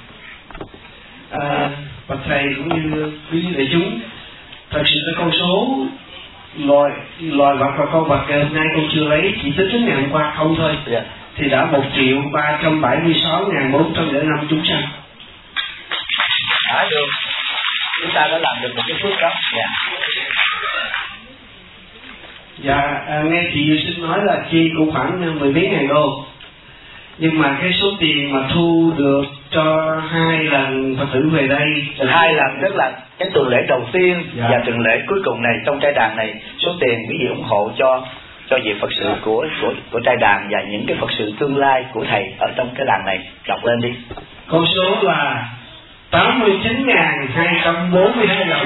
Bạch thầy cũng như quý đại chúng, thật sự cái con số loài vật và con vật hôm nay con chưa lấy, chỉ tính đến ngày hôm qua không thôi, thì đã 1.376.405 chúng sanh. Được, chúng ta đã làm được một cái phước đó. Nghe chị Duy Sinh nói là chi cũng khoảng 10 mấy ngàn đô. Nhưng mà cái số tiền mà thu được cho 2 lần Phật tử về đây, 2 lần tức là cái tuần lễ đầu tiên và tuần lễ cuối cùng này trong trai đàn này, số tiền quý vị ủng hộ cho việc Phật sự của trai đàn và những cái Phật sự tương lai của thầy ở trong cái đàn này. Đọc lên đi. Con số là 89.242 đồng.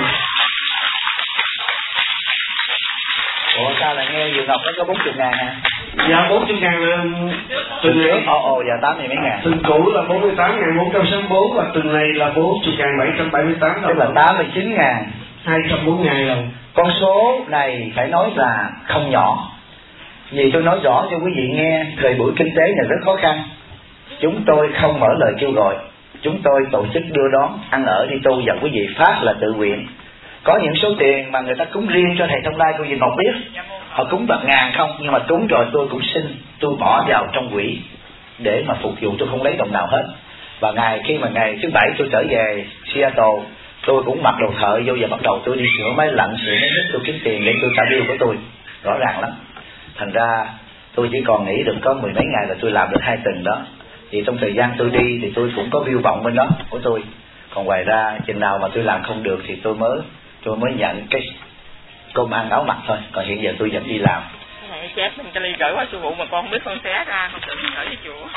Ủa sao lại nghe Dường Ngọc nó có 40.000 hả? Dạ 40.000 tuần này. Dạ 80 mấy ngàn. Tuần cũ là 48.464 và tuần này là 40.778 đồng. Tức là 89.242 đồng. Con số này phải nói là không nhỏ. Vì tôi nói rõ cho quý vị nghe, thời buổi kinh tế này rất khó khăn. Chúng tôi không mở lời kêu gọi, chúng tôi tổ chức đưa đón, ăn ở đi tu, và quý vị phát là tự nguyện. Có những số tiền mà người ta cúng riêng cho thầy Thông Lai, cô Dì Ngọc biết, họ cúng bạc ngàn không, nhưng mà cúng rồi tôi cũng xin, tôi bỏ vào trong quỹ để mà phục vụ, tôi không lấy đồng nào hết. Và khi mà ngày thứ Bảy tôi trở về Seattle, tôi cũng mặc đồ thợ vô và bắt đầu tôi đi sửa máy lạnh, sửa máy hít, tôi kiếm tiền để tôi trả bill của tôi, rõ ràng lắm. Thành ra tôi chỉ còn nghĩ được có mười mấy ngày là tôi làm được 2 tuần đó. Thì trong thời gian tôi đi thì tôi cũng có bill vọng bên đó của tôi. Còn ngoài ra chừng nào mà tôi làm không được thì tôi mới nhận cái cơm ăn áo mặc thôi. Còn hiện giờ tôi vẫn đi làm. Cái này chép mình cho Ly gửi qua sư phụ mà con không biết con xé ra, con tự gửi cho chùa.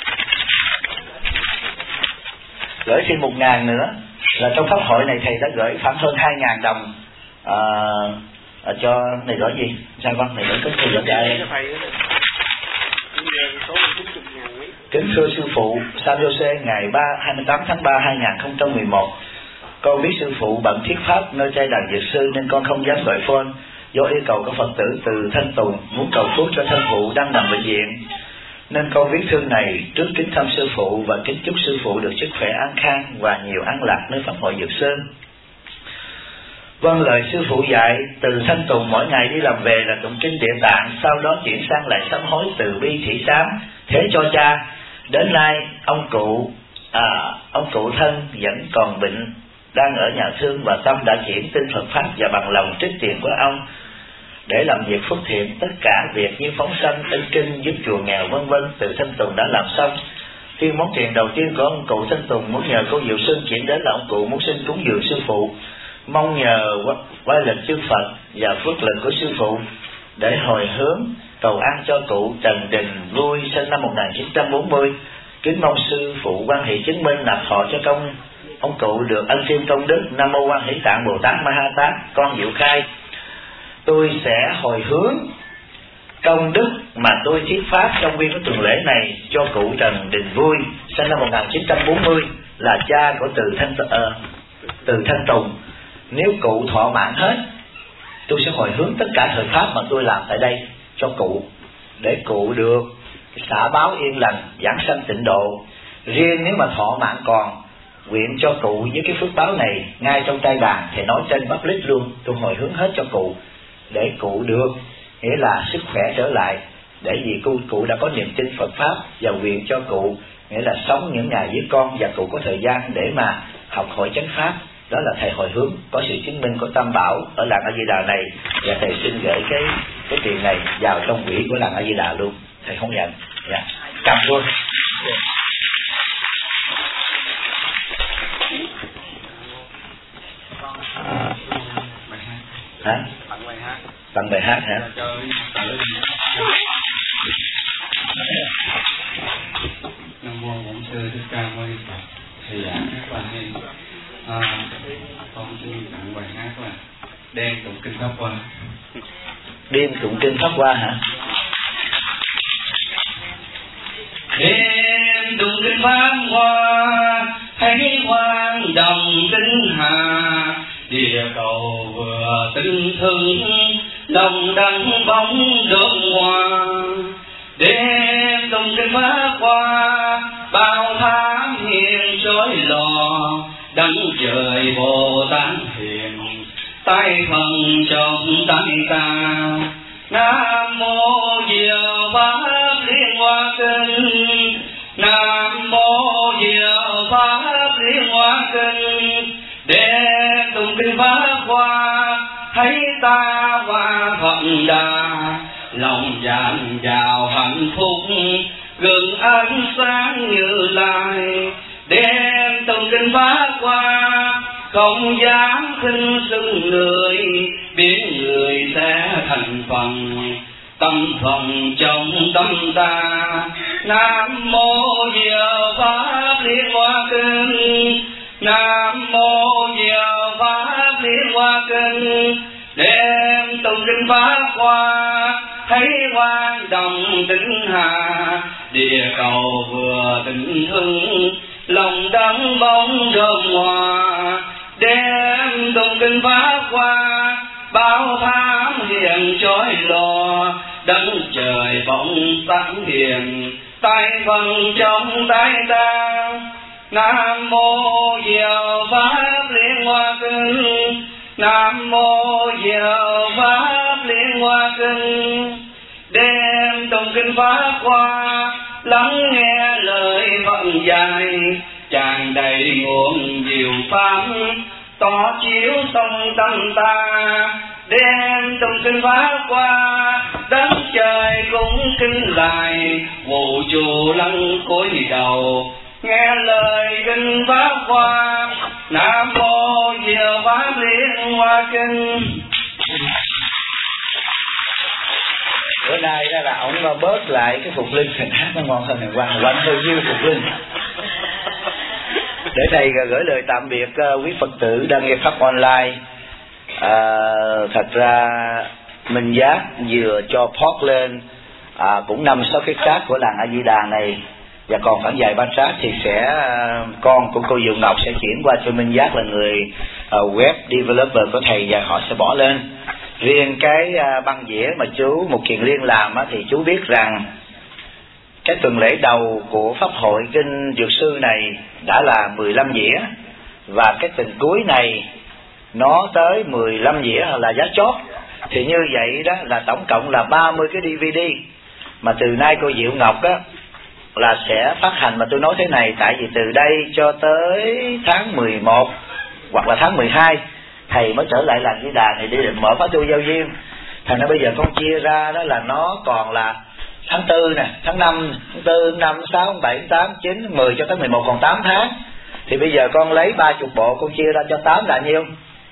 Gửi thêm 1.000 nữa là trong pháp hội này thầy đã gửi khoảng hơn 2.000 đồng cho này gửi gì? Sao con này gửi có thư gửi cho kính thưa sư phụ San Jose, ngày 28 tháng 3 2011, con biết sư phụ bận thuyết pháp nơi trai đàn Dược Sư nên con không dám gọi phone. Do yêu cầu của Phật tử từ Thanh Tùng muốn cầu phúc cho thân phụ đang nằm bệnh viện, nên con viết thư này trước kính thăm sư phụ và kính chúc sư phụ được sức khỏe an khang và nhiều an lạc nơi pháp hội Dược Sơn. Vâng lời sư phụ dạy, từ Thanh Tùng mỗi ngày đi làm về là tụng kinh Địa Tạng, sau đó chuyển sang lại sám hối từ bi thị sám thế cho cha. Đến nay ông cụ thân vẫn còn bệnh, đang ở nhà thương và tâm đã chuyển tin Phật pháp và bằng lòng trích tiền của ông để làm việc phước thiện. Tất cả việc như phóng sanh, in kinh, giúp chùa nghèo vân vân từ Thanh Tùng đã làm xong. Tuyên món tiền đầu tiên của ông cụ Thanh Tùng muốn nhờ cô Diệu Sơn chuyển đến là ông cụ muốn xin cúng dường sư phụ, mong nhờ quay lực chư Phật và phước lực của sư phụ để hồi hướng cầu an cho cụ Trần Đình Vui sinh năm 1940. Kính mong sư phụ quan hệ chứng minh nạp thọ cho công ông cụ được ân thêm công đức. Nam mô Quan Hỷ Tạng Bồ Tát Ma Ha Tát. Con Diệu Khai, tôi sẽ hồi hướng công đức mà tôi thuyết pháp trong nguyên cái tuần lễ này cho cụ Trần Đình Vui sinh năm 1940 là cha của từ Thanh Tùng. Nếu cụ thọ mạng hết, tôi sẽ hồi hướng tất cả thời pháp mà tôi làm tại đây cho cụ, để cụ được xả báo yên lành, giảng sanh tịnh độ. Riêng nếu mà thọ mạng còn, nguyện cho cụ với cái phước báo này ngay trong trai đàn, thì nói trên public luôn, tôi hồi hướng hết cho cụ để cụ được, nghĩa là sức khỏe trở lại, để vì cụ đã có niềm tin Phật pháp, và nguyện cho cụ nghĩa là sống những ngày với con và cụ có thời gian để mà học hỏi chánh pháp. Đó là thầy hồi hướng, có sự chứng minh của Tam Bảo ở làng A Di Đà này, và thầy xin gửi cái tiền này vào trong quỹ của làng A Di Đà luôn. Thầy không nhận. Dạ. Cảm ơn. Hả? Tặng bài hát hả? Nam mô Bổn Sư Thích Ca Mâu Ni Phật. Thầy giảng các bài hay. Con xin tặng bài hát là Đêm tụng kinh Pháp Hoa. Đêm tụng kinh Pháp Hoa hả? Đêm tụng kinh Pháp Hoa, thấy quang đồng tinh hà, địa cầu vừa tinh thương, lòng đắng bóng đơm hoa. Đêm tụng kinh Pháp Hoa, bao thám hiền chói lò, đấng trời Bồ Tát hiền, tay phần trong tay ta. Nam mô Diệu Pháp Liên Hoa Kinh, Nam mô Diệu Pháp Liên Hoa Kinh. Để tụng kinh Pháp Hoa, thấy ta hoa Phật Đà, lòng dạt dào hạnh phúc, gần ánh sáng Như Lai. Đem tụng kinh Pháp Hoa, không dám khinh sưng người, biến người sẽ thành phần, tâm phần trong tâm ta. Nam mô Diệu Pháp Liên Hoa Kinh, Nam mô Diệu Pháp Liên Hoa Kinh. Đem tụng kinh Pháp Hoa, thấy quang đồng tinh hà, địa cầu vừa tĩnh hưng, lòng đắng bóng đơm hoa. Đem tụng kinh Pháp Hoa, bao thám hiền chói lò, đấng trời bóng sáng hiền, tay phần trong tay ta. Nam mô Diệu Pháp Liên Hoa Kinh, Nam mô Diệu Pháp Liên Hoa Kinh. Đem tụng kinh Pháp Hoa, lắng nghe lời vận dạy, tràn đầy nguồn diệu pháp tỏ chiếu sông tâm ta, đem tụng kinh pháp qua đất trời cũng kinh lại, vũ trụ lắng cúi đầu nghe lời kinh pháp qua. Nam mô Diệu Pháp Liên Hoa Kinh. Bữa nay đó là ông bớt lại cái phục linh, thầy hát nó ngon hơn này, quanh hơi dư phục linh. Để thầy gửi lời tạm biệt quý Phật tử đang nghe pháp online. Thật ra Minh Giác vừa cho post lên cũng 5-6 cái chat của làng A Di Đà này, và còn khoảng vài ba chat thì sẽ con của cô Diệu Ngọc sẽ chuyển qua cho Minh Giác là người web developer của thầy, và họ sẽ bỏ lên. Riêng cái băng dĩa mà chú Mục Kiền Liên làm thì chú biết rằng cái tuần lễ đầu của Pháp hội Kinh Dược Sư này đã là 15 dĩa, và cái tuần cuối này nó tới 15 dĩa là giá chót. Thì như vậy đó là tổng cộng là 30 cái DVD, mà từ nay cô Diệu Ngọc đó là sẽ phát hành. Mà tôi nói thế này tại vì từ đây cho tới tháng 11 hoặc là tháng 12 thầy mới trở lại làng Di Đà thì đi định mở khóa tu giao duyên. Thành ra bây giờ con chia ra đó là nó còn là tháng 4 nè, tháng 5, tháng 4, 5, 6, 7, 8, 9, 10 cho tới 11 còn 8 tháng. Thì bây giờ con lấy 30 bộ con chia ra cho 8 là nhiêu?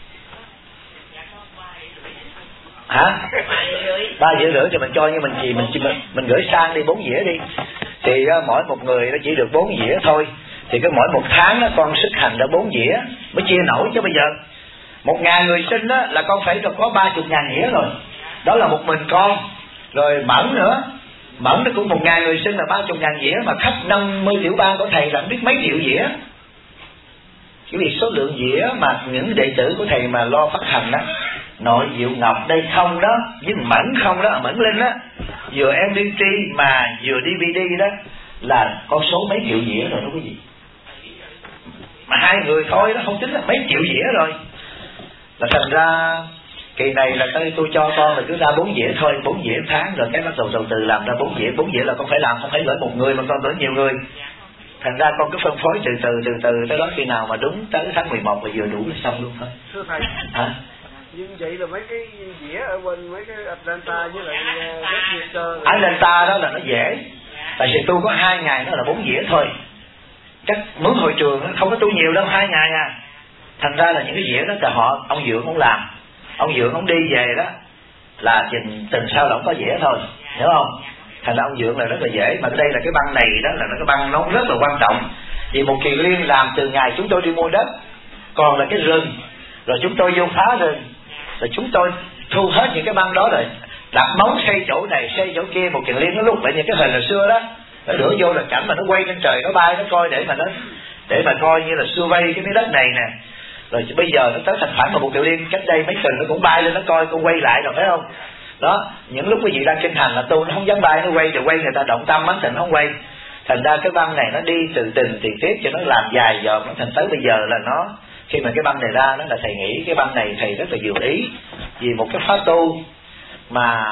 Hả? 3,5 dĩa thì mình cho như mình gửi sang đi 4 dĩa đi. Thì mỗi một người nó chỉ được 4 dĩa thôi. Thì cái mỗi một tháng đó con xuất hành ra 4 dĩa mới chia nổi. Chứ bây giờ 1.000 người sinh đó là con phải được có 30.000 dĩa rồi. Đó là một mình con. Rồi Mẫn nữa, Mẫn nó cũng 1.000 người sinh là 30.000 dĩa, mà khắp 50 tiểu bang của thầy là biết mấy triệu dĩa. Cái việc số lượng dĩa mà những đệ tử của thầy mà lo phát hành đó, nội Diệu Ngọc đây không đó, với Mẫn không đó, Mẫn Linh đó, vừa MP3 mà vừa DVD đó là con số mấy triệu dĩa rồi đó quý vị. Mà hai người thôi đó không tính là mấy triệu dĩa rồi. Là thành ra kỳ này là tôi cho con là cứ ra 4 dĩa thôi, 4 dĩa tháng, rồi cái bắt đầu từ từ làm ra 4 dĩa là con phải làm, không phải gửi một người mà con gửi nhiều người. Thành ra con cứ phân phối từ từ tới đó, khi nào mà đúng tới tháng 11 là vừa đủ là xong luôn thôi. Thưa thầy, hả? như vậy là mấy cái dĩa ở bên mấy cái Atlanta với lại Westminster. Atlanta đó là nó dễ, tại vì tu có 2 ngày nó là 4 dĩa thôi. Chắc mướn hội trường nó không có tu nhiều đâu, 2 ngày à. Thành ra là những cái dĩa đó là ông Dượng không làm, ông Dượng ông đi về đó là tuần sau là ông có dĩa thôi, hiểu không? Thành ra ông Dượng là rất là dễ. Mà đây là cái băng này đó là cái băng nó rất là quan trọng. Vì một Kiền Liên làm từ ngày chúng tôi đi mua đất, còn là cái rừng, rồi chúng tôi vô phá rừng, rồi chúng tôi thu hết những cái băng đó rồi đặt móng xây chỗ này xây chỗ kia. Một Kiền Liên nó lúc lại những cái hình hồi xưa đó, nó đổ vô là cảnh mà nó quay trên trời, nó bay, nó coi để mà coi như là survey cái miếng đất này nè. Rồi bây giờ nó tới thành phản mà một Kiều Liên cách đây mấy tuần nó cũng bay lên nó coi, con quay lại rồi phải không? Đó, những lúc quý vị đang kinh hành là tu nó không dám bay, nó quay, rồi quay người ta động tâm mắt thành nó không quay. Thành ra cái băng này nó đi từ tình tiền tiếp cho nó làm dài dòng, nó thành tới bây giờ là nó, khi mà cái băng này ra đó là thầy nghĩ cái băng này thầy rất là vừa ý. Vì một cái khóa tu mà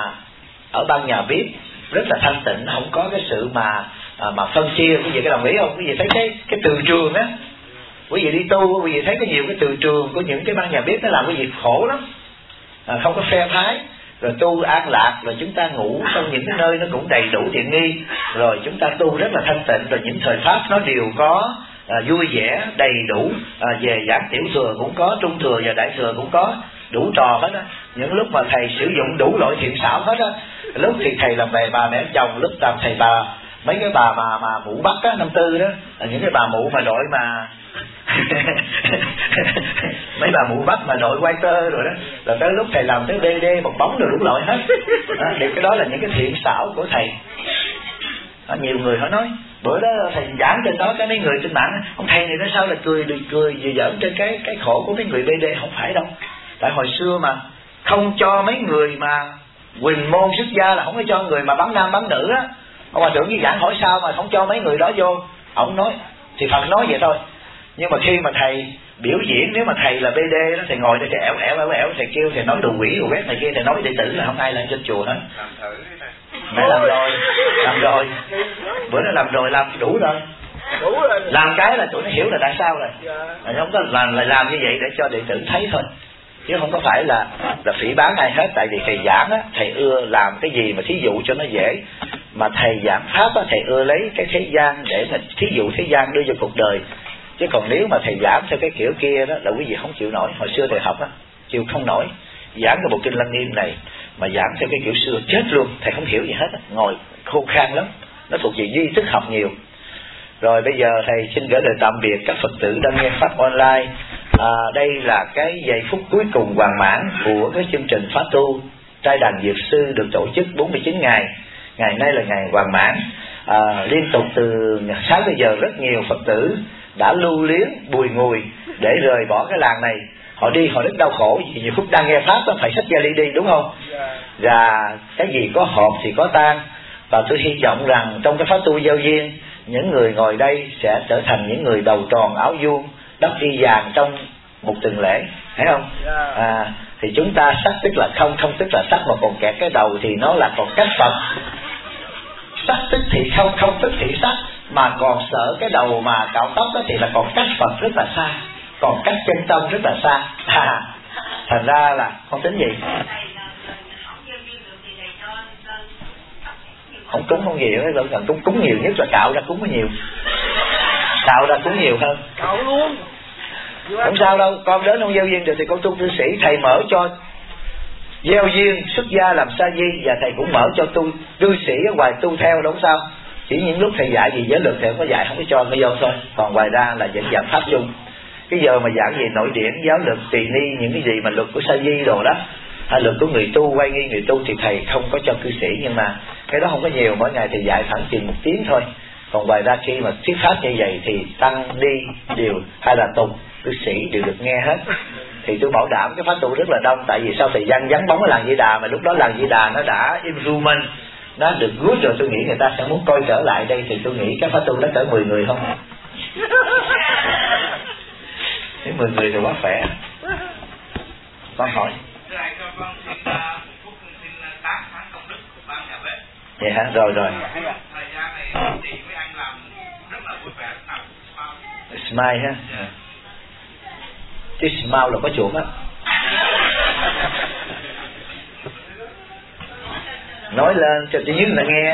ở băng nhà VIP rất là thanh tịnh, không có cái sự mà phân chia. Quý vị có đồng ý không? Quý vị thấy cái từ trường á, quý vị đi tu quý vị thấy có nhiều cái từ trường của những cái băng nhà bếp nó làm quý vị khổ lắm, không có phe phái. Rồi tu an lạc, rồi chúng ta ngủ trong những cái nơi nó cũng đầy đủ tiện nghi, rồi chúng ta tu rất là thanh tịnh, rồi những thời pháp nó đều có vui vẻ đầy đủ, về giảng tiểu thừa cũng có, trung thừa và đại thừa cũng có, đủ trò hết á. Những lúc mà thầy sử dụng đủ loại thiện xảo hết á, lúc thì thầy làm bè bà mẹ chồng, lúc làm thầy bà mấy cái bà mà mụ Bắc á, năm tư đó, những cái bà mụ mà đội mà mấy bà mụ Bắc mà đội quay tơ rồi đó, rồi tới lúc thầy làm tới BD một bóng rồi đủ loại hết đó, thì cái đó là những cái thiện xảo của thầy. Nhiều người họ nói bữa đó thầy giảng trên đó, cái mấy người trên mạng ông thầy này nó sao là cười vừa giỡn trên cái khổ của mấy người BD. Không phải đâu, tại hồi xưa mà không cho mấy người mà huỳnh môn xuất gia là không có cho người mà bán nam bán nữ á. Ông hòa thượng với giảng hỏi sao mà không cho mấy người đó vô, ông nói thì Phật nói vậy thôi. Nhưng mà khi mà thầy biểu diễn, nếu mà thầy là BD đó, thầy ngồi đây thầy ẻo, thầy kêu, thầy nói đồ quỷ đồ quét này kia, thầy nói đệ tử là không ai lên trên chùa hết. Mẹ làm rồi, bữa nó làm rồi, làm đủ rồi. Đủ rồi. Làm cái là tụi nó hiểu là tại sao rồi. Dạ. Không có làm như vậy để cho đệ tử thấy thôi, chứ không có phải là phỉ báng ai hết. Tại vì thầy giảng á, thầy ưa làm cái gì mà thí dụ cho nó dễ. Mà thầy giảng pháp á, thầy ưa lấy cái thế gian để mà thí dụ thế gian đưa cho cuộc đời. Chứ còn nếu mà thầy giảng theo cái kiểu kia đó là quý vị không chịu nổi. Hồi xưa thầy học á, chịu không nổi. Giảng cái bộ kinh Lăng Nghiêm này mà giảng theo cái kiểu xưa chết luôn, thầy không hiểu gì hết á, ngồi khô khan lắm. Nó thuộc về duy thức học nhiều. Rồi bây giờ thầy xin gửi lời tạm biệt các Phật tử đang nghe pháp online. Đây là cái giây phút cuối cùng hoàn mãn của cái chương trình Pháp Tu Trai Đàn Dược Sư được tổ chức 49 ngày. Ngày nay là ngày hoàn mãn. Liên tục từ sáng bây giờ rất nhiều Phật tử đã lưu luyến bùi ngùi để rời bỏ cái làng này. Họ đi họ rất đau khổ vì nhiều phút đang nghe pháp đó phải xách vali đi, đúng không? Và cái gì có hộp thì có tan. Và tôi hy vọng rằng trong cái pháp tu giao duyên, những người ngồi đây sẽ trở thành những người đầu tròn áo vuông, đắp y vàng trong một tuần lễ, thấy không? Thì chúng ta sắc tức là không, không tức là sắc, mà còn kẹt cái đầu thì nó là còn cách Phật. Sắc tức thì không, không tức thì sắc, mà còn sợ cái đầu mà cạo tóc đó thì là còn cách Phật rất là xa, còn cách chân tâm rất là xa. Thành ra là không tính gì. Không cúng không nhiều, cái cúng nhiều nhất là cạo ra cúng có nhiều, cạo ra cúng nhiều hơn. Cạo luôn. Không sao đâu, con đến không gieo duyên được thì con tu cư sĩ, thầy mở cho gieo duyên xuất gia làm sa di, và thầy cũng mở cho tu cư sĩ ở ngoài tu theo, đúng sao? Chỉ những lúc thầy dạy gì giới luật thầy không có dạy, không có cho nó vô thôi, còn ngoài ra là vẫn giảng pháp chung. Cái giờ mà giảng gì nội điển, giáo luật, tỳ ni, những cái gì mà luật của sa di đồ đó, hay luật của người tu, quay nghi người tu thì thầy không có cho cư sĩ. Nhưng mà cái đó không có nhiều, mỗi ngày thầy dạy khoảng chừng 1 tiếng thôi. Còn ngoài ra khi mà thuyết pháp như vậy thì tăng đi đều hay là tục cư sĩ đều được nghe hết. Thì tôi bảo đảm cái pháp tu rất là đông. Tại vì sau thời gian vắng bóng ở làng Di Đà, mà lúc đó làng Di Đà nó đã improvement, nó được good rồi, tôi nghĩ người ta sẽ muốn coi trở lại đây. Thì tôi nghĩ cái pháp tu nó cỡ 10 người không? Nếu 10 người thì quá khỏe. Con hỏi. Vậy hả? Rồi. Smile ha. Cái smile là có chuột á. Nói lên cho tôi dưới là nghe.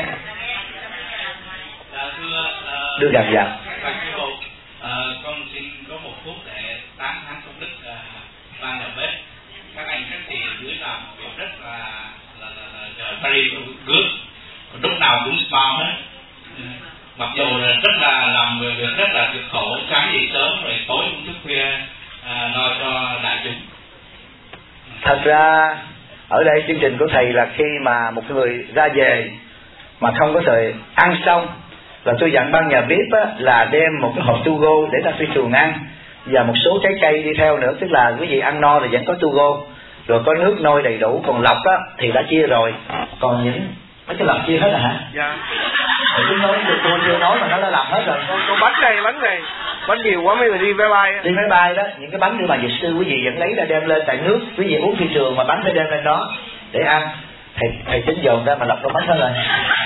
Đưa gần gần. Con xin có 1 phút để tán thán công đức ban đầu bếp. Các anh các chị dưới làm việc rất là very good, lúc nào cũng smile hết. Mặc dù là rất là làm việc rất là cực khổ, sáng dậy sớm rồi tối cũng thức khuya lo cho đại chúng. Thật ra ở đây chương trình của thầy là khi mà một người ra về mà không có thời ăn xong là tôi dặn ban nhà bếp á, là đem một cái hộp tu gô để ta phi trường ăn, và một số trái cây đi theo nữa. Tức là quý vị ăn no thì vẫn có tu gô, rồi có nước nôi đầy đủ. Còn lọc á thì đã chia rồi, còn những mấy cái lọc chia hết rồi hả? Dạ. Tôi nói tôi chưa nói mà nó đã làm hết rồi. Con bánh nhiều quá mấy người đi máy bay. Đi máy bay đó, những cái bánh đưa mà dược sư quý vị vẫn lấy ra đem lên, tại nước quý vị uống phi trường mà bánh phải đem lên đó để ăn. Thầy tính dồn ra mà lọc ra bánh hết rồi.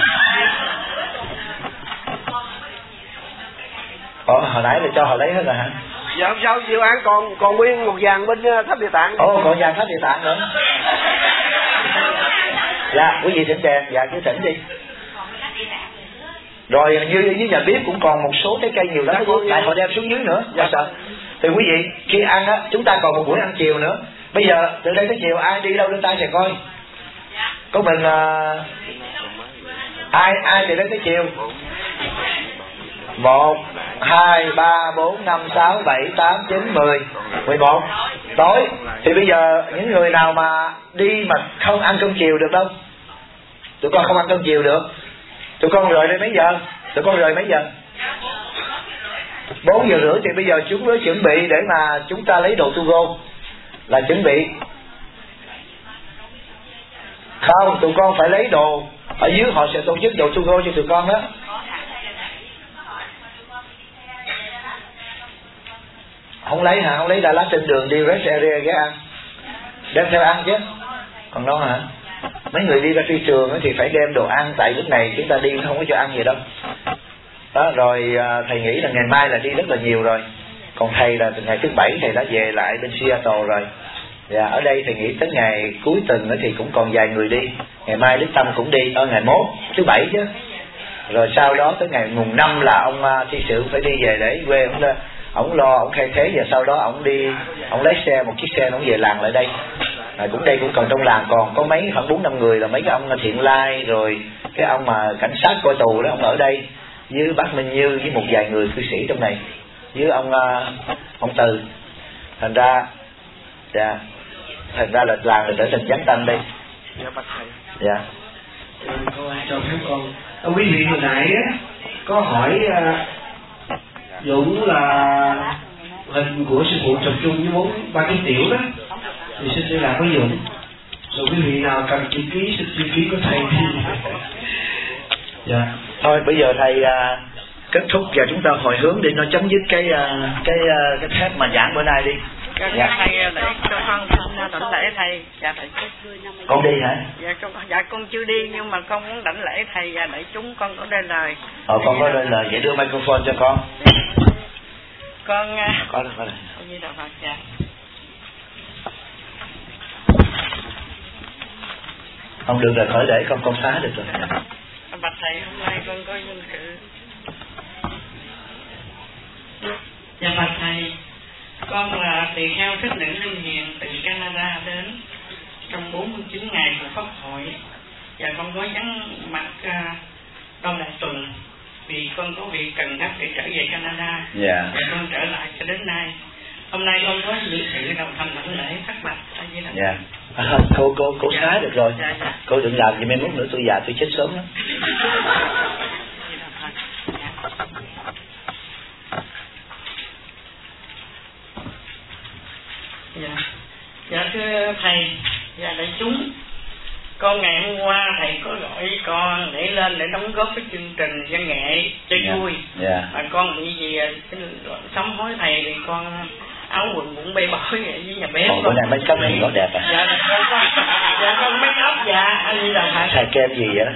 Hồi nãy là cho họ lấy hết rồi hả? Dạ không sao, chịu ăn còn nguyên một vàng bên Tháp Địa Tạng. Còn vàng Tháp Địa Tạng nữa. Dạ, quý vị thỉnh đèn, dạ cứ thỉnh đi. Rồi như nhà bếp cũng còn một số trái cây nhiều lắm, tại họ đem xuống dưới nữa. Dạ sợ. Thì quý vị khi ăn á, chúng ta còn một buổi ăn chiều nữa. Bây giờ từ đây tới chiều ai đi đâu đưa tay thầy coi. Có mình ai từ đây tới chiều? 1, 2, 3, 4, 5, 6, 7, 8, 9, 10, 11 tối. Thì bây giờ những người nào mà đi mà không ăn cơm chiều được đâu, tụi con không ăn cơm chiều được, tụi con rời đây mấy giờ? Tụi con rời mấy giờ? 4 giờ rưỡi. Thì bây giờ chúng mới chuẩn bị để mà chúng ta lấy đồ tu gô, là chuẩn bị. Không, tụi con phải lấy đồ ở dưới, họ sẽ tổ chức đồ tu gô cho tụi con đó. Không lấy hả? Không lấy Đà Lạt trên đường đi rest area ghé ăn, đem theo ăn chứ. Còn đâu hả? Mấy người đi ra phi trường thì phải đem đồ ăn, tại lúc này chúng ta đi không có cho ăn gì đâu. Đó rồi thầy nghĩ là ngày mai là đi rất là nhiều rồi. Còn thầy là từ ngày thứ Bảy thầy đã về lại bên Seattle rồi. Dạ, ở đây thầy nghĩ tới ngày cuối tuần nữa thì cũng còn vài người đi. Ngày mai Đức Tâm cũng đi, ngày mốt thứ Bảy chứ. Rồi sau đó tới ngày mùng 5 là ông thi sự phải đi về để quê ông lo, ông khai thế, và sau đó ông đi, ông lấy xe, một chiếc xe ông về làng lại đây. Cũng đây cũng còn trong làng còn có mấy khoảng 4-5 người là mấy cái ông Thiện Lai, rồi cái ông mà cảnh sát coi tù đó, ông ở đây với bác Minh Như với một vài người cư sĩ trong này với ông Từ. Thành ra dạ, thành ra là làng là trở thành Giáng Tâm đây. Dạ. Cho phép con. Quý vị hồi nãy có hỏi Dũng là hình của sư phụ chụp chung với 3 cái tiểu đó, thì xin liên lạc với Dũng. Rồi quý vị nào cần chữ ký, xin chữ ký của thầy thì dạ. Thôi bây giờ thầy kết thúc và chúng ta hồi hướng để nó chấm dứt cái thép mà giảng bữa nay đi. Dạ. Thầy để cho con đảnh lễ thầy. Dạ thầy. Con đi hả? Dạ con chưa đi nhưng mà con muốn đảnh lễ thầy và để chúng con có đôi lời. Con có đôi lời, vậy đưa microphone cho con. Con có rồi. Như đạo Phật. Dạ. Không được rồi, khỏi để con phá được rồi. Bạch thầy, hôm nay con có vinh dự. Dạ bạch thầy, con là tỳ kheo Thích Nữ Linh Hiền từ Canada đến trong 49 ngày của Pháp hội, và con có vắng mặt Đông Đại Tuần vì con có việc cần gấp để trở về Canada. Dạ. Và con trở lại cho đến nay. Hôm nay con có dự sự đồng thành đảnh lễ thắc bạch. Dạ. Cô xá được rồi. Dạ. Cô đừng làm gì mấy mốt nữa tôi già tôi chết sớm lắm. Dạ thưa thầy và đại chúng, con ngày hôm qua thầy có gọi con để lên để đóng góp cái chương trình văn nghệ chơi vui. Mà con bị gì sám hối thầy thì con áo quần cũng bê bối với nhà bếp. Còn bữa nay make up thì nó đẹp à? Dạ con make up. Dạ anh đi đồng xài kem gì vậy?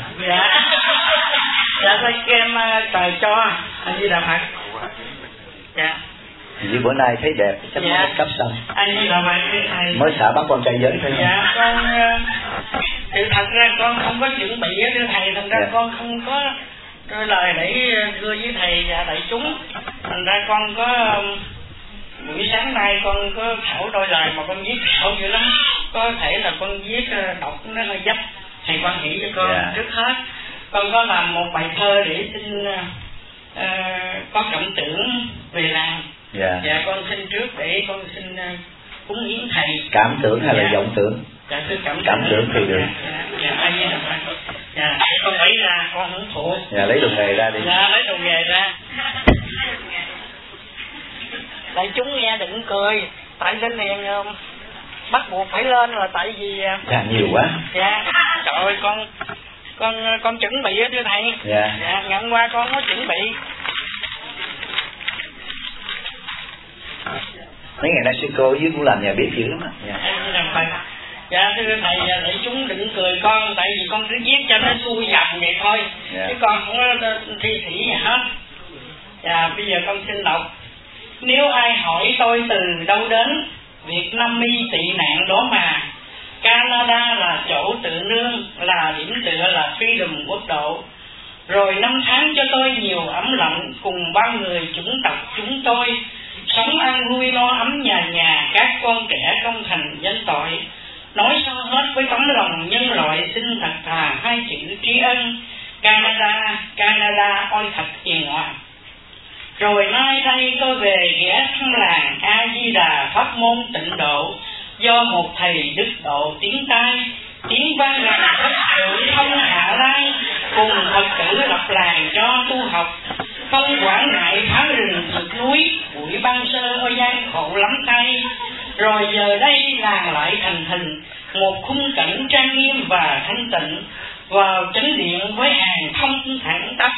Dạ xài kem trời cho anh đi đồng Phật. Dạ. Vì bữa nay thấy đẹp chắc mới make up xong. Anh đi đồng Phật thầy. Mới xả bắn con trai giới phải không? Dạ con thì thật ra con không có chuẩn bị á thưa thầy, thành ra con không có đôi lời để thưa với thầy và đại chúng. Thành ra con có buổi sáng nay con có thảo đôi lời mà con viết thảo dữ lắm. Có thể là con viết đọc nó hơi dấp, thầy quan hỷ cho con. Trước hết con có làm một bài thơ để xin có cảm tưởng về làng. Dạ con xin trước để con xin cúng hiến thầy. Cảm tưởng hay là vọng tưởng? Dạ thưa cảm tưởng thì được. Dạ con lấy ra con không thuộc. Dạ lấy đồ nghề ra đi. Dạ lấy đồ nghề ra. Đại chúng nghe đừng cười, tại lên liền bắt buộc phải lên là tại vì nhiều quá. Dạ trời ơi con chuẩn bị á thưa thầy. Dạ ngày qua con có chuẩn bị. Mấy ngày nay sư cô với cũng làm nhà bếp dữ lắm á. Dạ thưa thầy, để chúng đừng cười con, tại vì con cứ viết cho nó xuôi dòng vậy thôi, chứ con không có thi sĩ gì hết. Dạ bây giờ con xin đọc. Nếu ai hỏi tôi từ đâu đến, Việt Nam mi tị nạn đó mà, Canada là chỗ tự nương, là điểm tựa, là freedom quốc độ. Rồi năm tháng cho tôi nhiều ấm lạnh, cùng bao người chủng tộc chúng tôi, sống an vui lo ấm nhà nhà, các con trẻ công thành danh tội. Nói sao hết với tấm lòng nhân loại, xin thật thà hai chữ tri ân. Canada ôi thật hiền hòa. Rồi nay đây tôi về ghé thăm làng A Di Đà pháp môn tịnh độ, do một thầy đức độ tiếng tai, tiếng vang rằng Phật tử thông Hạ Lai, cùng Phật tử lập làng cho tu học. Không quản ngại phá rừng vượt núi, bụi ban sơ ôi gian khổ lắm tay. Rồi giờ đây làng lại thành hình, một khung cảnh trang nghiêm và thanh tịnh, vào chánh điện với hàng thông thẳng tắp.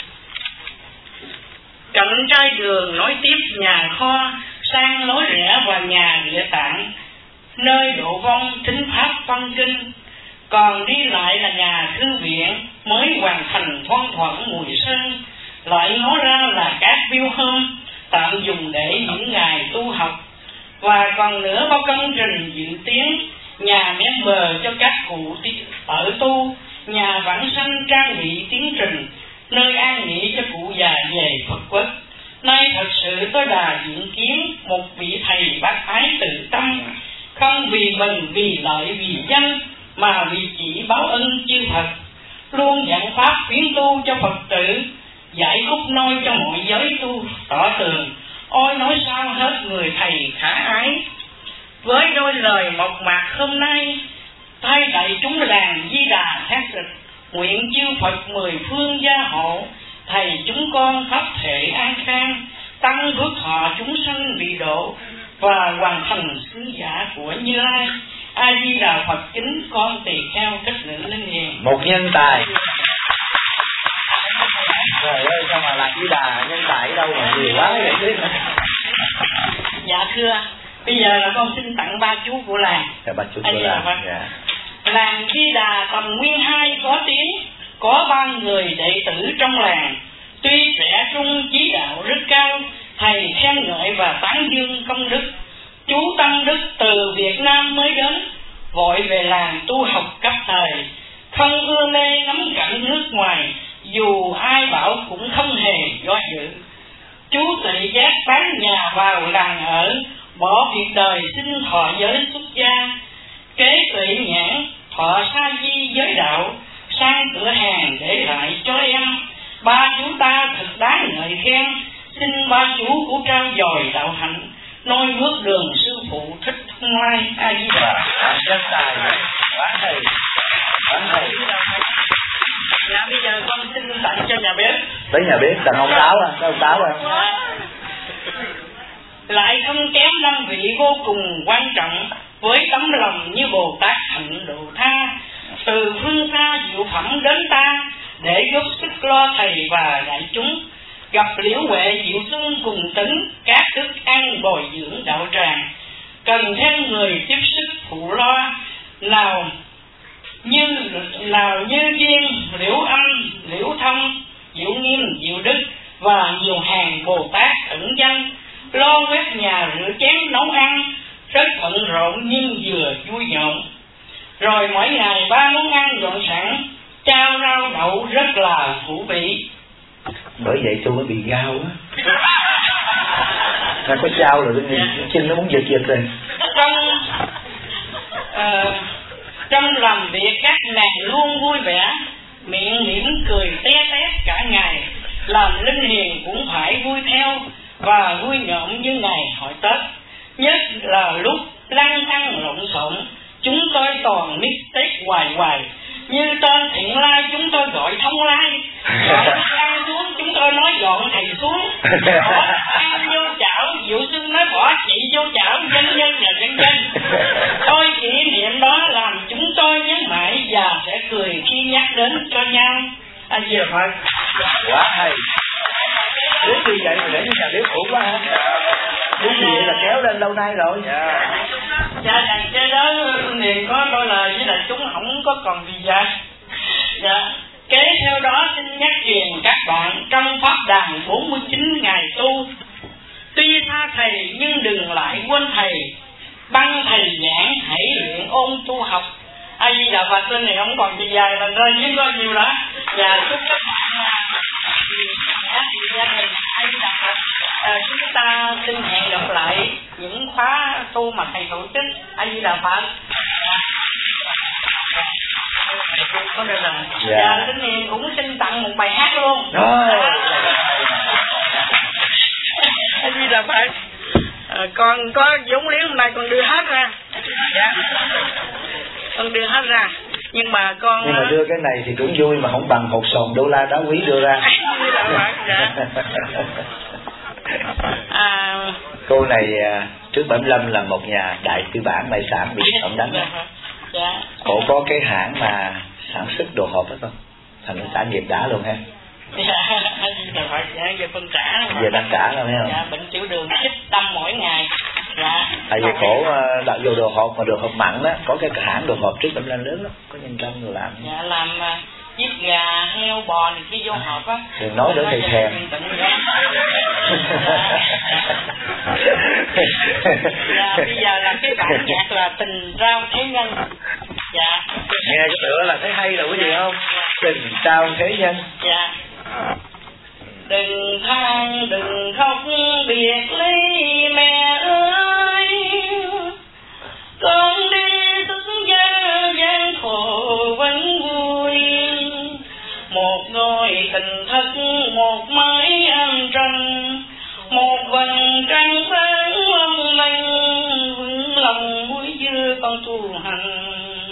Cạnh trai đường nối tiếp nhà kho, sang lối rẽ và nhà địa tạng, nơi độ vong thính pháp văn kinh. Còn đi lại là nhà thư viện mới hoàn thành thoang thoảng mùi sơn. loại nó ra là các biêu hôm tạm dùng để những ngày tu học. Và còn nữa bao công trình dự tiến, nhà mép bờ cho các cụ ở tu, nhà vãng sanh trang bị tiến trình, nơi an nghỉ cho cụ già về Phật quốc. Nay thật sự tôi đà diễn kiến một vị thầy bác ái từ tâm, không vì mình, vì lợi, vì danh, mà vì chỉ báo ân chư Phật, luôn giảng pháp khuyến tu cho Phật tử, giải khúc nôi cho mọi giới tu tỏ tường. Ôi nói sao hết người thầy khả ái. Với đôi lời mộc mạc hôm nay, thay đại chúng làng Di Đà thét dịch, nguyện chư Phật mười phương gia hộ, thầy chúng con pháp thể an khang, tăng phước thọ chúng sanh bị độ, và hoàn thành sứ giả của Như Lai. A Di Đà Phật kính con tỳ kheo cách lượng linh hiền. Một nhân tài. Trời ơi, sao mà là Di Đà nhân tài ở đâu mà nhiều quá vậy chứ. Dạ thưa, bây giờ là con xin tặng ba chú của làng. Dạ, ba chú của làng. Dạ. Làng Di Đà tầm nguyên 2 có tiếng, có 3 người đệ tử trong làng. Tuy trẻ trung chí đạo rất cao, thầy khen ngợi và tán dương công đức. Chú Tăng Đức từ Việt Nam mới đến, vội về làng tu học cấp thời, không ưa mê ngắm cảnh nước ngoài, dù ai bảo cũng không hề do dự. Chú tự giác bán nhà vào làng ở, bỏ việc đời xin thọ giới xuất gia, kế tuệ nhãn thọ sa di giới đạo, sang cửa hàng để lại cho em. Ba chú ta thật đáng ngợi khen, xin ba chú của trao dồi đạo hạnh, noi bước đường sư phụ Thích Thông Lai. A Di Đà. Nhân tài quá thầy, quá thầy. Dạ bây giờ con xin tặng cho nhà bếp. Tới nhà bếp tặng ông táo à, cái ông táo à. Lại không kém 5 vị vô cùng quan trọng, với tấm lòng như Bồ Tát hạnh độ tha, từ phương xa diệu phẩm đến ta, để góp sức lo thầy và đại chúng. Gặp Liễu Huệ Diệu Xuân cùng tính, các thức ăn bồi dưỡng đạo tràng, cần thêm người tiếp sức phụ lo. Nào như Duyên, Liễu Âm, Liễu Thông, Diệu Nghiêm, Diệu Đức và nhiều hàng Bồ Tát ẩn danh, lo quét nhà rửa chén nấu ăn, rất bận rộn nhưng vừa vui nhộn. Rồi mỗi ngày 3 món ăn dọn sẵn, trao rau đậu rất là thú vị. Bởi vậy tôi mới bị gao á. Nó có trao rồi chân nó muốn giật rồi. Trong làm việc các nàng luôn vui vẻ, miệng mỉm cười té tét cả ngày, làm linh hiền cũng phải vui theo và vui nhộn như ngày hội Tết. Nhất là lúc lăng thăng lộn xộn, chúng tôi toàn mistake hoài. Như tên Thiện Lai chúng tôi gọi Thông Lai, gọi ăn xuống chúng tôi nói dọn thầy xuống, ăn vô chảo Diệu Xuân nói bỏ chị vô chảo, vân vân và vân vân. Thôi kỷ niệm đó làm chúng tôi nhớ mãi và sẽ cười khi nhắc đến cho nhau. A Di Đà Phật. Quá hay. Nếu như vậy mà để cho nhà bếp khổ quá hả? Đúng gì vậy là kéo lên lâu nay rồi. Dạ cái đó liền có đôi lời với đại chúng không có còn gì dạ. Dạ. Kế theo đó xin nhắc truyền các bạn trong pháp đàn 49 ngày tu. Tuy tha thầy nhưng đừng lại quên thầy, băng thầy giảng hãy luyện ôn tu học. A Di Đà Phật. Tên này không còn gì dài thành ra nhưng có nhiều đó. Và chúc các bạn gia đình A Di Đà Phật. Chúng ta xin hẹn gặp lại những khóa tu mà thầy tổ chức. A Di Đà Phật. Có được rồi. Và Linh Hiền cũng xin tặng một bài hát luôn. A Di Đà Phật. Con có vốn liếng hôm nay con đưa hết ra. Dạ. Con đưa hết ra. Nhưng mà đưa cái này thì cũng vui mà không bằng hột sồn đô la đá quý đưa ra. Dạ. Cô này trước 75 là một nhà đại tư bản tài sản bị ông đánh. Dạ. Cổ có cái hãng mà sản xuất đồ hộp đó không? Thành nó trả nghiệp đã luôn ha. Dạ, giờ phân trả. Giờ đang trả rồi thấy không? Dạ, bệnh tiểu đường chích tâm mỗi ngày. Dạ. Tại vì cổ đặt vô đồ hộp mà đồ hộp mặn đó, có cái hãng đồ hộp trước 75 lớn lắm, có nhân công người làm. Dạ làm giết gà heo bò này kia vô hộp á. Đừng nói nữa thầy thèm. Dạ, bây giờ là cái bản nhạc là Tình Trao Thế Nhân. Dạ. Nghe cái tựa là thấy hay rồi quý vị không? Tình trao thế nhân. Dạ. Đừng than đừng khóc biệt ly mẹ ơi, con đi xuất gia gian khổ vẫn vui. Một đôi tình thất một mái âm trăng, một vầng trăng sáng long lanh vững lòng mũi dưa con tu hành.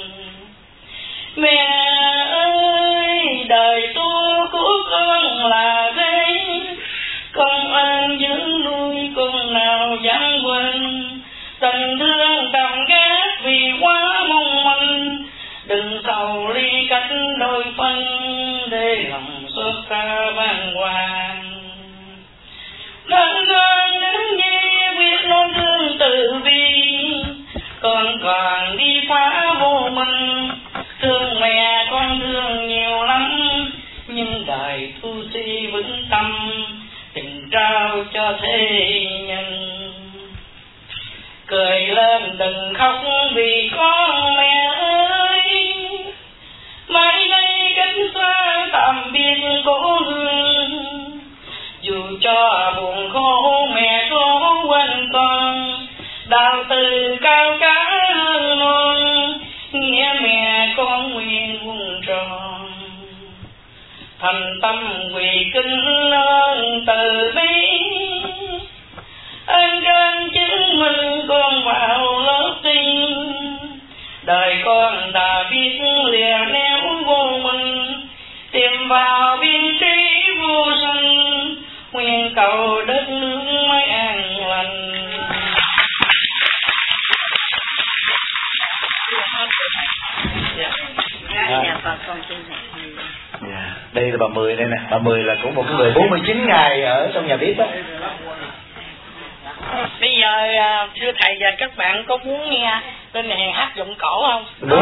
Mẹ ơi đời tu của con là thế, con ơn dưỡng nuôi con nào dám quên. Tình thương tầm gác vì quá mong manh, đừng sầu ly cách đôi phân để lòng xót xa bàng hoàng. Đơn đơn đến như biết non thương tự bi, con còn đi phá vô minh. Thương mẹ con thương nhiều lắm, nhưng đời tu si vững tâm, tình trao cho thế nhân. Cười lên đừng khóc vì con mẹ ơi, mai đây cách xa tạm biệt cố hương. Dù cho buồn khổ mẹ có quên con, đạo từ cao cả hơn non, nghĩa mẹ con nguyện vuông tròn. Thành tâm quỳ kính ơn từ bi, ơn trên chứng minh con vào lớp tin. Đời con đã biết lìa néo vô minh, tìm vào biên trí vô sinh, nguyện cầu đất nước mãi an lành. Đây là bà Mười đây nè. Bà Mười là cũng một người 49 ngày ở trong nhà bếp đó. Bây giờ thưa thầy và các bạn có muốn nghe tên này hát giọng cổ không? Đúng.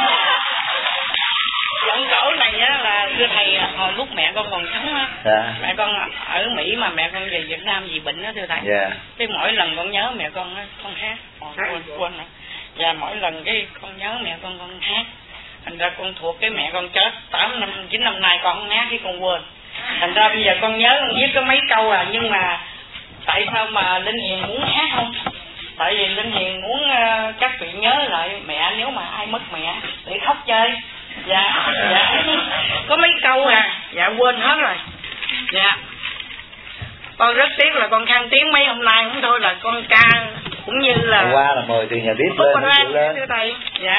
Giọng cổ này á là thưa thầy hồi lúc mẹ con còn sống á, mẹ con ở Mỹ mà mẹ con về Việt Nam vì bệnh á thưa thầy. Cái mỗi lần con nhớ mẹ con á con hát, quên rồi. Và mỗi lần cái con nhớ mẹ con hát. Thành ra con thuộc cái mẹ con chết 9 năm nay con không hát cái con quên. Thành ra bây giờ con nhớ con viết có mấy câu nhưng mà tại sao mà Linh Hiền muốn hát không? Tại vì Linh Hiền muốn các vị nhớ lại mẹ nếu mà ai mất mẹ để khóc chơi. Dạ có mấy câu dạ quên hết rồi. Dạ con rất tiếc là con khang tiếng mấy hôm nay, không thôi là con ca cũng như là hôm qua là mời từ nhà bếp lên thưa thầy.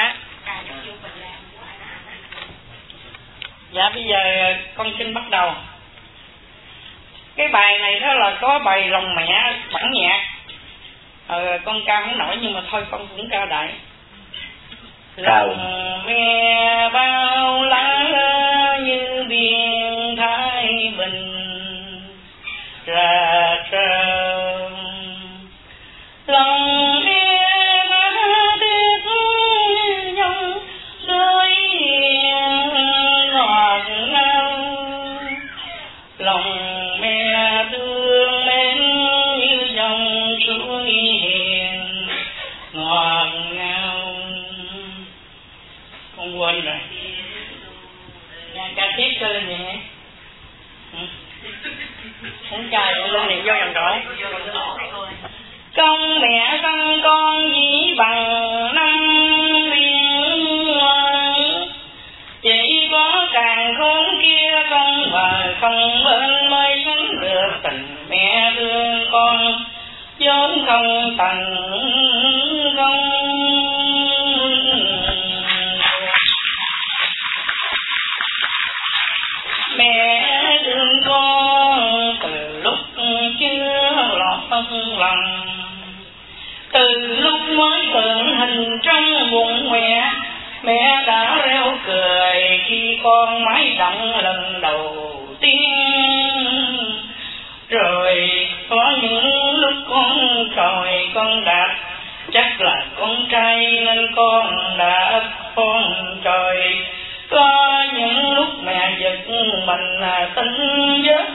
Dạ bây giờ con xin bắt đầu. Cái bài này đó là có bài Lòng Mẹ bản nhạc. Con ca không nổi nhưng mà thôi con cũng ca đại. Lòng mẹ bao la như biển Thái Bình ra trơn. Lòng mẹ bao tiếc dòng suối ngọt ngào. Lòng mẹ thương mến như dòng suối hiền ngọt ngào. Con quên rồi. Nhà ca tiếp cho lên nhẹ. Không ca vậy lên này vô dòng trổ. Công mẹ sinh con chỉ bằng năm biên ngoan, chỉ có càng khốn kia con và không bên mới sống được tình mẹ thương con, vốn không thành công. Mẹ thương con từ lúc chưa lọt lòng, từ lúc mới tượng hình trong bụng mẹ, mẹ đã reo cười khi con mái động lần đầu tiên. Rồi có những lúc con tròi con đạp, chắc là con trai nên con đạp con tròi. Có những lúc mẹ giật mình tinh giấc.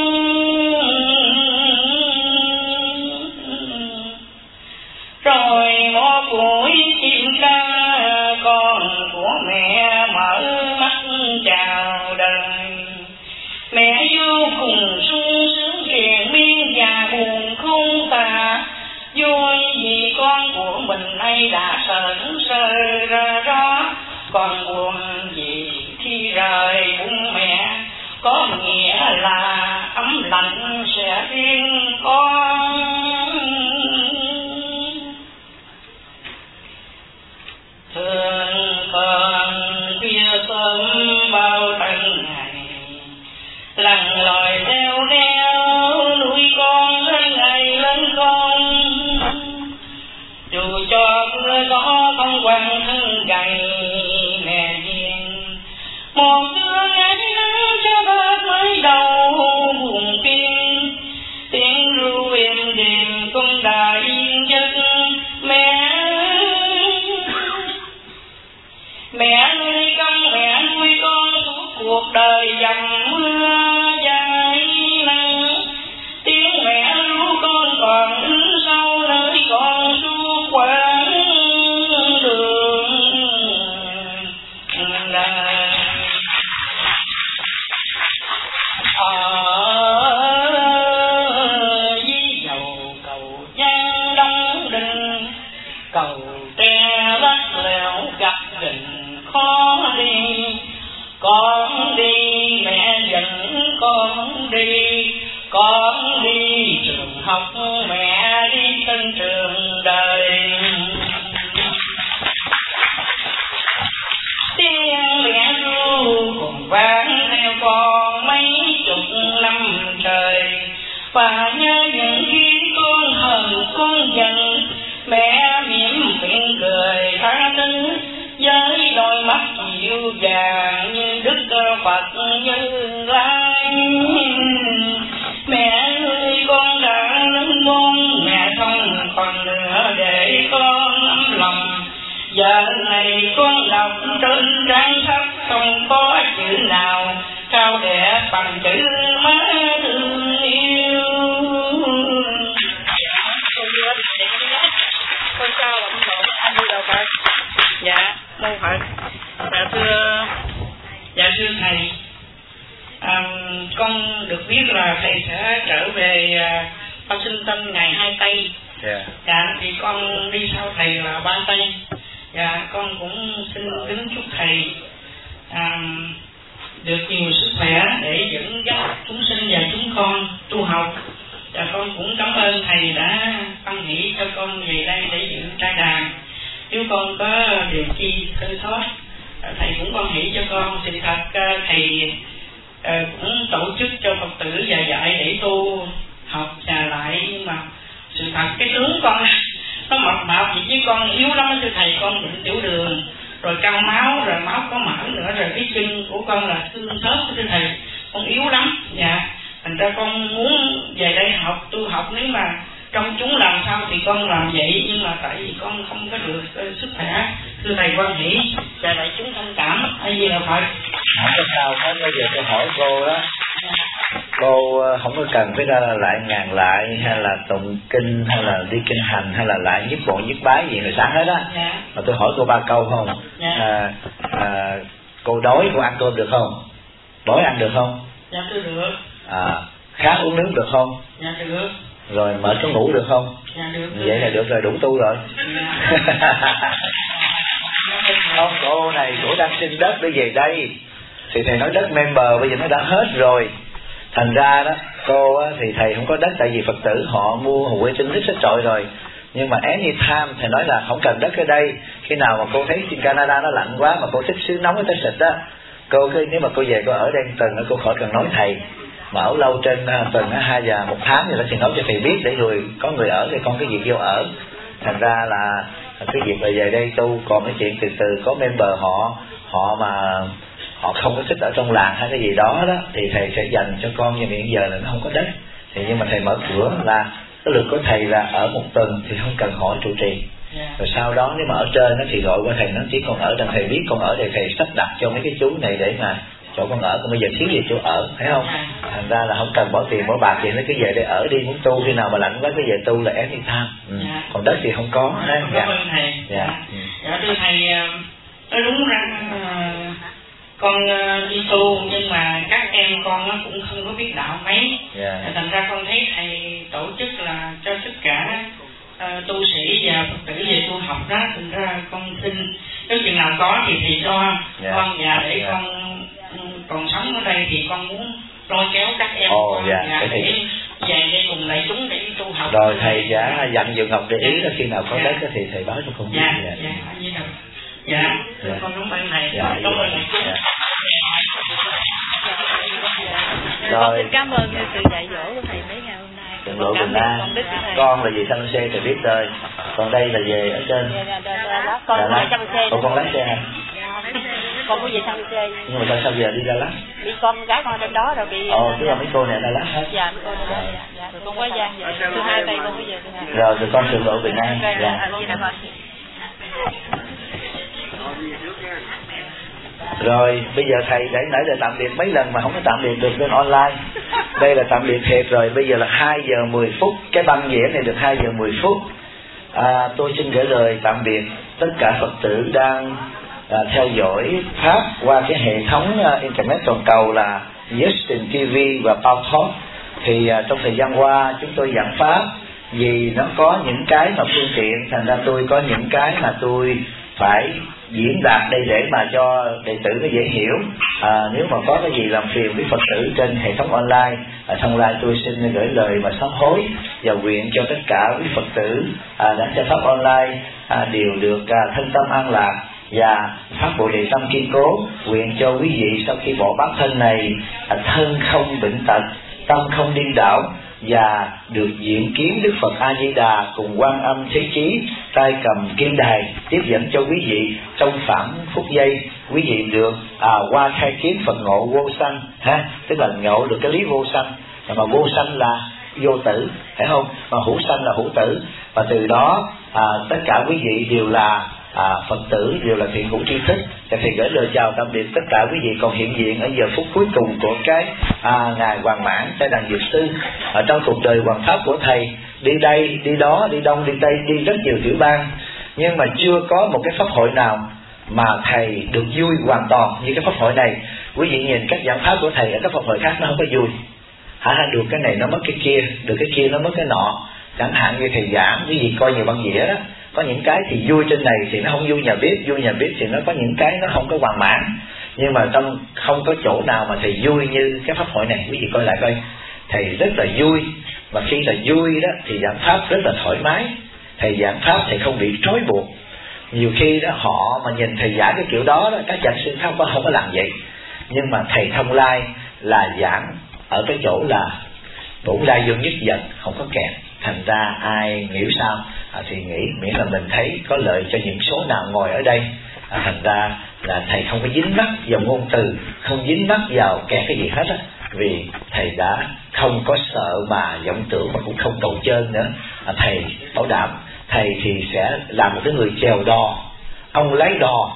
Rồi một buổi chim ca con của mẹ mở mắt chào đời. Mẹ vô cùng sung sướng triền miên và buồn không tả. Vui vì con của mình nay đã sờn sơ ra đó. Còn buồn vì khi rời bụng mẹ, có nghĩa là ấm lạnh sẽ riêng con. Thường còn khuya sớm bao tận ngày, lặn lội theo neo nuôi con đến ngày lớn con. Dù cho mưa gió không quan thân gầy mẹ hiền, một đứa ngày nắng cho bớt mới đầu buồn phiền. Tiếng ru êm đềm con đã yên giấc. Mẹ nuôi con, mẹ nuôi con suốt cuộc đời dầm mưa dài nắng. Tiếng mẹ ru con còn in sâu nơi con suốt quãng đường đời. Với dầu cầu giang đông đình, cầu tre lắc lẻo gặp đình khó đi. Con đi mẹ dẫn con đi, con đi trường học mẹ đi tân trường đời. Tiếng mẹ ru cùng vang theo con mấy chục năm trời. Và nhớ những khi con hờn con giận, mẹ mỉm miệng cười tha thứ với đôi mắt dịu dàng như Đức Phật Như Lai. Mẹ ơi con đã lớn con, mẹ không còn nữa để con ấm lòng. Giờ này con đọc trên trang sách không có chữ nào cao đẹp bằng chữ má thương yêu. Con sao là con đọc anh đi đâu phải? Dạ mô Phật. Dạ thưa thầy, con được biết là thầy sẽ trở về Washington ngày 2 Tây. Dạ thì con đi sau thầy là 3 Tây. Dạ con cũng xin kính chúc thầy được nhiều sức khỏe để dẫn dắt chúng sinh và chúng con tu học. Và con cũng cảm ơn thầy đã ban nghĩ cho con về đây để dự trai đàn. Nếu con có điều chi thư thoát, thầy cũng quan hỷ cho con. Sự thật thầy cũng tổ chức cho Phật tử và dạy để tu học và lại, nhưng mà sự thật cái tướng con nó mập mạp vậy chứ con yếu lắm thưa thầy. Con bệnh tiểu đường, rồi cao máu, rồi máu có mỡ nữa, rồi cái chân của con là xương khớp thưa thầy, con yếu lắm. Dạ thành ra con muốn về đây học tu học, nếu mà trong chúng làm sao thì con làm vậy, nhưng mà tại vì con không có được sức khỏe thưa thầy quan hỷ và đại chúng thông cảm. Ai gì là Phật. Không có sao hết. Bây giờ tôi hỏi cô đó, cô không có cần phải ra lại ngàn lại hay là tụng kinh hay là đi kinh hành hay là lại nhiếp bộ nhiếp bái gì người sáng hết á. Mà tôi hỏi cô 3 câu không? Cô đói cô ăn cơm được không? Đói ăn được không? Dạ tôi được. Khát uống nước được không? Dạ được. Rồi mệt có ngủ được không? Dạ được. Vậy là được rồi, đủ tu rồi. Con cô này cổ đang xin đất để về đây, thì thầy nói đất member bây giờ nó đã hết rồi. Thành ra đó cô thì thầy không có đất, tại vì Phật tử họ mua Hồ Quê Tinh thích trọi rồi. Nhưng mà anytime thầy nói là không cần đất ở đây. Khi nào mà cô thấy trên Canada nó lạnh quá mà cô thích xứ nóng ở tới xịt á, cô cứ nếu mà cô về cô ở đây tuần cô khỏi cần nói thầy. Mà ở lâu trên tuần 2 và 1 tháng thì nó sẽ nói cho thầy biết, để rồi có người ở thì con cái việc vô ở. Thành ra là cái việc là về đây tu. Còn cái chuyện từ từ có member họ mà họ không có thích ở trong làng hay cái gì đó đó thì thầy sẽ dành cho con. Nhưng hiện giờ là nó không có đất thì nhưng mà thầy mở cửa là cái lượt của thầy là ở 1 tuần thì không cần hỏi trụ trì. Rồi sau đó nếu mà ở trên nó thì gọi qua thầy, nó chỉ còn ở đằng thầy biết con ở đây, thầy sắp đặt cho mấy cái chú này để mà chỗ con ở, còn bây giờ thiếu gì chỗ ở, thấy không? Thành ra là không cần bỏ tiền bỏ bạc gì, nó cứ về để ở đi, muốn tu khi nào mà lạnh quá cứ về tu là ém đi tham. Còn đất thì không có. Cảm ơn thầy. Dạ thưa thầy, nói đúng rằng con đi tu nhưng mà các em con nó cũng không có biết đạo mấy. Thành ra con thấy thầy tổ chức là cho tất cả tu sĩ và Phật tử về tu học đó, thành ra con xin nếu chừng nào có thì thầy cho con, và để con còn sống ở đây thì con muốn lôi kéo các em con để về đây cùng lại chúng để tu học. Rồi thầy sẽ dặn Dượng Ngọc để ý là khi nào có đất thì thầy báo cho con biết. Con cảm ơn thầy. Cảm ơn thầy. Rồi. Xin cảm ơn sự dạy dỗ của thầy mấy ngày hôm nay. Thượng lộ Bình An. Con là về San Jose thầy biết rồi. Còn đây là về ở trên. Con về San Jose. Con lái xe hả? Con có về San Jose. Nhưng mà sao giờ đi Đà Lạt? Bị con gái con bên đó rồi bị. Tức là mấy cô này Đà Lạt hết. Dạ mấy cô này. Dạ rồi con quá gian vậy. Thứ hai tay con có về thứ hai. Rồi con thượng lộ Bình An. Dạ. Rồi bây giờ thầy để nãy giờ tạm biệt mấy lần mà không có tạm biệt được lên online. Đây là tạm biệt thiệt rồi. Bây giờ là 2 giờ 10 phút. Cái băng dĩa này được 2 giờ 10 phút. Tôi xin gửi lời tạm biệt tất cả Phật tử đang theo dõi Pháp qua cái hệ thống Internet toàn cầu là Justin TV và Paltalk. Thì trong thời gian qua chúng tôi giảng Pháp vì nó có những cái mà phương tiện, thành ra tôi có những cái mà tôi phải diễn đạt đây để mà cho đệ tử nó dễ hiểu. Nếu mà có cái gì làm phiền với Phật tử trên hệ thống online, thông lai tôi xin gửi lời mà sám hối và nguyện cho tất cả quý Phật tử đã theo Pháp online đều được thân tâm an lạc và phát Bồ Đề tâm kiên cố. Nguyện cho quý vị sau khi bỏ bát thân này, thân không bệnh tật, tâm không điên đảo, và được diện kiến Đức Phật A Di Đà cùng Quan Âm Thế Chí tay cầm kim đài tiếp dẫn cho quý vị trong khoảng phút giây. Quý vị được qua khai kiến Phật ngộ vô sanh, tức là ngộ được cái lý vô sanh, mà vô sanh là vô tử, phải không? Mà hữu sanh là hữu tử, và từ đó tất cả quý vị đều là Phật tử, đều là thiện hữu tri thức. Và thầy gửi lời chào tạm biệt tất cả quý vị còn hiện diện ở giờ phút cuối cùng của cái ngài Hoàng Mãn Tây Đàn Dược Sư. Ở trong cuộc đời hoàng pháp của thầy, đi đây đi đó, đi đông đi tây, đi rất nhiều tiểu bang, nhưng mà chưa có một cái pháp hội nào mà thầy được vui hoàn toàn như cái pháp hội này. Quý vị nhìn các giảng pháp của thầy ở các pháp hội khác nó không có vui, được cái này nó mất cái kia, được cái kia nó mất cái nọ. Chẳng hạn như thầy giảng, quý vị coi nhiều băng dĩa đó, có những cái thì vui trên này thì nó không vui nhà bếp, vui nhà bếp thì nó có những cái nó không có hoàn mãn. Nhưng mà trong không có chỗ nào mà thầy vui như cái pháp hội này. Quý vị coi lại coi, thầy rất là vui, và khi là vui đó thì giảng pháp rất là thoải mái. Thầy giảng pháp thầy không bị trói buộc. Nhiều khi đó họ mà nhìn thầy giảng cái kiểu đó, các giảng sư khác không có làm vậy. Nhưng mà thầy Thông Lai là giảng ở cái chỗ là bổn lai vô nhất dần, không có kẹt. Thành ra ai nghĩ sao thì nghĩ, miễn là mình thấy có lợi cho những số nào ngồi ở đây. Thành ra là thầy không có dính mắc vào ngôn từ, không dính mắc vào kẹt cái gì hết á, vì thầy đã không có sợ mà vọng tưởng, mà cũng không cầu trơn nữa. Thầy bảo đảm thầy thì sẽ làm một cái người chèo đò, ông lái đò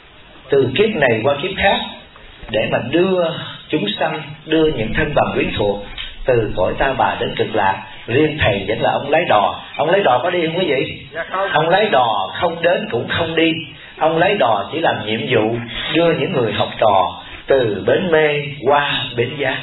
từ kiếp này qua kiếp khác để mà đưa chúng sanh, đưa những thân bằng quyến thuộc từ cõi ta bà đến cực lạc. Riêng thầy vẫn là ông lái đò. Ông lái đò có đi không quý vị? Ông lái đò không đến cũng không đi. Ông lái đò chỉ làm nhiệm vụ đưa những người học trò từ bến mê qua bến giác.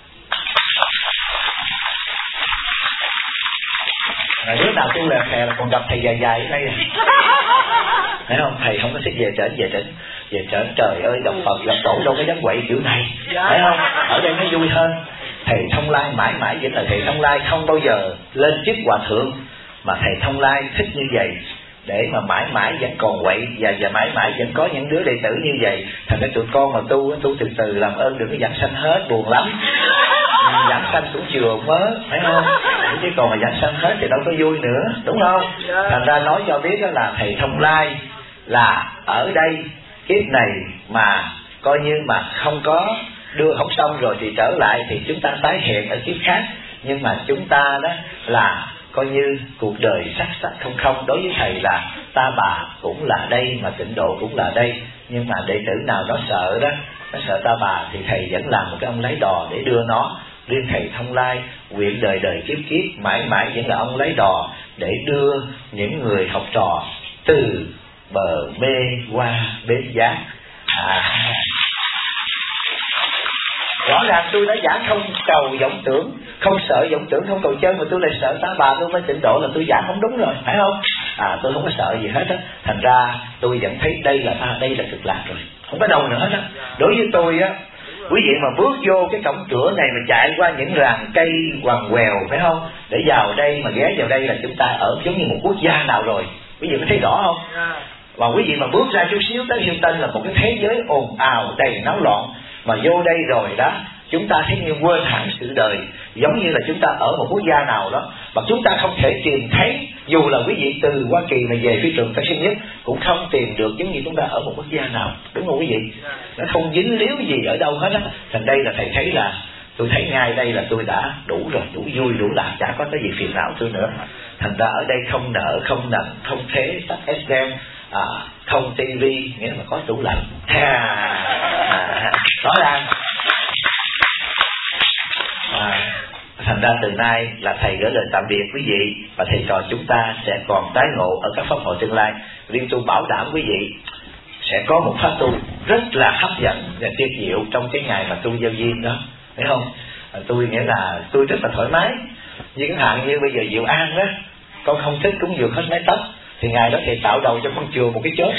Đứa nào tu lẹt thè là còn gặp thầy dài dài ở đây à. Thấy không? Thầy không có thích về trển trời ơi, gặp Phật gặp tổ đâu có dám quậy kiểu này. Thấy không? Ở đây nó vui hơn. Thầy Thông Lai mãi mãi vẫn là thầy Thông Lai, không bao giờ lên chức hòa thượng, mà thầy Thông Lai thích như vậy để mà mãi mãi vẫn còn quậy, và mãi mãi vẫn có những đứa đệ tử như vậy. Thành ra tụi con mà tu từ từ, làm ơn đừng có giảng sanh hết, buồn lắm. Giảng sanh cũng chừa mớ, phải không? Chứ còn mà giảng sanh hết thì đâu có vui nữa, đúng không? Thành ra nói cho biết đó là thầy Thông Lai là ở đây kiếp này mà coi như mà không có đưa không xong rồi thì trở lại thì chúng ta tái hiện ở kiếp khác. Nhưng mà chúng ta đó là coi như cuộc đời sắc sắc không không. Đối với thầy là ta bà cũng là đây, mà tịnh độ cũng là đây. Nhưng mà đệ tử nào nó sợ đó, nó sợ ta bà, thì thầy vẫn làm một cái ông lái đò để đưa nó. Riêng thầy Thông Lai, nguyện đời đời kiếp kiếp mãi mãi vẫn là ông lái đò để đưa những người học trò từ bờ mê qua bến giác. Rõ ràng tôi đã giả không cầu vọng tưởng, không sợ vọng tưởng, không cầu chân, mà tôi lại sợ ta bà, tôi mới tịnh độ, là tôi giả không đúng rồi, phải không? Tôi không có sợ gì hết á. Thành ra tôi vẫn thấy đây là đây là cực lạc rồi, không có đâu nữa hết á. Đối với tôi á, quý vị mà bước vô cái cổng cửa này mà chạy qua những ràng cây quằn quèo, phải không, để vào đây mà ghé vào đây là chúng ta ở giống như một quốc gia nào rồi. Quý vị có thấy rõ không? Và quý vị mà bước ra chút xíu tới Hilton là một cái thế giới ồn ào đầy náo loạn, mà vô đây rồi đó chúng ta thấy như quên hẳn sự đời, giống như là chúng ta ở một quốc gia nào đó mà chúng ta không thể tìm thấy. Dù là quý vị từ Hoa Kỳ mà về phi trường Tân Sơn Nhất cũng không tìm được giống như chúng ta ở một quốc gia nào, đúng không quý vị? Nó không dính líu gì ở đâu hết á. Thành đây là thầy thấy là tôi thấy ngay đây là tôi đã đủ rồi, đủ vui đủ lạc, chả có cái gì phiền não tôi nữa. Thành ra ở đây không nợ không nần, không thế tắt SDM, không tivi, nghĩa là có tủ lạnh. Rõ ràng. Thành ra từ nay là thầy gửi lời tạm biệt quý vị, và thầy trò chúng ta sẽ còn tái ngộ ở các pháp hội tương lai. Riêng tôi bảo đảm quý vị sẽ có một pháp tu rất là hấp dẫn và tuyệt diệu trong cái ngày mà tu giao duyên đó, phải không? Tôi nghĩa là tôi rất là thoải mái. Như chẳng hạn như bây giờ Diệu An đó, con không thích cúng dường hết mái tóc, thì ngày đó thầy tạo đầu cho con chùa một cái chốt.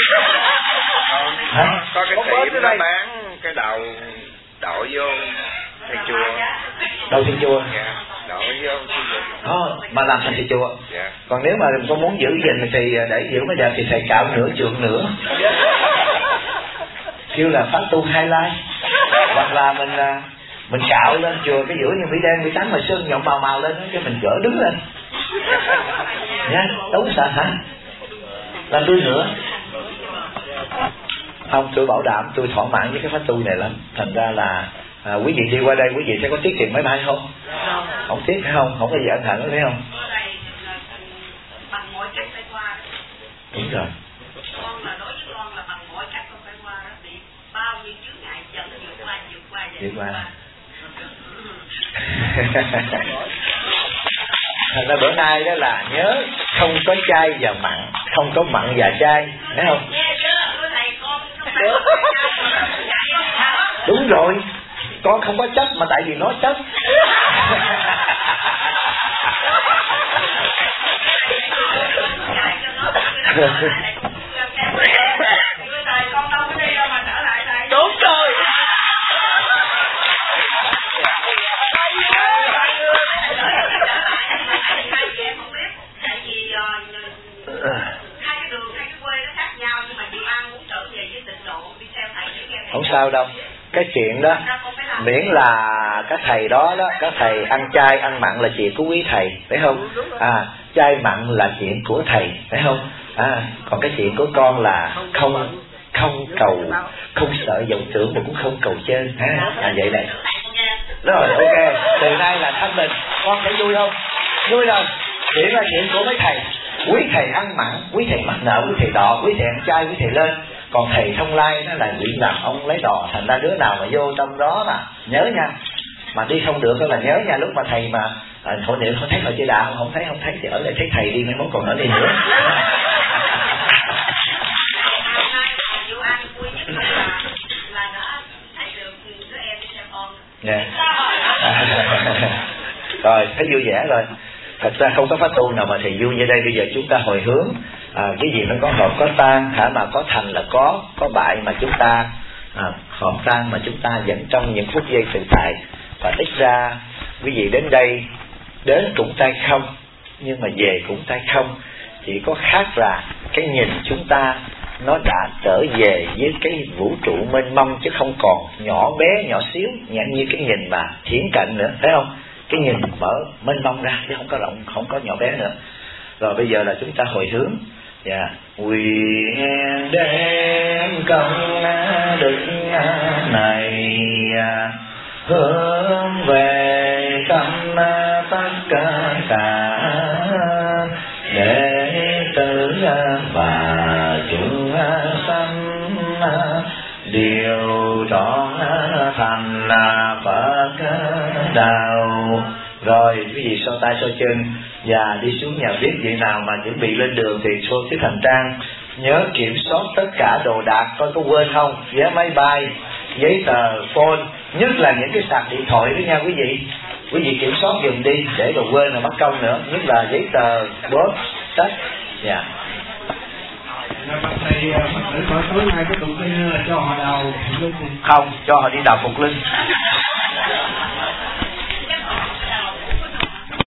Có cái tiệm nó bán cái đầu đội vô thầy chùa. Đầu thầy chùa? Dạ, đội vô thầy chùa. Mà làm thành thầy chùa. Dạ. Còn nếu mà con muốn giữ gìn thì để giữ bây giờ thì thầy cạo nửa trượng nữa. Kêu là pháp tu highlight. Hoặc là mình cạo lên chùa cái giữa như Mỹ Đen, Mỹ Tánh mà sơn nhộn màu màu lên cho mình gỡ đứng lên. Nha, đúng sợ hả? Làm tôi nữa. Không, tôi bảo đảm tôi thỏa mãn với cái pháp tu này lắm. Thành ra là quý vị đi qua đây quý vị sẽ có tiết kiệm máy bay không? Không tiếc phải không? Không có gì ân hận phải không? Bằng mọi cách phải qua. Đúng rồi. Con là đối với con là bằng mọi cách con phải qua đó, bị bao nhiêu chướng ngại dẫn vượt qua. Thành ra bữa nay đó là nhớ không có chay và mặn, không có mặn và chay, thấy không? Đúng rồi, con không có chấp mà tại vì nó chấp. Đúng rồi. Không sao đâu, cái chuyện đó miễn là các thầy đó các thầy ăn chay ăn mặn là chuyện của quý thầy, phải không? Chay mặn là chuyện của thầy, phải không? Còn cái chuyện của con là không cầu, không sợ vọng tưởng mà cũng không cầu chân. Vậy này. Rồi, ok. Từ nay là thanh bình, con thấy vui không? Vui rồi. Chuyện là chuyện của mấy thầy. Quý thầy ăn mặn, quý thầy mắc nợ, quý thầy đọ, quý thầy ăn chay, quý thầy lên. Còn thầy Thông Lai nó là nguyện làm ông lấy đò. Thành ra đứa nào mà vô trong đó là nhớ nha, mà đi không được là nhớ nha. Lúc mà thầy mà hội niệm không thấy hội chơi đạo, không thấy thì ở lại thấy thầy đi, mấy món còn ở đây nữa. Rồi thấy vui vẻ rồi. Thật ra không có pháp tu nào mà thầy vui như đây. Bây giờ chúng ta hồi hướng, cái gì nó có hợp có tan, mà có thành là có bại, mà chúng ta hợp tan mà chúng ta vẫn trong những phút giây tự tại. Và ít ra quý vị đến đây, đến cũng tay không nhưng mà về cũng tay không. Chỉ có khác là cái nhìn chúng ta nó đã trở về với cái vũ trụ mênh mông, chứ không còn nhỏ bé nhỏ xíu như cái nhìn mà thiển cận nữa, thấy không? Cái nhìn mở mênh mông ra chứ không có rộng, không có nhỏ bé nữa. Rồi bây giờ là chúng ta hồi hướng. Nguyện đem công đức này hướng về tâm tất cả điều trọn thành Phật đạo. Rồi quý vị so tay so chân và đi xuống nhà bếp. Vị nào mà chuẩn bị lên đường thì xô chiếc hành trang, nhớ kiểm soát tất cả đồ đạc coi có quên không, vé máy bay, giấy tờ, phone, nhất là những cái sạc điện thoại đó nha quý vị. Quý vị kiểm soát dùm đi, để đồ quên là mất công nữa, nhất là giấy tờ, bóp, sách. Dạ. Thầy Phật tử hỏi tối nay có tụng kinh là cho họ đào không, cho họ đi đào Phục Linh.